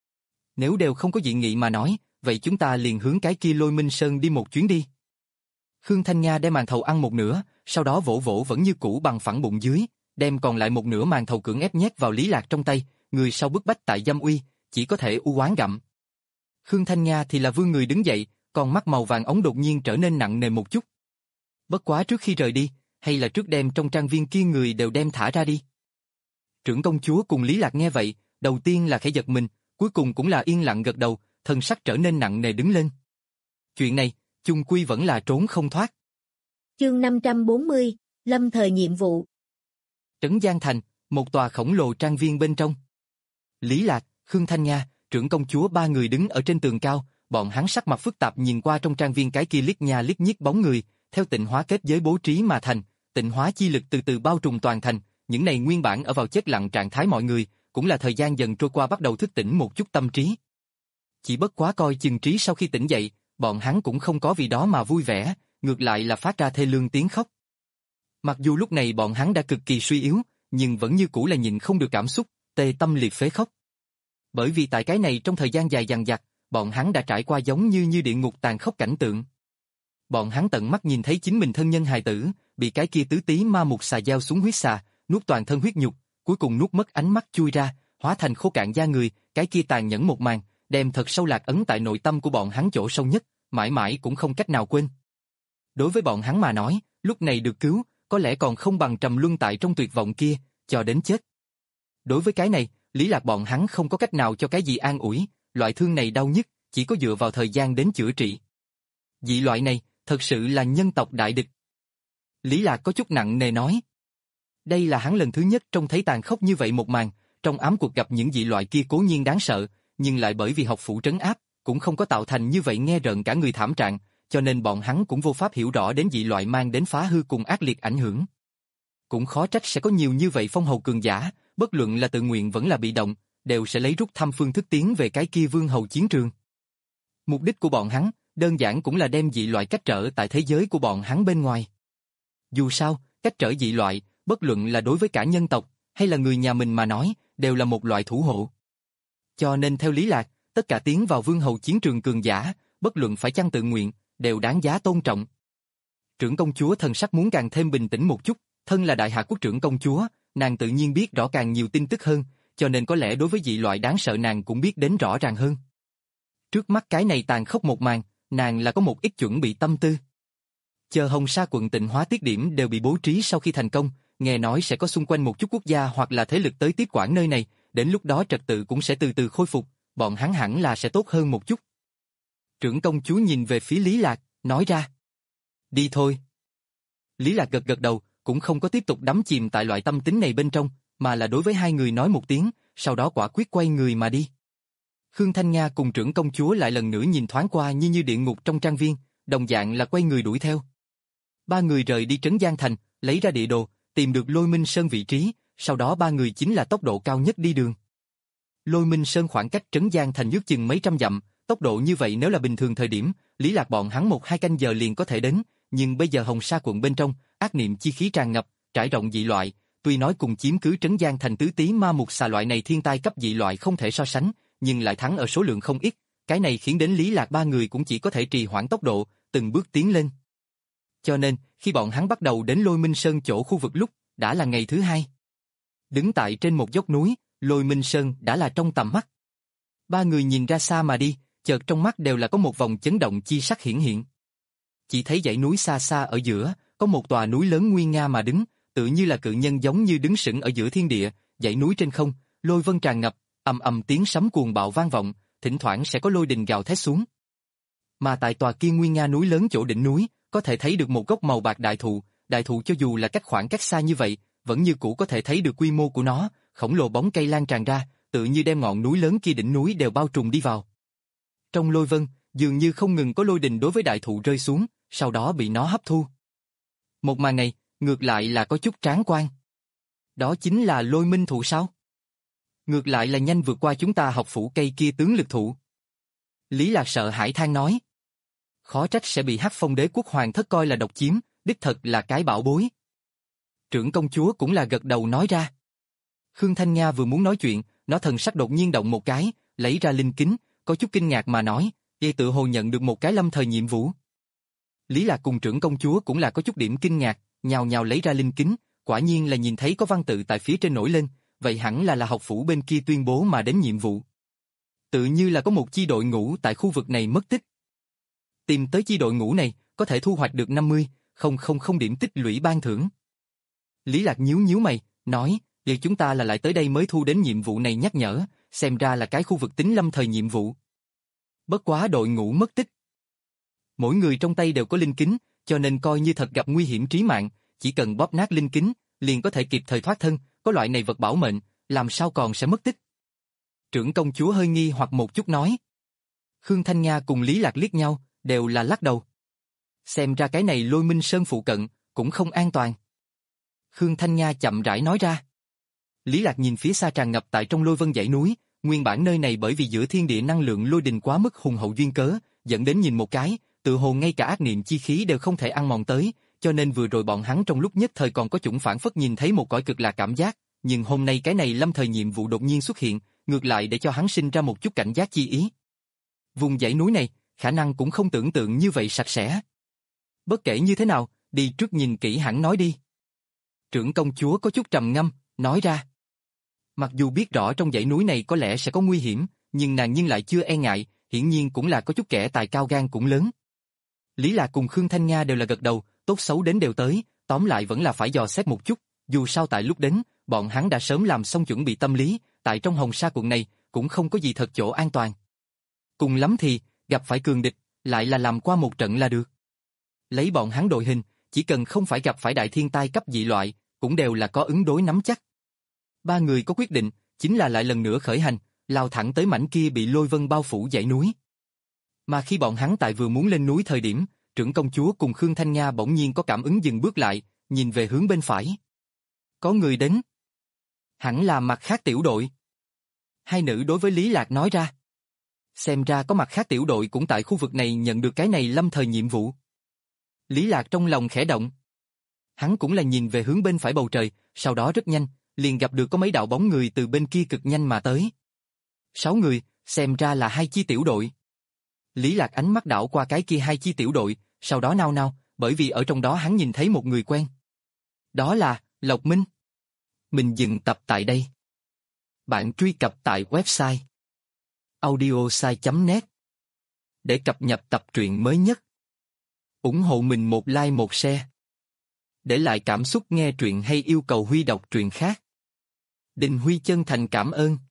Nếu đều không có dị nghị mà nói, vậy chúng ta liền hướng cái kia Lôi Minh Sơn đi một chuyến đi. Khương Thanh Nga đem màn thầu ăn một nửa, sau đó vỗ vỗ vẫn như cũ bằng phẳng bụng dưới, đem còn lại một nửa màn thầu cưỡng ép nhét vào Lý Lạc trong tay, người sau bức bách tại dâm uy, chỉ có thể u oán gặm. Khương Thanh Nga thì là vươn người đứng dậy, con mắt màu vàng ống đột nhiên trở nên nặng nề một chút. Bất quá trước khi rời đi, hay là trước đem trong trang viên kia người đều đem thả ra đi. Trưởng công chúa cùng Lý Lạc nghe vậy, đầu tiên là khẽ giật mình, cuối cùng cũng là yên lặng gật đầu, thân sắc trở nên nặng nề đứng lên. Chuyện này, chung quy vẫn là trốn không thoát. Chương năm trăm bốn mươi, lâm thời nhiệm vụ. Trấn Giang Thành, một tòa khổng lồ trang viên bên trong. Lý Lạc, Khương Thanh Nga, trưởng công chúa ba người đứng ở trên tường cao, bọn hắn sắc mặt phức tạp nhìn qua trong trang viên cái kia liếc nha liếc nhíu bóng người, theo tịnh hóa kết giới bố trí mà thành, tịnh hóa chi lực từ từ bao trùm toàn thành, những này nguyên bản ở vào chết lặng trạng thái mọi người, cũng là thời gian dần trôi qua bắt đầu thức tỉnh một chút tâm trí. Chỉ bất quá coi chừng trí sau khi tỉnh dậy, bọn hắn cũng không có vì đó mà vui vẻ, ngược lại là phát ra thê lương tiếng khóc. Mặc dù lúc này bọn hắn đã cực kỳ suy yếu, nhưng vẫn như cũ là nhịn không được cảm xúc, tê tâm liệt phế khóc. Bởi vì tại cái này trong thời gian dài dằng dặc, bọn hắn đã trải qua giống như như địa ngục tàn khốc cảnh tượng. Bọn hắn tận mắt nhìn thấy chính mình thân nhân hài tử, bị cái kia tứ tí ma mục xà gieo xuống huyết xà, nuốt toàn thân huyết nhục, cuối cùng nuốt mất ánh mắt chui ra, hóa thành khô cạn da người, cái kia tàn nhẫn một màn, đem thật sâu lạc ấn tại nội tâm của bọn hắn chỗ sâu nhất, mãi mãi cũng không cách nào quên. Đối với bọn hắn mà nói, lúc này được cứu, có lẽ còn không bằng trầm luân tại trong tuyệt vọng kia, cho đến chết. Đối với cái này, Lý Lạc bọn hắn không có cách nào cho cái gì an ủi, loại thương này đau nhất, chỉ có dựa vào thời gian đến chữa trị. Dị loại này, thật sự là nhân tộc đại địch. Lý Lạc có chút nặng nề nói. Đây là hắn lần thứ nhất trông thấy tàn khốc như vậy một màn, trong ám cuộc gặp những dị loại kia cố nhiên đáng sợ, nhưng lại bởi vì học phủ trấn áp, cũng không có tạo thành như vậy nghe rợn cả người thảm trạng, cho nên bọn hắn cũng vô pháp hiểu rõ đến dị loại mang đến phá hư cùng ác liệt ảnh hưởng. Cũng khó trách sẽ có nhiều như vậy phong hầu cường giả, bất luận là tự nguyện vẫn là bị động, đều sẽ lấy rút thăm phương thức tiến về cái kia vương hầu chiến trường. Mục đích của bọn hắn, đơn giản cũng là đem dị loại cách trở tại thế giới của bọn hắn bên ngoài. Dù sao, cách trở dị loại, bất luận là đối với cả nhân tộc, hay là người nhà mình mà nói, đều là một loại thủ hộ. Cho nên theo Lý Lạc, tất cả tiến vào vương hầu chiến trường cường giả, bất luận phải chăng tự nguyện, đều đáng giá tôn trọng. Trưởng công chúa thần sắc muốn càng thêm bình tĩnh một chút, thân là đại hạ quốc trưởng công chúa, nàng tự nhiên biết rõ càng nhiều tin tức hơn, cho nên có lẽ đối với dị loại đáng sợ nàng cũng biết đến rõ ràng hơn. Trước mắt cái này tàn khốc một màn, nàng là có một ít chuẩn bị tâm tư. Chờ Hồng Sa quận tịnh hóa tiết điểm đều bị bố trí sau khi thành công, nghe nói sẽ có xung quanh một chút quốc gia hoặc là thế lực tới tiếp quản nơi này, đến lúc đó trật tự cũng sẽ từ từ khôi phục, bọn hắn hẳn là sẽ tốt hơn một chút. Trưởng công chúa nhìn về phía Lý Lạc, nói ra. Đi thôi. Lý Lạc gật gật đầu, cũng không có tiếp tục đắm chìm tại loại tâm tính này bên trong, mà là đối với hai người nói một tiếng, sau đó quả quyết quay người mà đi. Khương Thanh Nga cùng trưởng công chúa lại lần nữa nhìn thoáng qua như như địa ngục trong trang viên, đồng dạng là quay người đuổi theo. Ba người rời đi Trấn Giang Thành, lấy ra địa đồ, tìm được Lôi Minh Sơn vị trí, sau đó ba người chính là tốc độ cao nhất đi đường. Lôi Minh Sơn khoảng cách Trấn Giang Thành ước chừng mấy trăm dặm, tốc độ như vậy nếu là bình thường thời điểm, Lý Lạc bọn hắn một hai canh giờ liền có thể đến, nhưng bây giờ Hồng Sa quận bên trong, ác niệm chi khí tràn ngập, trải rộng dị loại, tuy nói cùng chiếm cứ Trấn Giang Thành tứ tí ma mục xà loại này thiên tai cấp dị loại không thể so sánh, nhưng lại thắng ở số lượng không ít, cái này khiến đến Lý Lạc ba người cũng chỉ có thể trì hoãn tốc độ, từng bước tiến lên. Cho nên, khi bọn hắn bắt đầu đến Lôi Minh Sơn chỗ khu vực lúc, đã là ngày thứ hai. Đứng tại trên một dốc núi, Lôi Minh Sơn đã là trong tầm mắt. Ba người nhìn ra xa mà đi, chợt trong mắt đều là có một vòng chấn động chi sắc hiển hiện. Chỉ thấy dãy núi xa xa ở giữa, có một tòa núi lớn nguy nga mà đứng, tự như là cự nhân giống như đứng sững ở giữa thiên địa, dãy núi trên không, lôi vân tràn ngập, ầm ầm tiếng sấm cuồng bạo vang vọng, thỉnh thoảng sẽ có lôi đình gào thét xuống. Mà tại tòa kia nguy nga núi lớn chỗ đỉnh núi, có thể thấy được một gốc màu bạc đại thụ, đại thụ cho dù là cách khoảng cách xa như vậy, vẫn như cũ có thể thấy được quy mô của nó, khổng lồ bóng cây lan tràn ra, tự như đem ngọn núi lớn kia đỉnh núi đều bao trùm đi vào. Trong lôi vân, dường như không ngừng có lôi đình đối với đại thụ rơi xuống, sau đó bị nó hấp thu. Một màn này, ngược lại là có chút tráng quan. Đó chính là lôi minh thụ sao? Ngược lại là nhanh vượt qua chúng ta học phủ cây kia tướng lực thụ. Lý Lạc sợ hãi than nói. Khó trách sẽ bị Hắc Phong Đế quốc hoàng thất coi là độc chiếm, đích thật là cái bảo bối. Trưởng công chúa cũng là gật đầu nói ra. Khương Thanh Nga vừa muốn nói chuyện, nó thần sắc đột nhiên động một cái, lấy ra linh kính, có chút kinh ngạc mà nói, y tự hồ nhận được một cái lâm thời nhiệm vụ. Lý Lạc cùng trưởng công chúa cũng là có chút điểm kinh ngạc, nhào nhào lấy ra linh kính, quả nhiên là nhìn thấy có văn tự tại phía trên nổi lên, vậy hẳn là là học phủ bên kia tuyên bố mà đến nhiệm vụ. Tự như là có một chi đội ngũ tại khu vực này mất tích. Tìm tới chi đội ngũ này, có thể thu hoạch được năm mươi nghìn điểm tích lũy ban thưởng. Lý Lạc nhíu nhíu mày, nói, vậy chúng ta là lại tới đây mới thu đến nhiệm vụ này nhắc nhở, xem ra là cái khu vực tính lâm thời nhiệm vụ. Bất quá đội ngũ mất tích. Mỗi người trong tay đều có linh kính, cho nên coi như thật gặp nguy hiểm trí mạng, chỉ cần bóp nát linh kính, liền có thể kịp thời thoát thân, có loại này vật bảo mệnh, làm sao còn sẽ mất tích. Trưởng công chúa hơi nghi hoặc một chút nói. Khương Thanh Nga cùng Lý Lạc liếc nhau, đều là lắc đầu. Xem ra cái này Lôi Minh Sơn phụ cận, cũng không an toàn. Khương Thanh Nga chậm rãi nói ra. Lý Lạc nhìn phía xa tràn ngập tại trong lôi vân dãy núi, nguyên bản nơi này bởi vì giữa thiên địa năng lượng lôi đình quá mức hùng hậu duyên cớ, dẫn đến nhìn một cái, tự hồ ngay cả ác niệm chi khí đều không thể ăn mòn tới, cho nên vừa rồi bọn hắn trong lúc nhất thời còn có chủng phản phất nhìn thấy một cõi cực lạc cảm giác, nhưng hôm nay cái này lâm thời nhiệm vụ đột nhiên xuất hiện, ngược lại để cho hắn sinh ra một chút cảnh giác chi ý. Vùng dãy núi này, khả năng cũng không tưởng tượng như vậy sạch sẽ. Bất kể như thế nào, đi trước nhìn kỹ hẳn nói đi. Trưởng công chúa có chút trầm ngâm, nói ra. Mặc dù biết rõ trong dãy núi này có lẽ sẽ có nguy hiểm, nhưng nàng nhưng lại chưa e ngại, hiển nhiên cũng là có chút kẻ tài cao gan cũng lớn. Lý Lạc cùng Khương Thanh Nga đều là gật đầu, tốt xấu đến đều tới, tóm lại vẫn là phải dò xét một chút, Dù sao tại lúc đến, bọn hắn đã sớm làm xong chuẩn bị tâm lý, tại trong Hồng Sa quận này, cũng không có gì thật chỗ an toàn. Cùng lắm thì, gặp phải cường địch, lại là làm qua một trận là được. Lấy bọn hắn đội hình, chỉ cần không phải gặp phải đại thiên tai cấp dị loại, cũng đều là có ứng đối nắm chắc. Ba người có quyết định, chính là lại lần nữa khởi hành, lao thẳng tới mảnh kia bị lôi vân bao phủ dãy núi. Mà khi bọn hắn tại vừa muốn lên núi thời điểm, trưởng công chúa cùng Khương Thanh Nga bỗng nhiên có cảm ứng dừng bước lại, nhìn về hướng bên phải. Có người đến. Hẳn là mặt khác tiểu đội. Hai nữ đối với Lý Lạc nói ra. Xem ra có mặt khác tiểu đội cũng tại khu vực này nhận được cái này lâm thời nhiệm vụ. Lý Lạc trong lòng khẽ động. Hắn cũng là nhìn về hướng bên phải bầu trời, sau đó rất nhanh, liền gặp được có mấy đạo bóng người từ bên kia cực nhanh mà tới. Sáu người, xem ra là hai chi tiểu đội. Lý Lạc ánh mắt đảo qua cái kia hai chi tiểu đội, sau đó nao nao, bởi vì ở trong đó hắn nhìn thấy một người quen. Đó là Lộc Minh. Mình dừng tập tại đây. Bạn truy cập tại website audiosai chấm net để cập nhật tập truyện mới nhất. Ủng hộ mình một like một share. Để lại cảm xúc nghe truyện hay yêu cầu Huy đọc truyện khác. Đình Huy chân thành cảm ơn.